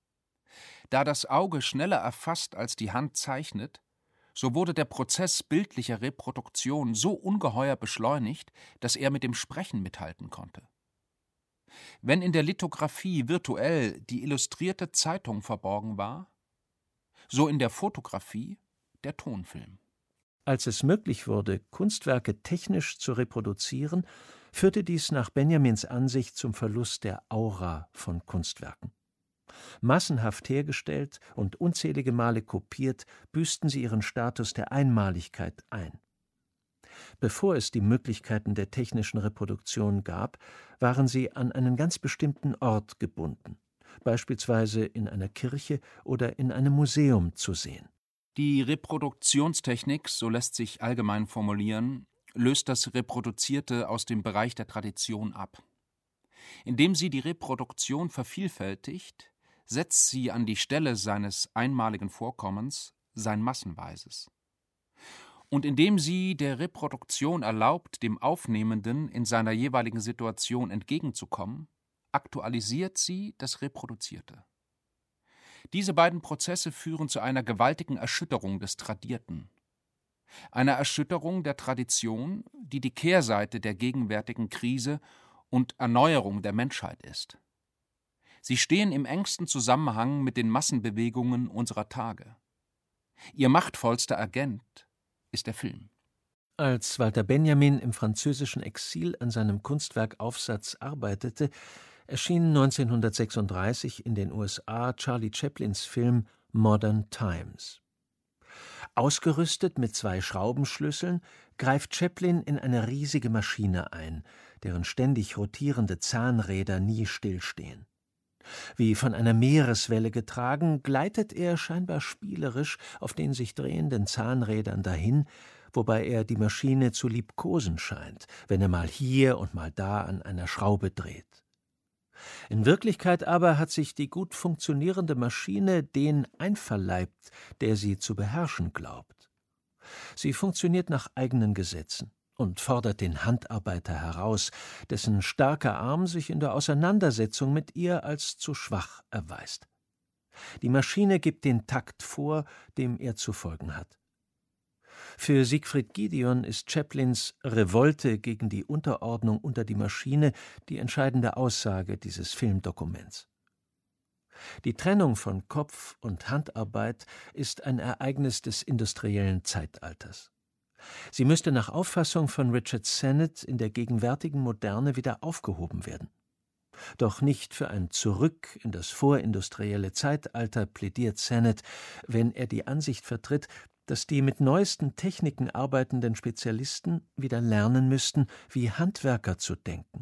Da das Auge schneller erfasst als die Hand zeichnet, so wurde der Prozess bildlicher Reproduktion so ungeheuer beschleunigt, dass er mit dem Sprechen mithalten konnte. Wenn in der Lithografie virtuell die illustrierte Zeitung verborgen war, so in der Fotografie der Tonfilm. Als es möglich wurde, Kunstwerke technisch zu reproduzieren, führte dies nach Benjamins Ansicht zum Verlust der Aura von Kunstwerken. Massenhaft hergestellt und unzählige Male kopiert, büßten sie ihren Status der Einmaligkeit ein. Bevor es die Möglichkeiten der technischen Reproduktion gab, waren sie an einen ganz bestimmten Ort gebunden, beispielsweise in einer Kirche oder in einem Museum zu sehen. Die Reproduktionstechnik, so lässt sich allgemein formulieren, löst das Reproduzierte aus dem Bereich der Tradition ab. Indem sie die Reproduktion vervielfältigt, setzt sie an die Stelle seines einmaligen Vorkommens sein massenweises. Und indem sie der Reproduktion erlaubt, dem Aufnehmenden in seiner jeweiligen Situation entgegenzukommen, aktualisiert sie das Reproduzierte. Diese beiden Prozesse führen zu einer gewaltigen Erschütterung des Tradierten. Einer Erschütterung der Tradition, die die Kehrseite der gegenwärtigen Krise und Erneuerung der Menschheit ist. Sie stehen im engsten Zusammenhang mit den Massenbewegungen unserer Tage. Ihr machtvollster Agent ist der Film. Als Walter Benjamin im französischen Exil an seinem Kunstwerkaufsatz arbeitete, erschien 1936 in den USA Charlie Chaplins Film Modern Times. Ausgerüstet mit 2 Schraubenschlüsseln greift Chaplin in eine riesige Maschine ein, deren ständig rotierende Zahnräder nie stillstehen. Wie von einer Meereswelle getragen, gleitet er scheinbar spielerisch auf den sich drehenden Zahnrädern dahin, wobei er die Maschine zu liebkosen scheint, wenn er mal hier und mal da an einer Schraube dreht. In Wirklichkeit aber hat sich die gut funktionierende Maschine den einverleibt, der sie zu beherrschen glaubt. Sie funktioniert nach eigenen Gesetzen und fordert den Handarbeiter heraus, dessen starker Arm sich in der Auseinandersetzung mit ihr als zu schwach erweist. Die Maschine gibt den Takt vor, dem er zu folgen hat. Für Siegfried Giedion ist Chaplins Revolte gegen die Unterordnung unter die Maschine die entscheidende Aussage dieses Filmdokuments. Die Trennung von Kopf- und Handarbeit ist ein Ereignis des industriellen Zeitalters. Sie müsste nach Auffassung von Richard Sennett in der gegenwärtigen Moderne wieder aufgehoben werden. Doch nicht für ein Zurück in das vorindustrielle Zeitalter plädiert Sennett, wenn er die Ansicht vertritt, dass die mit neuesten Techniken arbeitenden Spezialisten wieder lernen müssten, wie Handwerker zu denken.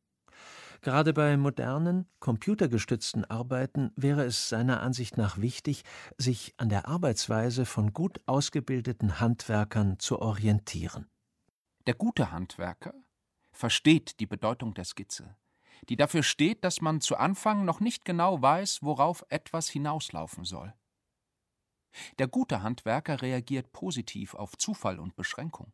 Gerade bei modernen, computergestützten Arbeiten wäre es seiner Ansicht nach wichtig, sich an der Arbeitsweise von gut ausgebildeten Handwerkern zu orientieren. Der gute Handwerker versteht die Bedeutung der Skizze, die dafür steht, dass man zu Anfang noch nicht genau weiß, worauf etwas hinauslaufen soll. Der gute Handwerker reagiert positiv auf Zufall und Beschränkung.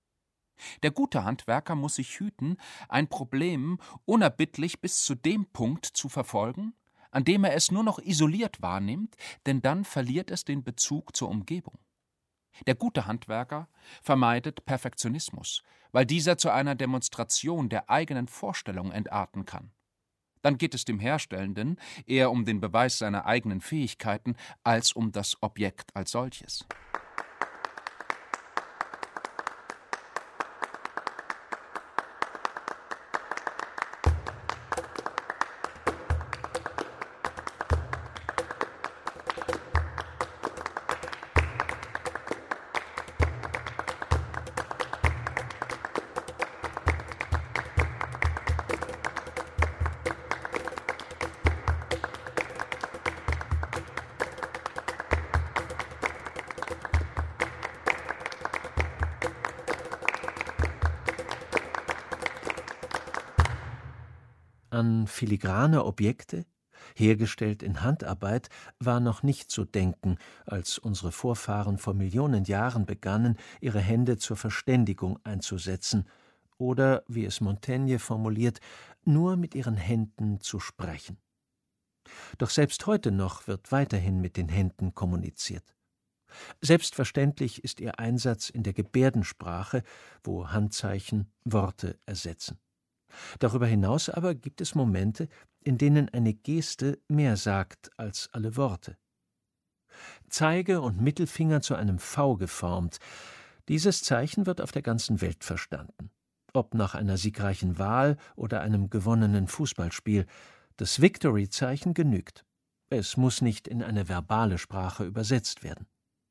Der gute Handwerker muss sich hüten, ein Problem unerbittlich bis zu dem Punkt zu verfolgen, an dem er es nur noch isoliert wahrnimmt, denn dann verliert es den Bezug zur Umgebung. Der gute Handwerker vermeidet Perfektionismus, weil dieser zu einer Demonstration der eigenen Vorstellung entarten kann. Dann geht es dem Herstellenden eher um den Beweis seiner eigenen Fähigkeiten als um das Objekt als solches. An filigrane Objekte, hergestellt in Handarbeit, war noch nicht zu denken, als unsere Vorfahren vor Millionen Jahren begannen, ihre Hände zur Verständigung einzusetzen oder, wie es Montaigne formuliert, nur mit ihren Händen zu sprechen. Doch selbst heute noch wird weiterhin mit den Händen kommuniziert. Selbstverständlich ist ihr Einsatz in der Gebärdensprache, wo Handzeichen Worte ersetzen. Darüber hinaus aber gibt es Momente, in denen eine Geste mehr sagt als alle Worte. Zeige und Mittelfinger zu einem V geformt, dieses Zeichen wird auf der ganzen Welt verstanden. Ob nach einer siegreichen Wahl oder einem gewonnenen Fußballspiel, das Victory-Zeichen genügt. Es muss nicht in eine verbale Sprache übersetzt werden.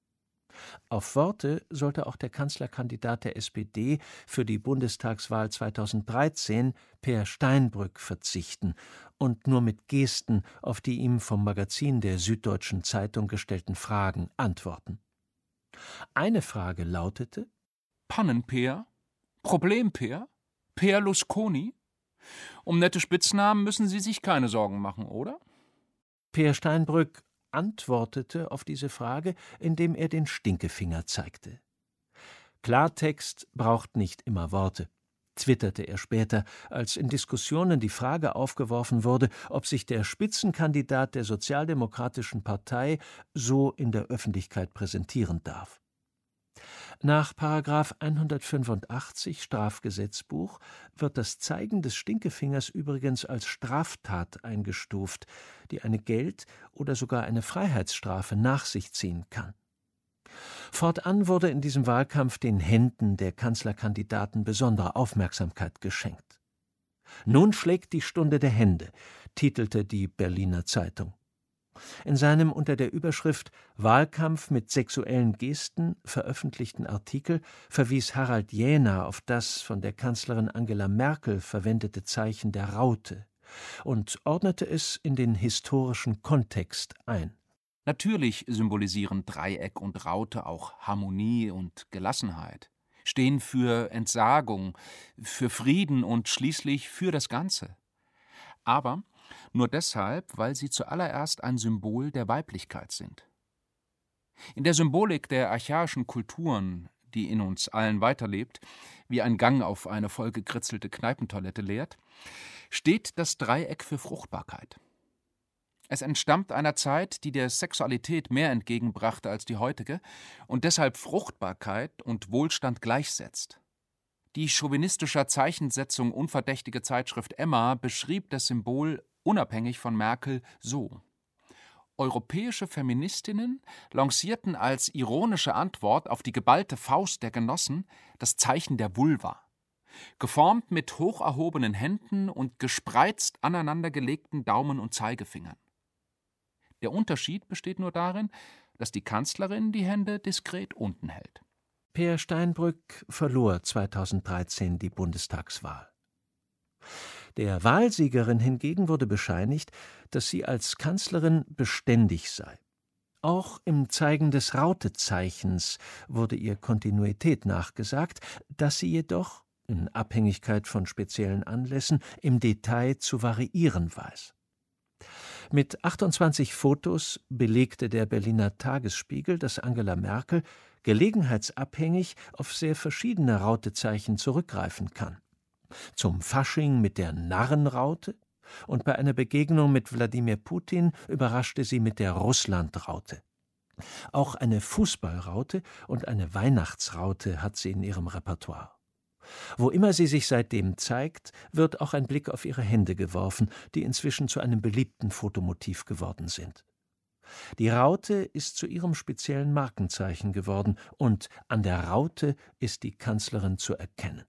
Auf Worte sollte auch der Kanzlerkandidat der SPD für die Bundestagswahl 2013, Peer Steinbrück, verzichten und nur mit Gesten auf die ihm vom Magazin der Süddeutschen Zeitung gestellten Fragen antworten. Eine Frage lautete: Pannenpeer? Problempeer? Peer Lusconi? Um nette Spitznamen müssen Sie sich keine Sorgen machen, oder? Peer Steinbrück antwortete auf diese Frage, indem er den Stinkefinger zeigte. Klartext braucht nicht immer Worte, twitterte er später, als in Diskussionen die Frage aufgeworfen wurde, ob sich der Spitzenkandidat der Sozialdemokratischen Partei so in der Öffentlichkeit präsentieren darf. Nach § 185 Strafgesetzbuch wird das Zeigen des Stinkefingers übrigens als Straftat eingestuft, die eine Geld- oder sogar eine Freiheitsstrafe nach sich ziehen kann. Fortan wurde in diesem Wahlkampf den Händen der Kanzlerkandidaten besondere Aufmerksamkeit geschenkt. Nun schlägt die Stunde der Hände, titelte die Berliner Zeitung. In seinem unter der Überschrift »Wahlkampf mit sexuellen Gesten« veröffentlichten Artikel verwies Harald Jähner auf das von der Kanzlerin Angela Merkel verwendete Zeichen der Raute und ordnete es in den historischen Kontext ein. Natürlich symbolisieren Dreieck und Raute auch Harmonie und Gelassenheit, stehen für Entsagung, für Frieden und schließlich für das Ganze. Aber nur deshalb, weil sie zuallererst ein Symbol der Weiblichkeit sind. In der Symbolik der archaischen Kulturen, die in uns allen weiterlebt, wie ein Gang auf eine vollgekritzelte Kneipentoilette lehrt, steht das Dreieck für Fruchtbarkeit. Es entstammt einer Zeit, die der Sexualität mehr entgegenbrachte als die heutige und deshalb Fruchtbarkeit und Wohlstand gleichsetzt. Die chauvinistischer Zeichensetzung unverdächtige Zeitschrift Emma beschrieb das Symbol unabhängig von Merkel so: Europäische Feministinnen lancierten als ironische Antwort auf die geballte Faust der Genossen das Zeichen der Vulva, geformt mit hoch erhobenen Händen und gespreizt aneinandergelegten Daumen und Zeigefingern. Der Unterschied besteht nur darin, dass die Kanzlerin die Hände diskret unten hält. Peer Steinbrück verlor 2013 die Bundestagswahl. Der Wahlsiegerin hingegen wurde bescheinigt, dass sie als Kanzlerin beständig sei. Auch im Zeigen des Rautezeichens wurde ihr Kontinuität nachgesagt, dass sie jedoch, in Abhängigkeit von speziellen Anlässen, im Detail zu variieren weiß. Mit 28 Fotos belegte der Berliner Tagesspiegel, dass Angela Merkel gelegenheitsabhängig auf sehr verschiedene Rautezeichen zurückgreifen kann. Zum Fasching mit der Narrenraute und bei einer Begegnung mit Wladimir Putin überraschte sie mit der Russlandraute. Auch eine Fußballraute und eine Weihnachtsraute hat sie in ihrem Repertoire. Wo immer sie sich seitdem zeigt, wird auch ein Blick auf ihre Hände geworfen, die inzwischen zu einem beliebten Fotomotiv geworden sind. Die Raute ist zu ihrem speziellen Markenzeichen geworden und an der Raute ist die Kanzlerin zu erkennen.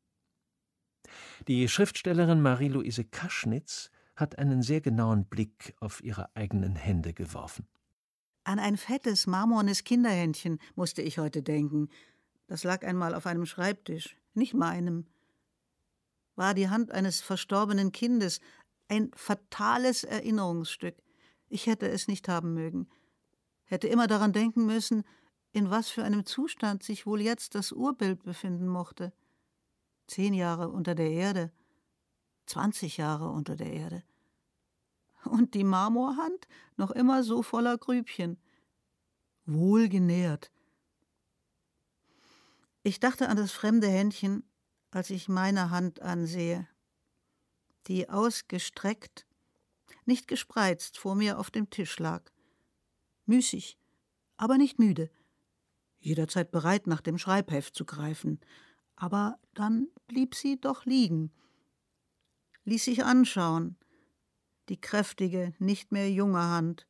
Die Schriftstellerin Marie-Louise Kaschnitz hat einen sehr genauen Blick auf ihre eigenen Hände geworfen. An ein fettes, marmornes Kinderhändchen musste ich heute denken. Das lag einmal auf einem Schreibtisch, nicht meinem. War die Hand eines verstorbenen Kindes, ein fatales Erinnerungsstück. Ich hätte es nicht haben mögen. Hätte immer daran denken müssen, in was für einem Zustand sich wohl jetzt das Urbild befinden mochte. 10 Jahre unter der Erde, 20 Jahre unter der Erde. Und die Marmorhand noch immer so voller Grübchen. Wohlgenährt. Ich dachte an das fremde Händchen, als ich meine Hand ansehe, die ausgestreckt, nicht gespreizt, vor mir auf dem Tisch lag. Müßig, aber nicht müde, jederzeit bereit, nach dem Schreibheft zu greifen. Aber dann blieb sie doch liegen, ließ sich anschauen, die kräftige, nicht mehr junge Hand.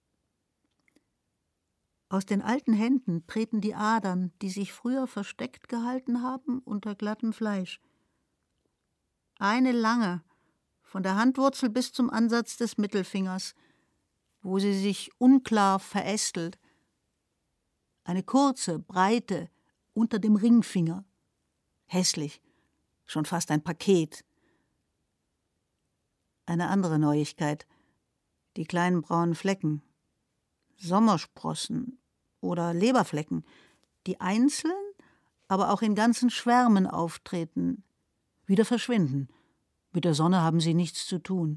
Aus den alten Händen treten die Adern, die sich früher versteckt gehalten haben, unter glattem Fleisch. Eine lange, von der Handwurzel bis zum Ansatz des Mittelfingers, wo sie sich unklar verästelt. Eine kurze, breite, unter dem Ringfinger. Hässlich, schon fast ein Paket. Eine andere Neuigkeit, die kleinen braunen Flecken, Sommersprossen oder Leberflecken, die einzeln, aber auch in ganzen Schwärmen auftreten, wieder verschwinden. Mit der Sonne haben sie nichts zu tun.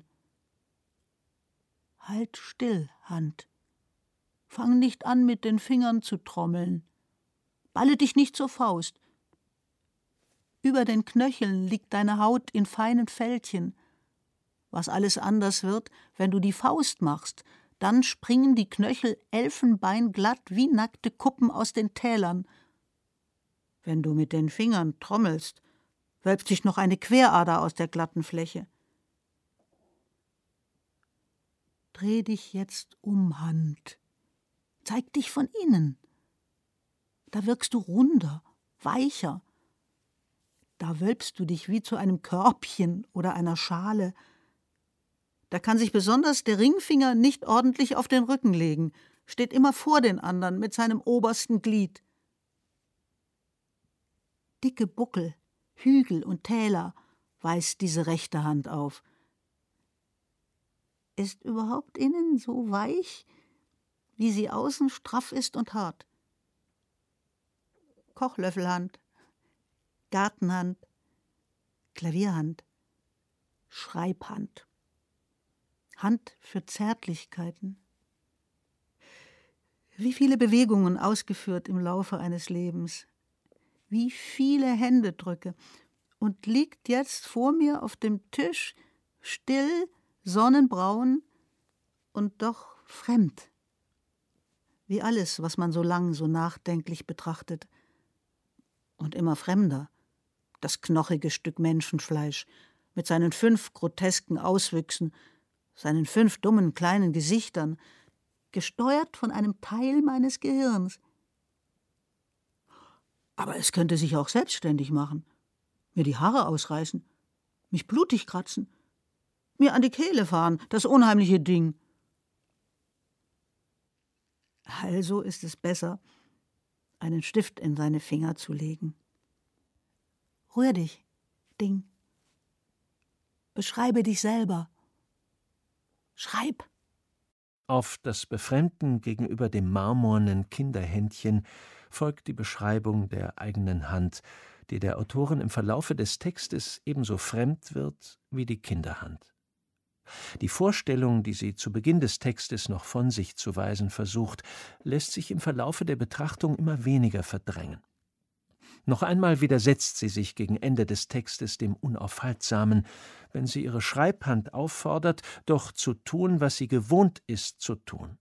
Halt still, Hand. Fang nicht an, mit den Fingern zu trommeln. Balle dich nicht zur Faust. Über den Knöcheln liegt deine Haut in feinen Fältchen. Was alles anders wird, wenn du die Faust machst, dann springen die Knöchel elfenbeinglatt wie nackte Kuppen aus den Tälern. Wenn du mit den Fingern trommelst, wölbt sich noch eine Querader aus der glatten Fläche. Dreh dich jetzt um, Hand. Zeig dich von innen. Da wirkst du runder, weicher. Da wölbst du dich wie zu einem Körbchen oder einer Schale. Da kann sich besonders der Ringfinger nicht ordentlich auf den Rücken legen, steht immer vor den anderen mit seinem obersten Glied. Dicke Buckel, Hügel und Täler weist diese rechte Hand auf. Ist überhaupt innen so weich, wie sie außen straff ist und hart? Kochlöffelhand, Gartenhand, Klavierhand, Schreibhand, Hand für Zärtlichkeiten. Wie viele Bewegungen ausgeführt im Laufe eines Lebens, wie viele Händedrücke, und liegt jetzt vor mir auf dem Tisch, still, sonnenbraun und doch fremd. Wie alles, was man so lang, so nachdenklich betrachtet. Und immer fremder, das knochige Stück Menschenfleisch mit seinen 5 grotesken Auswüchsen, seinen 5 dummen kleinen Gesichtern, gesteuert von einem Teil meines Gehirns. Aber es könnte sich auch selbstständig machen, mir die Haare ausreißen, mich blutig kratzen, mir an die Kehle fahren, das unheimliche Ding. Also ist es besser, einen Stift in seine Finger zu legen. Rühr dich, Ding. Beschreibe dich selber. Schreib. Auf das Befremden gegenüber dem marmornen Kinderhändchen folgt die Beschreibung der eigenen Hand, die der Autorin im Verlaufe des Textes ebenso fremd wird wie die Kinderhand. Die Vorstellung, die sie zu Beginn des Textes noch von sich zu weisen versucht, lässt sich im Verlaufe der Betrachtung immer weniger verdrängen. Noch einmal widersetzt sie sich gegen Ende des Textes dem Unaufhaltsamen, wenn sie ihre Schreibhand auffordert, doch zu tun, was sie gewohnt ist zu tun.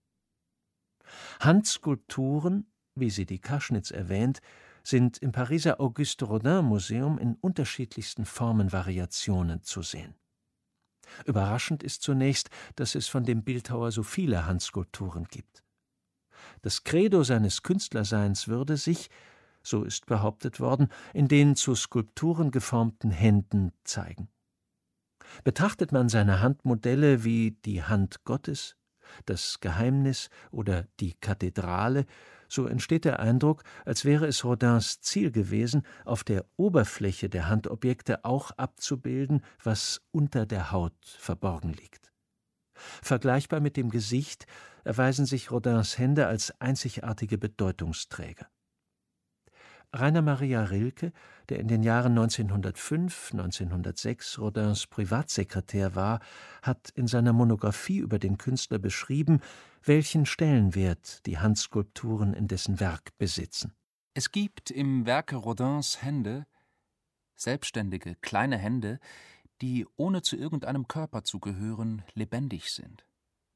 Handskulpturen, wie sie die Kaschnitz erwähnt, sind im Pariser Auguste Rodin Museum in unterschiedlichsten Formenvariationen zu sehen. Überraschend ist zunächst, dass es von dem Bildhauer so viele Handskulpturen gibt. Das Credo seines Künstlerseins würde sich, so ist behauptet worden, in den zu Skulpturen geformten Händen zeigen. Betrachtet man seine Handmodelle wie die Hand Gottes, das Geheimnis oder die Kathedrale, so entsteht der Eindruck, als wäre es Rodins Ziel gewesen, auf der Oberfläche der Handobjekte auch abzubilden, was unter der Haut verborgen liegt. Vergleichbar mit dem Gesicht erweisen sich Rodins Hände als einzigartige Bedeutungsträger. Rainer Maria Rilke, der in den Jahren 1905, 1906 Rodins Privatsekretär war, hat in seiner Monographie über den Künstler beschrieben, welchen Stellenwert die Handskulpturen in dessen Werk besitzen. Es gibt im Werke Rodins Hände, selbstständige, kleine Hände, die, ohne zu irgendeinem Körper zu gehören, lebendig sind.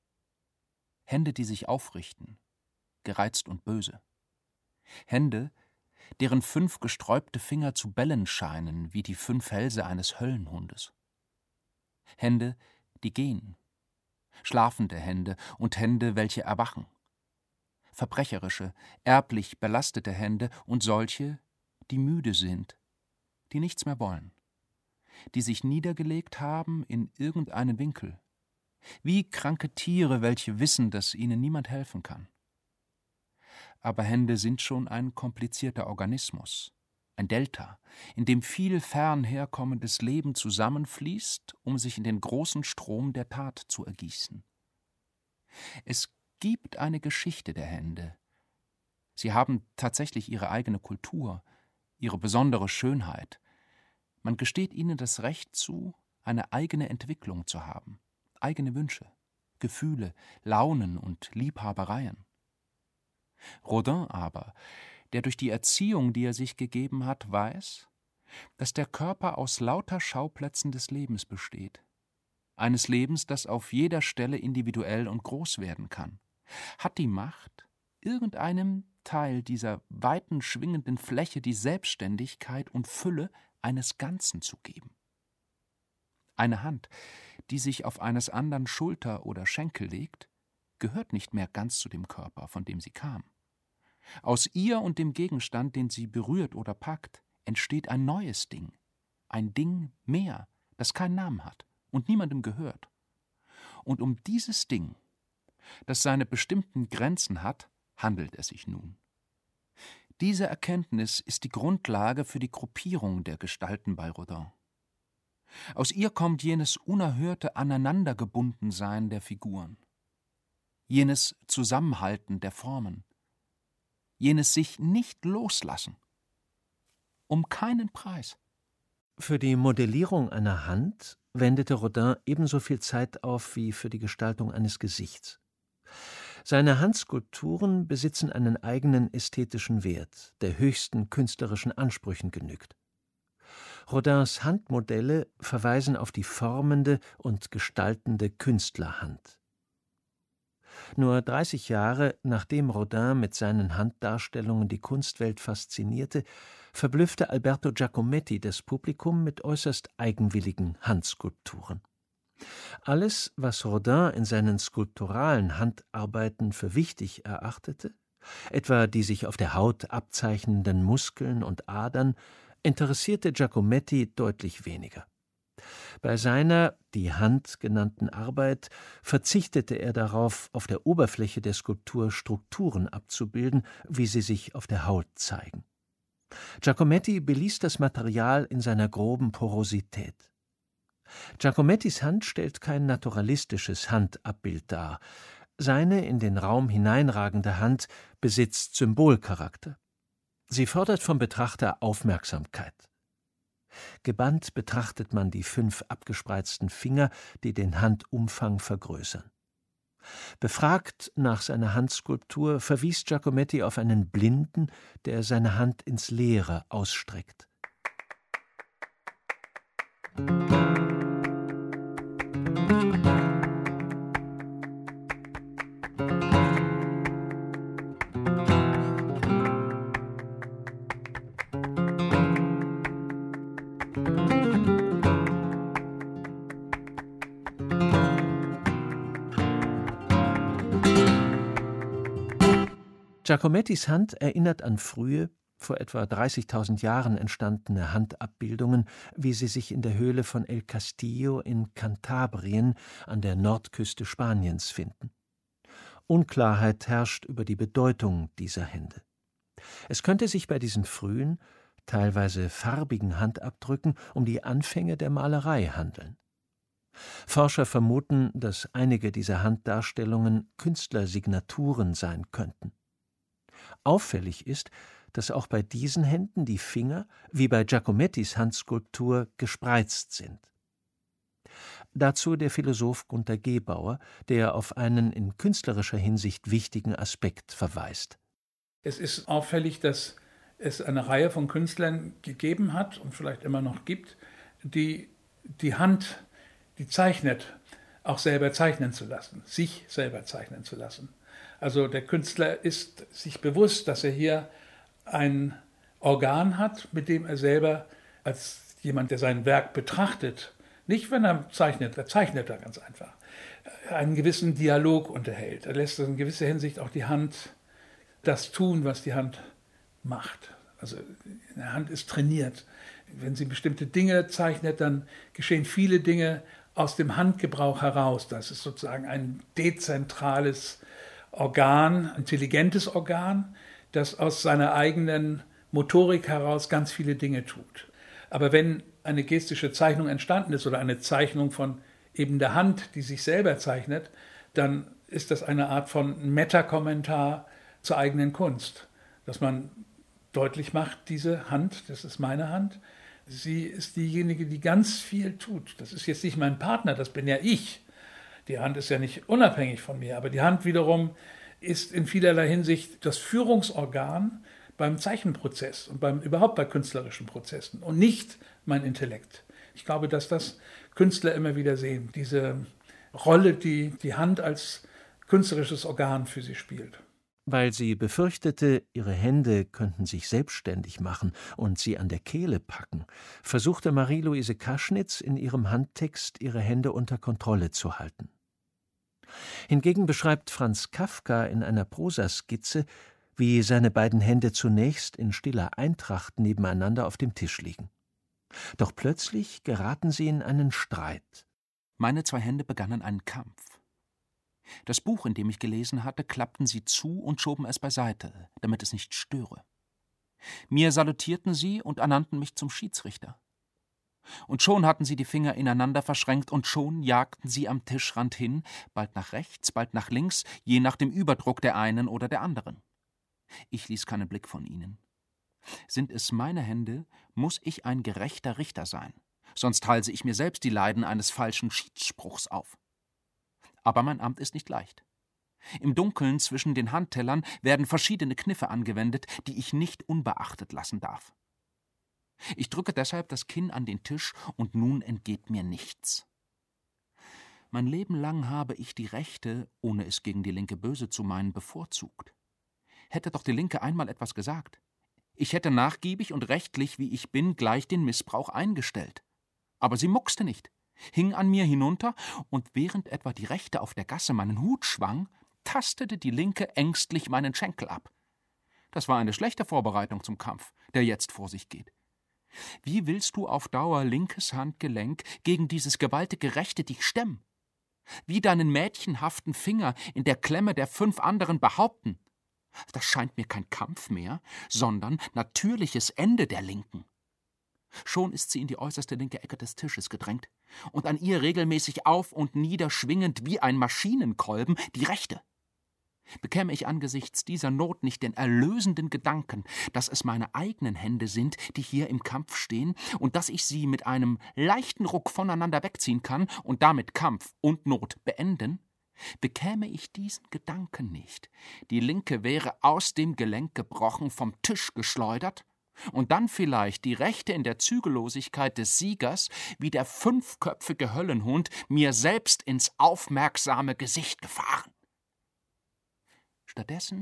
Hände, die sich aufrichten, gereizt und böse. Hände, deren 5 gesträubte Finger zu bellen scheinen, wie die 5 Hälse eines Höllenhundes. Hände, die gehen. Schlafende Hände und Hände, welche erwachen. Verbrecherische, erblich belastete Hände und solche, die müde sind, die nichts mehr wollen, die sich niedergelegt haben in irgendeinen Winkel, wie kranke Tiere, welche wissen, dass ihnen niemand helfen kann. Aber Hände sind schon ein komplizierter Organismus, ein Delta, in dem viel fern herkommendes Leben zusammenfließt, um sich in den großen Strom der Tat zu ergießen. Es gibt eine Geschichte der Hände. Sie haben tatsächlich ihre eigene Kultur, ihre besondere Schönheit. Man gesteht ihnen das Recht zu, eine eigene Entwicklung zu haben, eigene Wünsche, Gefühle, Launen und Liebhabereien. Rodin aber, der durch die Erziehung, die er sich gegeben hat, weiß, dass der Körper aus lauter Schauplätzen des Lebens besteht, eines Lebens, das auf jeder Stelle individuell und groß werden kann, hat die Macht, irgendeinem Teil dieser weiten, schwingenden Fläche die Selbstständigkeit und Fülle eines Ganzen zu geben. Eine Hand, die sich auf eines anderen Schulter oder Schenkel legt, gehört nicht mehr ganz zu dem Körper, von dem sie kam. Aus ihr und dem Gegenstand, den sie berührt oder packt, entsteht ein neues Ding, ein Ding mehr, das keinen Namen hat und niemandem gehört. Und um dieses Ding, das seine bestimmten Grenzen hat, handelt es sich nun. Diese Erkenntnis ist die Grundlage für die Gruppierung der Gestalten bei Rodin. Aus ihr kommt jenes unerhörte Aneinandergebundensein der Figuren, jenes Zusammenhalten der Formen, jenes sich nicht loslassen, um keinen Preis. Für die Modellierung einer Hand wendete Rodin ebenso viel Zeit auf wie für die Gestaltung eines Gesichts. Seine Handskulpturen besitzen einen eigenen ästhetischen Wert, der höchsten künstlerischen Ansprüchen genügt. Rodins Handmodelle verweisen auf die formende und gestaltende Künstlerhand. Nur 30 Jahre nachdem Rodin mit seinen Handdarstellungen die Kunstwelt faszinierte, verblüffte Alberto Giacometti das Publikum mit äußerst eigenwilligen Handskulpturen. Alles, was Rodin in seinen skulpturalen Handarbeiten für wichtig erachtete, etwa die sich auf der Haut abzeichnenden Muskeln und Adern, interessierte Giacometti deutlich weniger. Bei seiner die Hand genannten Arbeit verzichtete er darauf, auf der Oberfläche der Skulptur Strukturen abzubilden, wie sie sich auf der Haut zeigen. Giacometti beließ das Material in seiner groben Porosität. Giacomettis Hand stellt kein naturalistisches Handabbild dar. Seine in den Raum hineinragende Hand besitzt Symbolcharakter. Sie fordert vom Betrachter Aufmerksamkeit. Gebannt betrachtet man die 5 abgespreizten Finger, die den Handumfang vergrößern. Befragt nach seiner Handskulptur verwies Giacometti auf einen Blinden, der seine Hand ins Leere ausstreckt. Giacomettis Hand erinnert an frühe, vor etwa 30.000 Jahren entstandene Handabbildungen, wie sie sich in der Höhle von El Castillo in Kantabrien an der Nordküste Spaniens finden. Unklarheit herrscht über die Bedeutung dieser Hände. Es könnte sich bei diesen frühen, teilweise farbigen Handabdrücken um die Anfänge der Malerei handeln. Forscher vermuten, dass einige dieser Handdarstellungen Künstlersignaturen sein könnten. Auffällig ist, dass auch bei diesen Händen die Finger, wie bei Giacomettis Handskulptur, gespreizt sind. Dazu der Philosoph Günter Gebauer, der auf einen in künstlerischer Hinsicht wichtigen Aspekt verweist. Es ist auffällig, dass es eine Reihe von Künstlern gegeben hat und vielleicht immer noch gibt, die die Hand, die zeichnet, auch selber zeichnen zu lassen, sich selber zeichnen zu lassen. Also der Künstler ist sich bewusst, dass er hier ein Organ hat, mit dem er selber als jemand, der sein Werk betrachtet, nicht wenn er zeichnet er ganz einfach, einen gewissen Dialog unterhält. Er lässt in gewisser Hinsicht auch die Hand das tun, was die Hand macht. Also eine Hand ist trainiert. Wenn sie bestimmte Dinge zeichnet, dann geschehen viele Dinge aus dem Handgebrauch heraus. Das ist sozusagen ein dezentrales Organ, intelligentes Organ, das aus seiner eigenen Motorik heraus ganz viele Dinge tut. Aber wenn eine gestische Zeichnung entstanden ist oder eine Zeichnung von eben der Hand, die sich selber zeichnet, dann ist das eine Art von Metakommentar zur eigenen Kunst, dass man deutlich macht, diese Hand, das ist meine Hand, sie ist diejenige, die ganz viel tut. Das ist jetzt nicht mein Partner, das bin ja ich. Die Hand ist ja nicht unabhängig von mir, aber die Hand wiederum ist in vielerlei Hinsicht das Führungsorgan beim Zeichenprozess und überhaupt bei künstlerischen Prozessen und nicht mein Intellekt. Ich glaube, dass das Künstler immer wieder sehen, diese Rolle, die die Hand als künstlerisches Organ für sie spielt. Weil sie befürchtete, ihre Hände könnten sich selbstständig machen und sie an der Kehle packen, versuchte Marie-Louise Kaschnitz in ihrem Handtext, ihre Hände unter Kontrolle zu halten. Hingegen beschreibt Franz Kafka in einer Prosaskizze, wie seine beiden Hände zunächst in stiller Eintracht nebeneinander auf dem Tisch liegen. Doch plötzlich geraten sie in einen Streit. Meine 2 Hände begannen einen Kampf. Das Buch, in dem ich gelesen hatte, klappten sie zu und schoben es beiseite, damit es nicht störe. Mir salutierten sie und ernannten mich zum Schiedsrichter. Und schon hatten sie die Finger ineinander verschränkt, und schon jagten sie am Tischrand hin, bald nach rechts, bald nach links, je nach dem Überdruck der einen oder der anderen. Ich ließ keinen Blick von ihnen. Sind es meine Hände, muss ich ein gerechter Richter sein, sonst halse ich mir selbst die Leiden eines falschen Schiedsspruchs auf. Aber mein Amt ist nicht leicht. Im Dunkeln zwischen den Handtellern werden verschiedene Kniffe angewendet, die ich nicht unbeachtet lassen darf. Ich drücke deshalb das Kinn an den Tisch, und nun entgeht mir nichts. Mein Leben lang habe ich die rechte, ohne es gegen die linke böse zu meinen, bevorzugt. Hätte doch die linke einmal etwas gesagt. Ich hätte nachgiebig und rechtlich, wie ich bin, gleich den Missbrauch eingestellt. Aber sie muckste nicht, hing an mir hinunter, und während etwa die rechte auf der Gasse meinen Hut schwang, tastete die linke ängstlich meinen Schenkel ab. Das war eine schlechte Vorbereitung zum Kampf, der jetzt vor sich geht. Wie willst du auf Dauer linkes Handgelenk gegen dieses gewaltige Rechte dich stemmen? Wie deinen mädchenhaften Finger in der Klemme der 5 anderen behaupten? Das scheint mir kein Kampf mehr, sondern natürliches Ende der Linken. Schon ist sie in die äußerste linke Ecke des Tisches gedrängt und an ihr regelmäßig auf und nieder schwingend wie ein Maschinenkolben die rechte. Bekäme ich angesichts dieser Not nicht den erlösenden Gedanken, dass es meine eigenen Hände sind, die hier im Kampf stehen, und dass ich sie mit einem leichten Ruck voneinander wegziehen kann und damit Kampf und Not beenden? Bekäme ich diesen Gedanken nicht, die Linke wäre aus dem Gelenk gebrochen, vom Tisch geschleudert, und dann vielleicht die rechte in der Zügellosigkeit des Siegers wie der 5-köpfige Höllenhund mir selbst ins aufmerksame Gesicht gefahren. Stattdessen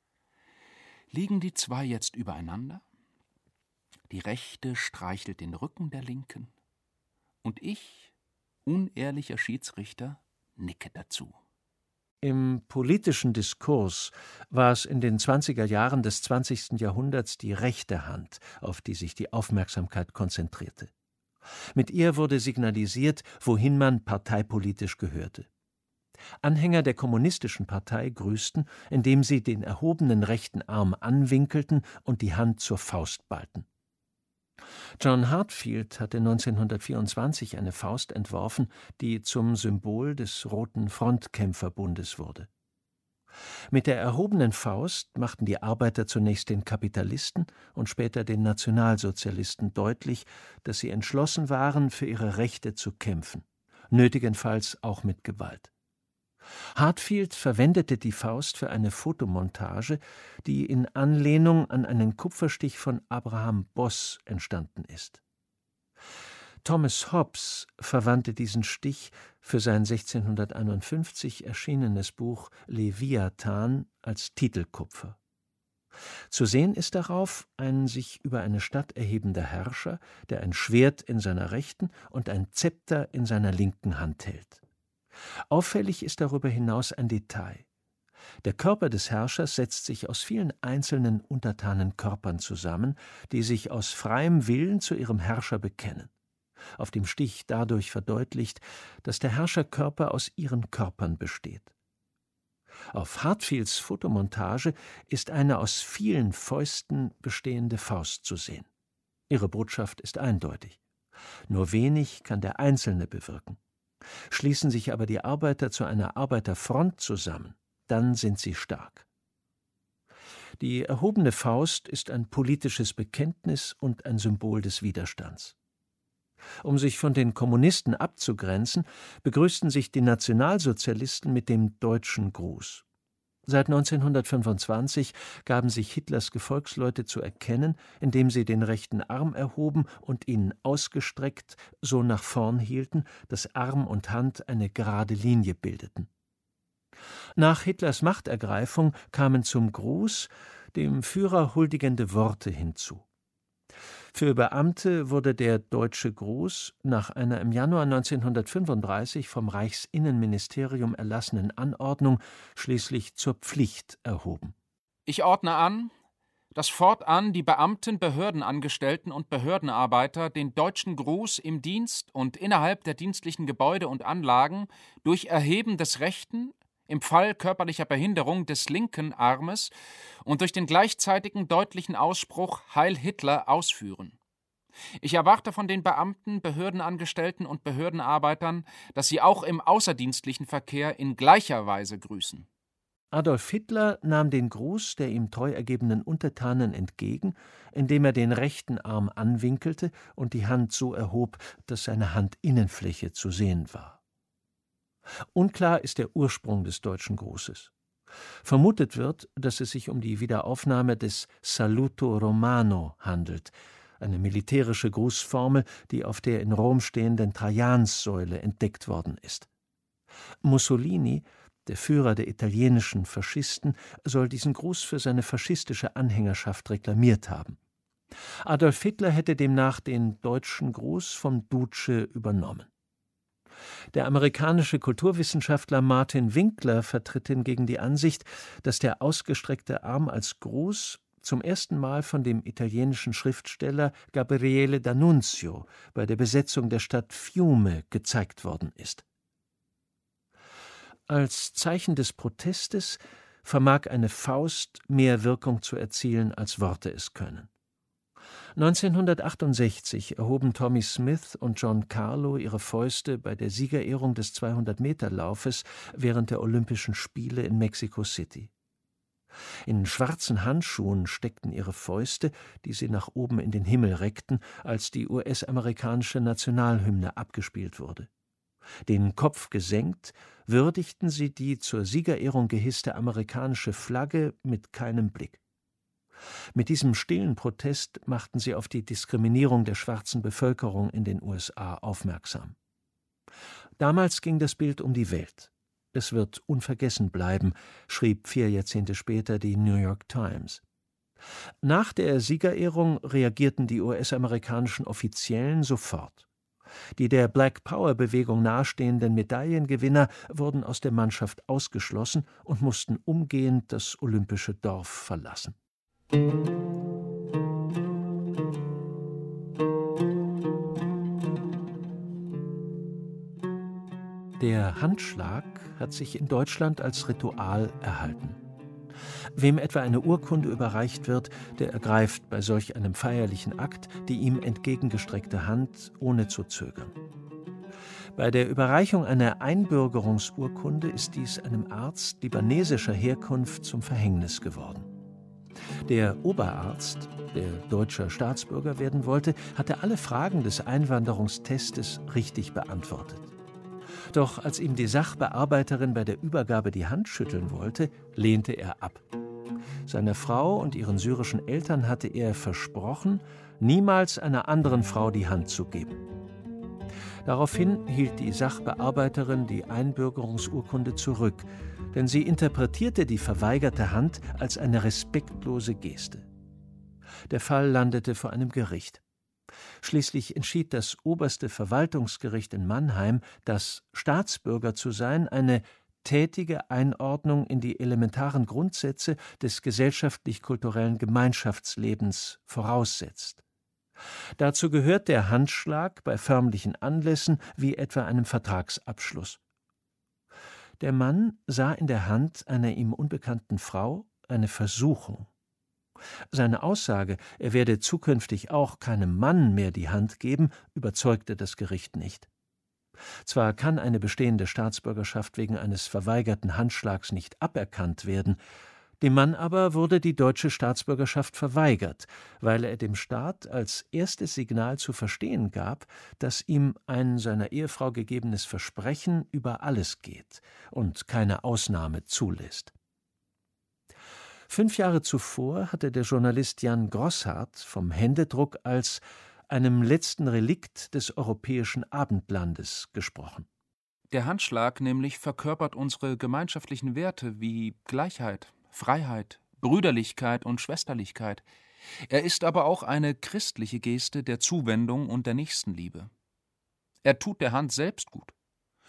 liegen die 2 jetzt übereinander, die rechte streichelt den Rücken der Linken, und ich, unehrlicher Schiedsrichter, nicke dazu. Im politischen Diskurs war es in den 20er Jahren des 20. Jahrhunderts die rechte Hand, auf die sich die Aufmerksamkeit konzentrierte. Mit ihr wurde signalisiert, wohin man parteipolitisch gehörte. Anhänger der Kommunistischen Partei grüßten, indem sie den erhobenen rechten Arm anwinkelten und die Hand zur Faust ballten. John Heartfield hatte 1924 eine Faust entworfen, die zum Symbol des Roten Frontkämpferbundes wurde. Mit der erhobenen Faust machten die Arbeiter zunächst den Kapitalisten und später den Nationalsozialisten deutlich, dass sie entschlossen waren, für ihre Rechte zu kämpfen, nötigenfalls auch mit Gewalt. Heartfield verwendete die Faust für eine Fotomontage, die in Anlehnung an einen Kupferstich von Abraham Boss entstanden ist. Thomas Hobbes verwandte diesen Stich für sein 1651 erschienenes Buch Leviathan als Titelkupfer. Zu sehen ist darauf ein sich über eine Stadt erhebender Herrscher, der ein Schwert in seiner rechten und ein Zepter in seiner linken Hand hält. Auffällig ist darüber hinaus ein Detail. Der Körper des Herrschers setzt sich aus vielen einzelnen untertanen Körpern zusammen, die sich aus freiem Willen zu ihrem Herrscher bekennen. Auf dem Stich dadurch verdeutlicht, dass der Herrscherkörper aus ihren Körpern besteht. Auf Heartfields Fotomontage ist eine aus vielen Fäusten bestehende Faust zu sehen. Ihre Botschaft ist eindeutig. Nur wenig kann der Einzelne bewirken. Schließen sich aber die Arbeiter zu einer Arbeiterfront zusammen, dann sind sie stark. Die erhobene Faust ist ein politisches Bekenntnis und ein Symbol des Widerstands. Um sich von den Kommunisten abzugrenzen, begrüßten sich die Nationalsozialisten mit dem deutschen Gruß. Seit 1925 gaben sich Hitlers Gefolgsleute zu erkennen, indem sie den rechten Arm erhoben und ihn ausgestreckt so nach vorn hielten, dass Arm und Hand eine gerade Linie bildeten. Nach Hitlers Machtergreifung kamen zum Gruß dem Führer huldigende Worte hinzu. Für Beamte wurde der deutsche Gruß nach einer im Januar 1935 vom Reichsinnenministerium erlassenen Anordnung schließlich zur Pflicht erhoben. Ich ordne an, dass fortan die Beamten, Behördenangestellten und Behördenarbeiter den deutschen Gruß im Dienst und innerhalb der dienstlichen Gebäude und Anlagen durch Erheben des rechten, im Fall körperlicher Behinderung des linken Armes und durch den gleichzeitigen deutlichen Ausspruch Heil Hitler ausführen. Ich erwarte von den Beamten, Behördenangestellten und Behördenarbeitern, dass sie auch im außerdienstlichen Verkehr in gleicher Weise grüßen. Adolf Hitler nahm den Gruß der ihm treu ergebenen Untertanen entgegen, indem er den rechten Arm anwinkelte und die Hand so erhob, dass seine Handinnenfläche zu sehen war. Unklar ist der Ursprung des deutschen Grußes. Vermutet wird, dass es sich um die Wiederaufnahme des Saluto Romano handelt, eine militärische Grußformel, die auf der in Rom stehenden Trajanssäule entdeckt worden ist. Mussolini, der Führer der italienischen Faschisten, soll diesen Gruß für seine faschistische Anhängerschaft reklamiert haben. Adolf Hitler hätte demnach den deutschen Gruß vom Duce übernommen. Der amerikanische Kulturwissenschaftler Martin Winkler vertritt hingegen die Ansicht, dass der ausgestreckte Arm als Gruß zum ersten Mal von dem italienischen Schriftsteller Gabriele D'Annunzio bei der Besetzung der Stadt Fiume gezeigt worden ist. Als Zeichen des Protestes vermag eine Faust mehr Wirkung zu erzielen, als Worte es können. 1968 erhoben Tommy Smith und John Carlo ihre Fäuste bei der Siegerehrung des 200-Meter-Laufes während der Olympischen Spiele in Mexico City. In schwarzen Handschuhen steckten ihre Fäuste, die sie nach oben in den Himmel reckten, als die US-amerikanische Nationalhymne abgespielt wurde. Den Kopf gesenkt, würdigten sie die zur Siegerehrung gehisste amerikanische Flagge mit keinem Blick. Mit diesem stillen Protest machten sie auf die Diskriminierung der schwarzen Bevölkerung in den USA aufmerksam. Damals ging das Bild um die Welt. Es wird unvergessen bleiben, schrieb 4 Jahrzehnte später die New York Times. Nach der Siegerehrung reagierten die US-amerikanischen Offiziellen sofort. Die der Black-Power-Bewegung nahestehenden Medaillengewinner wurden aus der Mannschaft ausgeschlossen und mussten umgehend das olympische Dorf verlassen. Der Handschlag hat sich in Deutschland als Ritual erhalten. Wem etwa eine Urkunde überreicht wird, der ergreift bei solch einem feierlichen Akt die ihm entgegengestreckte Hand, ohne zu zögern. Bei der Überreichung einer Einbürgerungsurkunde ist dies einem Arzt libanesischer Herkunft zum Verhängnis geworden. Der Oberarzt, der deutscher Staatsbürger werden wollte, hatte alle Fragen des Einwanderungstestes richtig beantwortet. Doch als ihm die Sachbearbeiterin bei der Übergabe die Hand schütteln wollte, lehnte er ab. Seiner Frau und ihren syrischen Eltern hatte er versprochen, niemals einer anderen Frau die Hand zu geben. Daraufhin hielt die Sachbearbeiterin die Einbürgerungsurkunde zurück, denn sie interpretierte die verweigerte Hand als eine respektlose Geste. Der Fall landete vor einem Gericht. Schließlich entschied das oberste Verwaltungsgericht in Mannheim, dass Staatsbürger zu sein eine tätige Einordnung in die elementaren Grundsätze des gesellschaftlich-kulturellen Gemeinschaftslebens voraussetzt. Dazu gehört der Handschlag bei förmlichen Anlässen wie etwa einem Vertragsabschluss. Der Mann sah in der Hand einer ihm unbekannten Frau eine Versuchung. Seine Aussage, er werde zukünftig auch keinem Mann mehr die Hand geben, überzeugte das Gericht nicht. Zwar kann eine bestehende Staatsbürgerschaft wegen eines verweigerten Handschlags nicht aberkannt werden, dem Mann aber wurde die deutsche Staatsbürgerschaft verweigert, weil er dem Staat als erstes Signal zu verstehen gab, dass ihm ein seiner Ehefrau gegebenes Versprechen über alles geht und keine Ausnahme zulässt. 5 Jahre zuvor hatte der Journalist Jan Grosshardt vom Händedruck als einem letzten Relikt des europäischen Abendlandes gesprochen. Der Handschlag nämlich verkörpert unsere gemeinschaftlichen Werte wie Gleichheit, Freiheit, Brüderlichkeit und Schwesterlichkeit. Er ist aber auch eine christliche Geste der Zuwendung und der Nächstenliebe. Er tut der Hand selbst gut.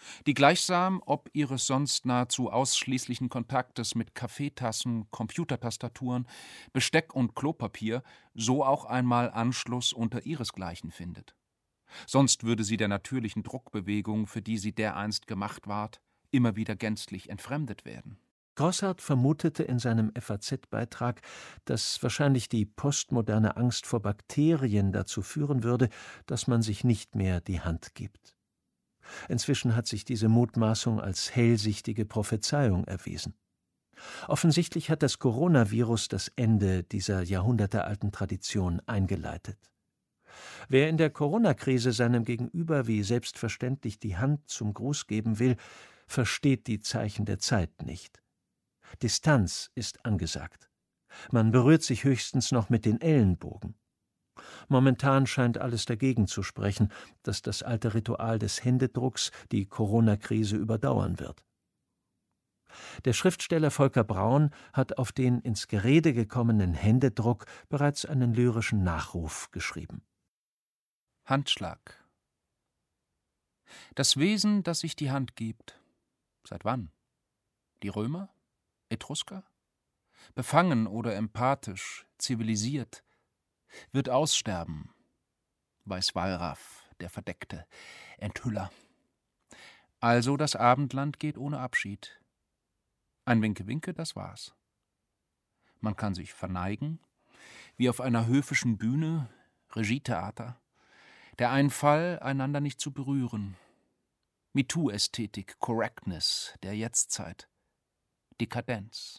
die gleichsam ob ihres sonst nahezu ausschließlichen Kontaktes mit Kaffeetassen, Computertastaturen, Besteck und Klopapier so auch einmal Anschluss unter ihresgleichen findet. Sonst würde sie der natürlichen Druckbewegung, für die sie dereinst gemacht ward, immer wieder gänzlich entfremdet werden. Grossart vermutete in seinem FAZ-Beitrag, dass wahrscheinlich die postmoderne Angst vor Bakterien dazu führen würde, dass man sich nicht mehr die Hand gibt. Inzwischen hat sich diese Mutmaßung als hellsichtige Prophezeiung erwiesen. Offensichtlich hat das Coronavirus das Ende dieser jahrhundertealten Tradition eingeleitet. Wer in der Corona-Krise seinem Gegenüber wie selbstverständlich die Hand zum Gruß geben will, versteht die Zeichen der Zeit nicht. Distanz ist angesagt. Man berührt sich höchstens noch mit den Ellenbogen. Momentan scheint alles dagegen zu sprechen, dass das alte Ritual des Händedrucks die Corona-Krise überdauern wird. Der Schriftsteller Volker Braun hat auf den ins Gerede gekommenen Händedruck bereits einen lyrischen Nachruf geschrieben. Handschlag. Das Wesen, das sich die Hand gibt. Seit wann? Die Römer? Etrusker? Befangen oder empathisch, zivilisiert, wird aussterben. Weiß Wallraff, der Verdeckte, Enthüller. Also das Abendland geht ohne Abschied. Ein Winke-Winke, das war's. Man kann sich verneigen, wie auf einer höfischen Bühne, Regietheater. Der Einfall, einander nicht zu berühren. MeToo-Ästhetik, Correctness der Jetztzeit. Dekadenz.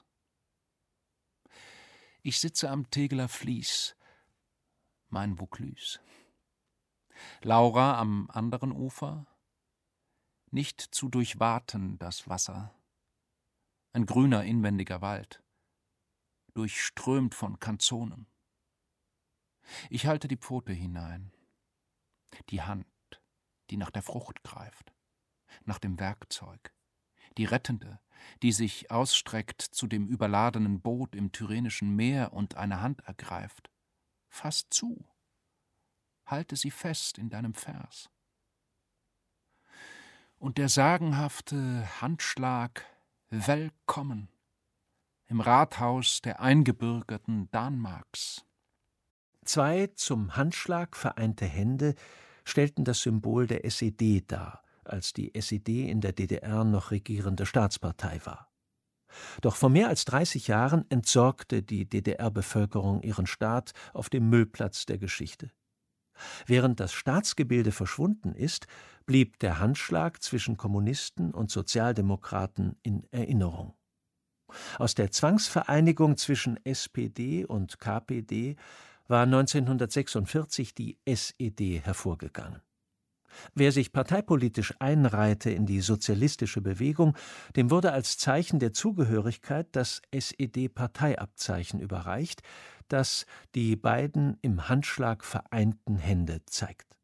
Ich sitze am Tegeler Fließ, mein Vaucluse. Laura am anderen Ufer, nicht zu durchwaten das Wasser. Ein grüner inwendiger Wald, durchströmt von Kanzonen. Ich halte die Pfote hinein, die Hand, die nach der Frucht greift, nach dem Werkzeug, die Rettende, die sich ausstreckt zu dem überladenen Boot im Tyrrhenischen Meer und eine Hand ergreift. Fass zu, halte sie fest in deinem Vers. Und der sagenhafte Handschlag Willkommen im Rathaus der eingebürgerten Danmarks. Zwei zum Handschlag vereinte Hände stellten das Symbol der SED dar, als die SED in der DDR noch regierende Staatspartei war. Doch vor mehr als 30 Jahren entsorgte die DDR-Bevölkerung ihren Staat auf dem Müllplatz der Geschichte. Während das Staatsgebilde verschwunden ist, blieb der Handschlag zwischen Kommunisten und Sozialdemokraten in Erinnerung. Aus der Zwangsvereinigung zwischen SPD und KPD war 1946 die SED hervorgegangen. Wer sich parteipolitisch einreihte in die sozialistische Bewegung, dem wurde als Zeichen der Zugehörigkeit das SED-Parteiabzeichen überreicht, das die beiden im Handschlag vereinten Hände zeigt.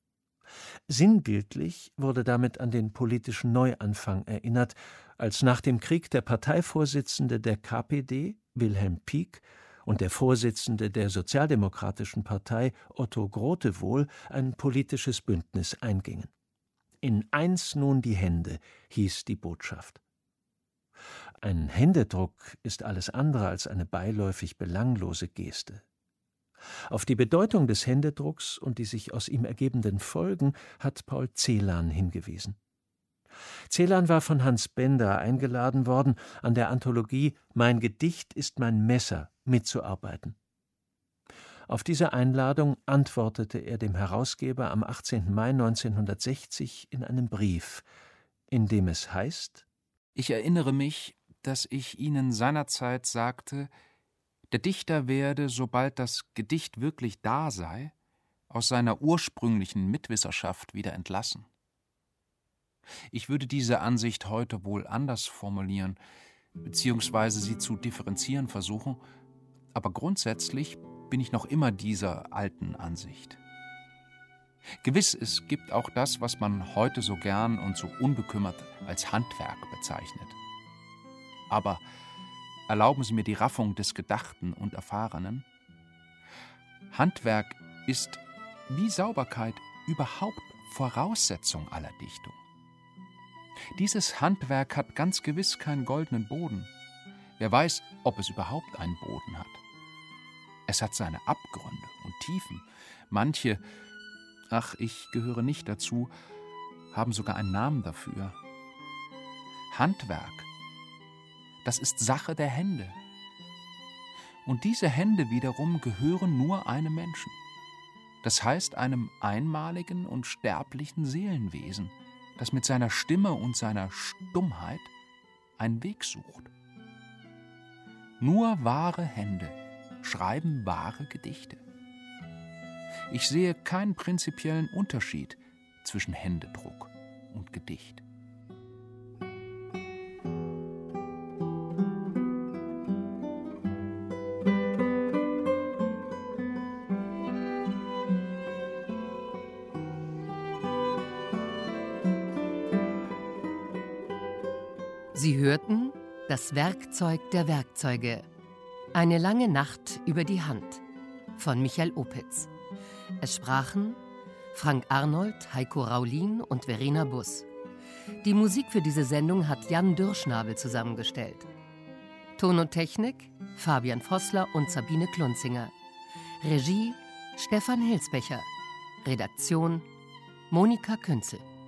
Sinnbildlich wurde damit an den politischen Neuanfang erinnert, als nach dem Krieg der Parteivorsitzende der KPD, Wilhelm Pieck, und der Vorsitzende der Sozialdemokratischen Partei, Otto Grotewohl, ein politisches Bündnis eingingen. In eins nun die Hände, hieß die Botschaft. Ein Händedruck ist alles andere als eine beiläufig belanglose Geste. Auf die Bedeutung des Händedrucks und die sich aus ihm ergebenden Folgen hat Paul Celan hingewiesen. Celan war von Hans Bender eingeladen worden, an der Anthologie »Mein Gedicht ist mein Messer« mitzuarbeiten. Auf diese Einladung antwortete er dem Herausgeber am 18. Mai 1960 in einem Brief, in dem es heißt: Ich erinnere mich, dass ich Ihnen seinerzeit sagte, der Dichter werde, sobald das Gedicht wirklich da sei, aus seiner ursprünglichen Mitwisserschaft wieder entlassen. Ich würde diese Ansicht heute wohl anders formulieren, beziehungsweise sie zu differenzieren versuchen, aber grundsätzlich bin ich noch immer dieser alten Ansicht. Gewiss, es gibt auch das, was man heute so gern und so unbekümmert als Handwerk bezeichnet. Aber erlauben Sie mir die Raffung des Gedachten und Erfahrenen. Handwerk ist wie Sauberkeit überhaupt Voraussetzung aller Dichtung. Dieses Handwerk hat ganz gewiss keinen goldenen Boden. Wer weiß, ob es überhaupt einen Boden hat. Es hat seine Abgründe und Tiefen. Manche, ach, ich gehöre nicht dazu, haben sogar einen Namen dafür. Handwerk, das ist Sache der Hände. Und diese Hände wiederum gehören nur einem Menschen. Das heißt einem einmaligen und sterblichen Seelenwesen, das mit seiner Stimme und seiner Stummheit einen Weg sucht. Nur wahre Hände schreiben wahre Gedichte. Ich sehe keinen prinzipiellen Unterschied zwischen Händedruck und Gedicht. Sie hörten Das Werkzeug der Werkzeuge. Eine lange Nacht über die Hand von Michael Opitz. Es sprachen Frank Arnold, Heiko Raulin und Verena Buss. Die Musik für diese Sendung hat Jan Dürrschnabel zusammengestellt. Ton und Technik Fabian Vossler und Sabine Klunzinger. Regie Stefan Hilsbecher. Redaktion Monika Künzel.